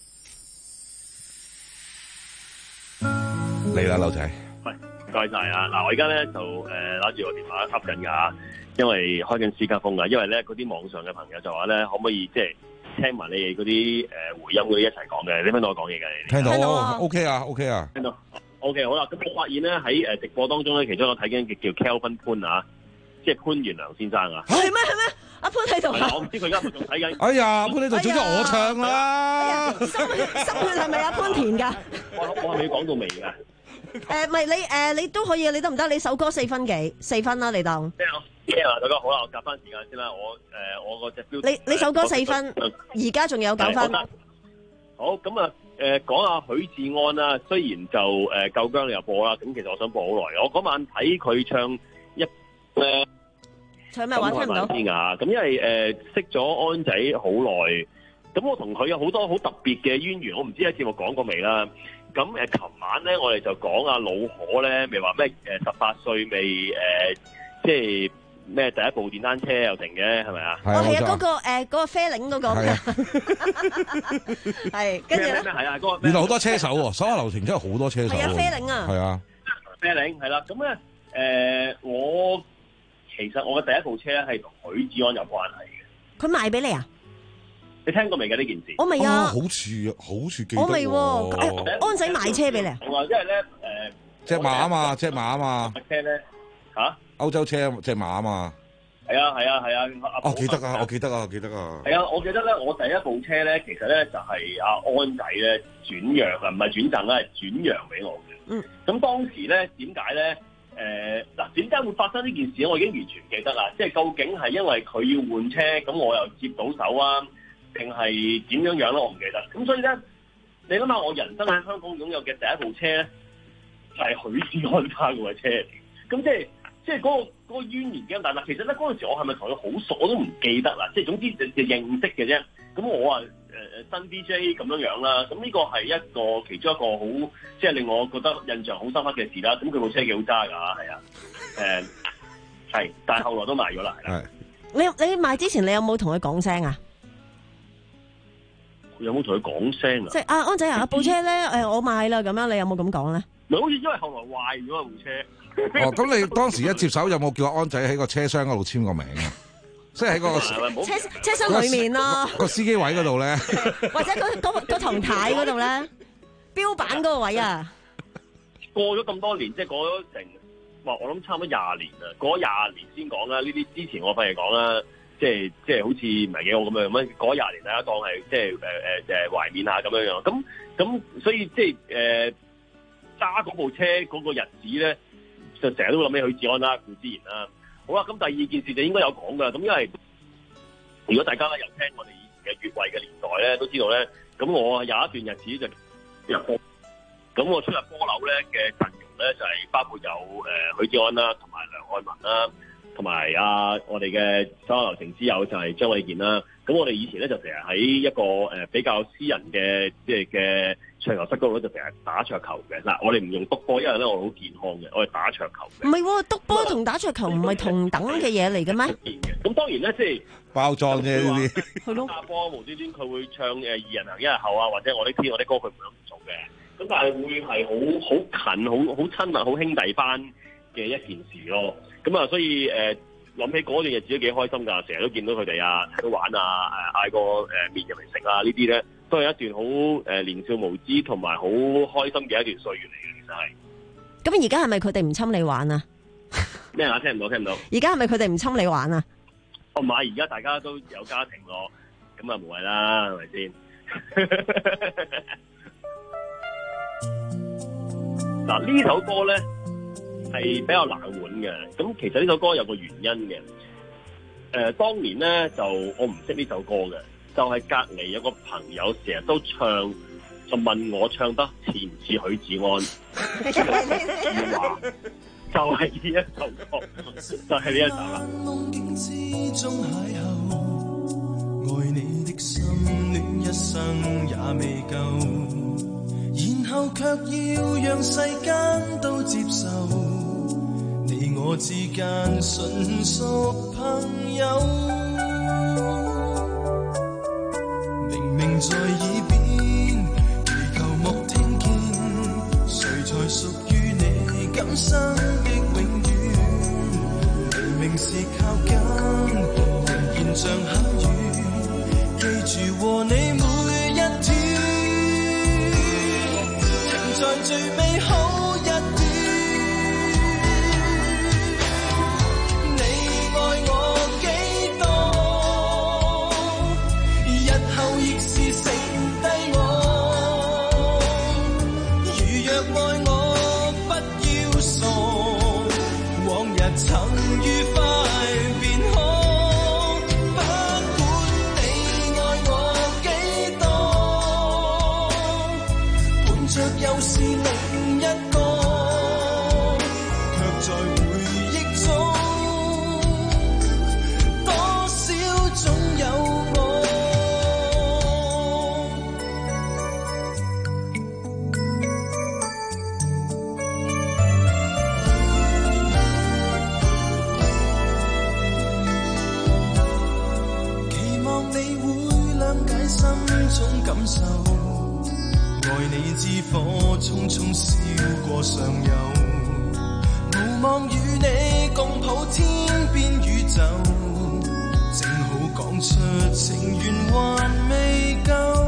嚟啦，劉仔。 喂，唔該晒啊！嗱，我而家咧就誒攞住個電話噏緊㗎，因為開緊私家風㗎。因為咧嗰啲網上嘅朋友就話咧，可唔可以即係聽埋你哋嗰啲誒回音嗰啲一齊講嘅？你聽到我講嘢㗎？你聽到，聽到啊 ，OK 啊 ，OK 啊， 聽到。OK， 好啦，咁我發現咧喺誒直播當中咧，其中我睇緊嘅叫 Kelvin 潘啊，即係潘元良先生啊。 係咩係咩？阿潘喺度啊！ 我唔知佢而家仲睇緊。 哎呀，潘喺度早咗我唱啦。 心血心血係咪阿潘填㗎？ 我我係咪要講到尾㗎？ 誒，唔係你誒，你都可以，你得唔得？你首歌四分幾？四分啦，你當。 聽啊，聽啊，大家好啦，我夾翻時間先啦。我誒我個隻標。 你你首歌四分，而家仲有九分。 好，咁啊。誒講下許志安啦，雖然就誒夠姜你又播啦，咁其實我想播好耐。我嗰晚睇佢唱一誒唱咩話聽唔到先啊！咁因為誒、呃、識咗安仔好耐，咁我同佢有好多好特別嘅淵源，我唔知喺節目講過未啦。咁誒，琴、呃、晚咧我哋就講阿老可咧，咪話咩誒十八歲未誒，即係。咩第一部電單車又成嘅係咪啊？ 哦，係啊，嗰個誒嗰個啡領嗰個，係跟住咧， 係啊，嗰個原來好多車手喎，手下留情真係好多車手。 係啊，啡領啊， 係啊， 啡領係啦。咁咧誒，我其實我嘅第一部車咧係同許志安有關係嘅。 佢賣俾你啊？ 你聽過未㗎呢件事？ 我未啊， 好似好似記得。 我未喎，安仔賣車俾你啊？ 我話因為咧誒， 隻馬啊嘛，隻馬啊嘛。 車咧嚇？歐洲車隻馬啊嘛， 係啊係啊係啊， 哦記得啊，我記得啊，記得啊， 係啊，我記得咧，我第一部車咧，其實咧就係阿安仔咧轉讓啊，唔係轉贈啦，係轉讓俾我嘅。嗯，咁當時咧點解咧？誒嗱，點解會發生呢件事？我已經完全記得啦，即係究竟係因為佢要換車，咁我又接到手啊，定係點樣樣咧？我唔記得。咁所以咧，你諗下，我人生喺香港擁有嘅第一部車咧，就係許志安揸嘅車嚟。咁即係。即係嗰個嗰個淵源嘅，但係其實咧嗰陣時我係咪同佢好熟我都唔記得啦。即係總之就就認識嘅啫。咁我啊誒誒新 D J 咁樣樣啦。咁呢個係一個其中一個好即係令我覺得印象好深刻嘅事啦。咁佢部車幾好揸㗎，係啊誒係，但係後來都賣咗啦。係。 你你賣之前你有冇同佢講聲啊？ 有冇同佢講聲啊？ 即係啊安仔啊，部車咧誒我賣啦咁樣，你有冇咁講咧？ 唔係好似因為後來壞咗部車。 哦，咁你當時一接手有冇叫安仔喺個車廂嗰度簽個名啊？即係喺個車車廂裏面咯， 個司機位嗰度咧， 或者嗰嗰嗰堂太嗰度咧，標板嗰個位啊。 過咗咁多年，即係過咗成，哇！我諗差唔多廿年啦，過咗廿年先講啦。呢啲之前我費事講啦，即係即係好似唔係幾好咁樣咁樣。過咗廿年大家當係即係誒誒誒懷緬下咁樣樣。咁咁所以即係誒揸嗰部車嗰個日子咧。就成日都諗起許志安啦、顧之賢啦。好啦，咁第二件事就應該有講㗎。咁因為如果大家咧有聽我哋以前嘅越位嘅年代咧，都知道咧，咁我有一段日子就入波。咁我出入波樓咧嘅陣容咧就係、是、包括有誒許志安啦，同埋梁愛文啦，同埋啊我哋嘅手下留情之友就係張衛健啦。咁我哋以前咧就成日喺一個誒比較私人嘅即係嘅桌球室嗰度咧就成日打桌球嘅。嗱，我哋唔用篤波，因為咧我好健康嘅，我哋打桌球嘅。 唔係喎，篤波同打桌球唔係同等嘅嘢嚟嘅咩？ 咁當然咧，即係包裝啫呢啲。 係咯。 打波無端端佢會唱誒二人行一日後啊，或者我啲天我啲歌佢唔會咁做嘅。咁但係會係好好近、好好親密、好兄弟班嘅一件事咯。咁啊，所以誒。呃諗起嗰段日子都幾開心㗎，成日都見到佢哋啊，喺度玩啊，誒嗌個誒麵入嚟食啊，呢啲咧都係一段好誒年少無知同埋好開心嘅一段歲月嚟嘅，其實係。 咁而家係咪佢哋唔侵你玩啊？ 咩啊？聽唔到，聽唔到。 而家係咪佢哋唔侵你玩啊？ 哦，唔係，而家大家都有家庭咯，咁啊無謂啦，係咪先？嗱呢首歌咧。係比較冷門嘅，咁其實呢首歌有個原因嘅。誒、呃，當年咧就我唔識呢首歌嘅，就係、是、隔離有個朋友成日都唱，就問我唱得似唔似許志安？話就係呢一首歌，就係、是、呢一首啦。愛你的心戀一生也未夠，然後卻要讓世間都接受。你我之間純屬朋友。 住和你每一天，停在最美好一點。你愛我幾多，日後亦是剩低我。如若愛我，不要傻，往日曾愉快便好。又是另一個，卻在回憶中，多少總有我。期望你會諒解心中感受，愛你之火匆匆燒過上游，無望與你共抱天邊宇宙，正好講出情緣還未夠。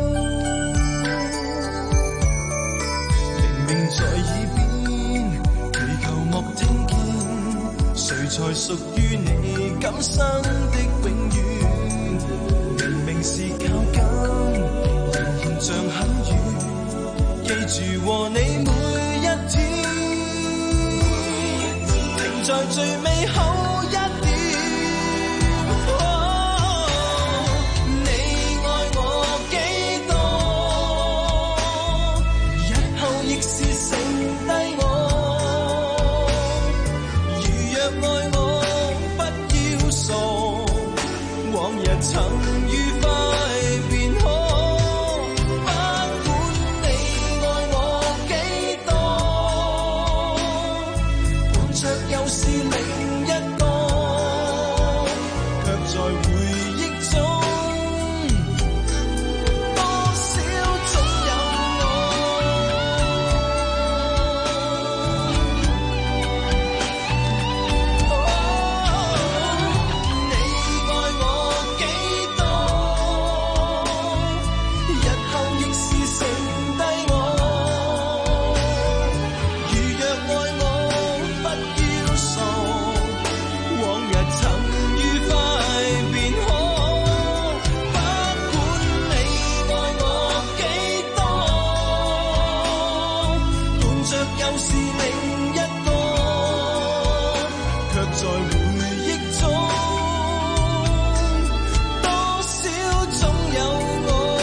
明明在耳邊，祈求莫聽見，誰才屬於你今生的永遠？明明是靠近，仍然像很遠。記住和你每一天，停在最美好一點。哦，你愛我幾多，日後亦是剩低我。如若愛我，不要傻，往日曾愉快便好。又是另一個，卻在回憶中，多少總有你愛我幾多，日後亦是剩低我。如若愛我，不要傻，往日曾愉快便好。不管你愛我幾多，伴着又是另一個，卻在回憶中，多少總有我。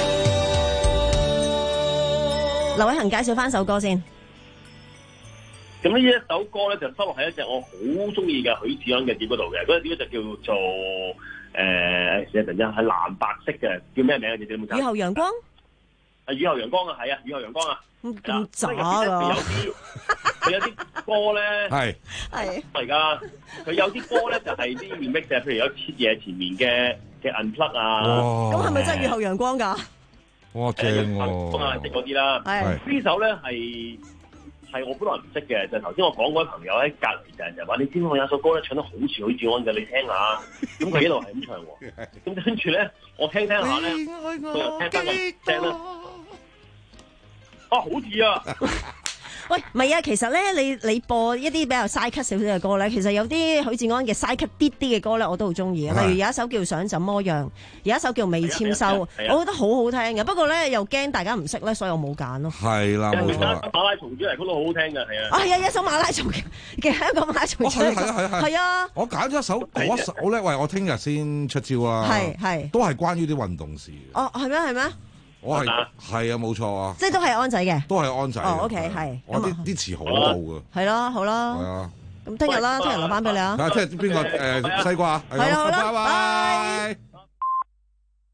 劉偉恒介紹翻首歌先。 咁呢一首歌咧就收落喺一隻我好中意嘅許志安嘅碟嗰度嘅，嗰隻碟就叫做誒，寫陣間係藍白色嘅，叫咩名啊？你知唔知？ 雨後陽光。 啊，雨後陽光啊，係啊，雨後陽光啊。 咁渣㗎。有啲佢有啲歌咧係係嚟㗎，佢有啲歌咧就係啲 remix 嘅，譬如有切嘢前面嘅嘅 unplug 啊。 咁係咪真係雨後陽光㗎？ 哇，正喎！ 幫下識嗰啲啦。係呢首咧係。係我本來唔識嘅，就頭先我講嗰位朋友喺隔離就就話：你知唔知我有首歌咧唱得好似許志安嘅，你聽下。咁佢一路係咁唱喎，咁跟住咧我聽聽下咧，佢又聽翻咁聲啦。啊，好似啊！ 喂，唔係啊，其實咧，你你播一啲比較 side cut 少少嘅歌咧，其實有啲許志安嘅 side cut 啲啲嘅歌咧，我都好中意啊。例如有一首叫想怎麼樣，有一首叫未簽收，我覺得好好聽嘅。不過咧又驚大家唔識咧，所以我冇揀咯。 係啦，冇錯。 馬拉松主題曲都好好聽嘅，係啊。 啊，係啊，一首馬拉松嘅香港馬拉松。 係係係係。 係啊。我揀咗一首嗰首咧，喂，我聽日先出招啊。 係係。都係關於啲運動事。 哦，係咩係咩？ 我係係啊，冇錯啊， 即係都係安仔嘅， 都係安仔。 哦 ，OK， 係。 我啲啲詞好到㗎。係咯，好啦。 係啊。 咁聽日啦，聽日留翻俾你啊。 啊，聽日邊個誒西瓜？ 係啊，好啦， 拜拜。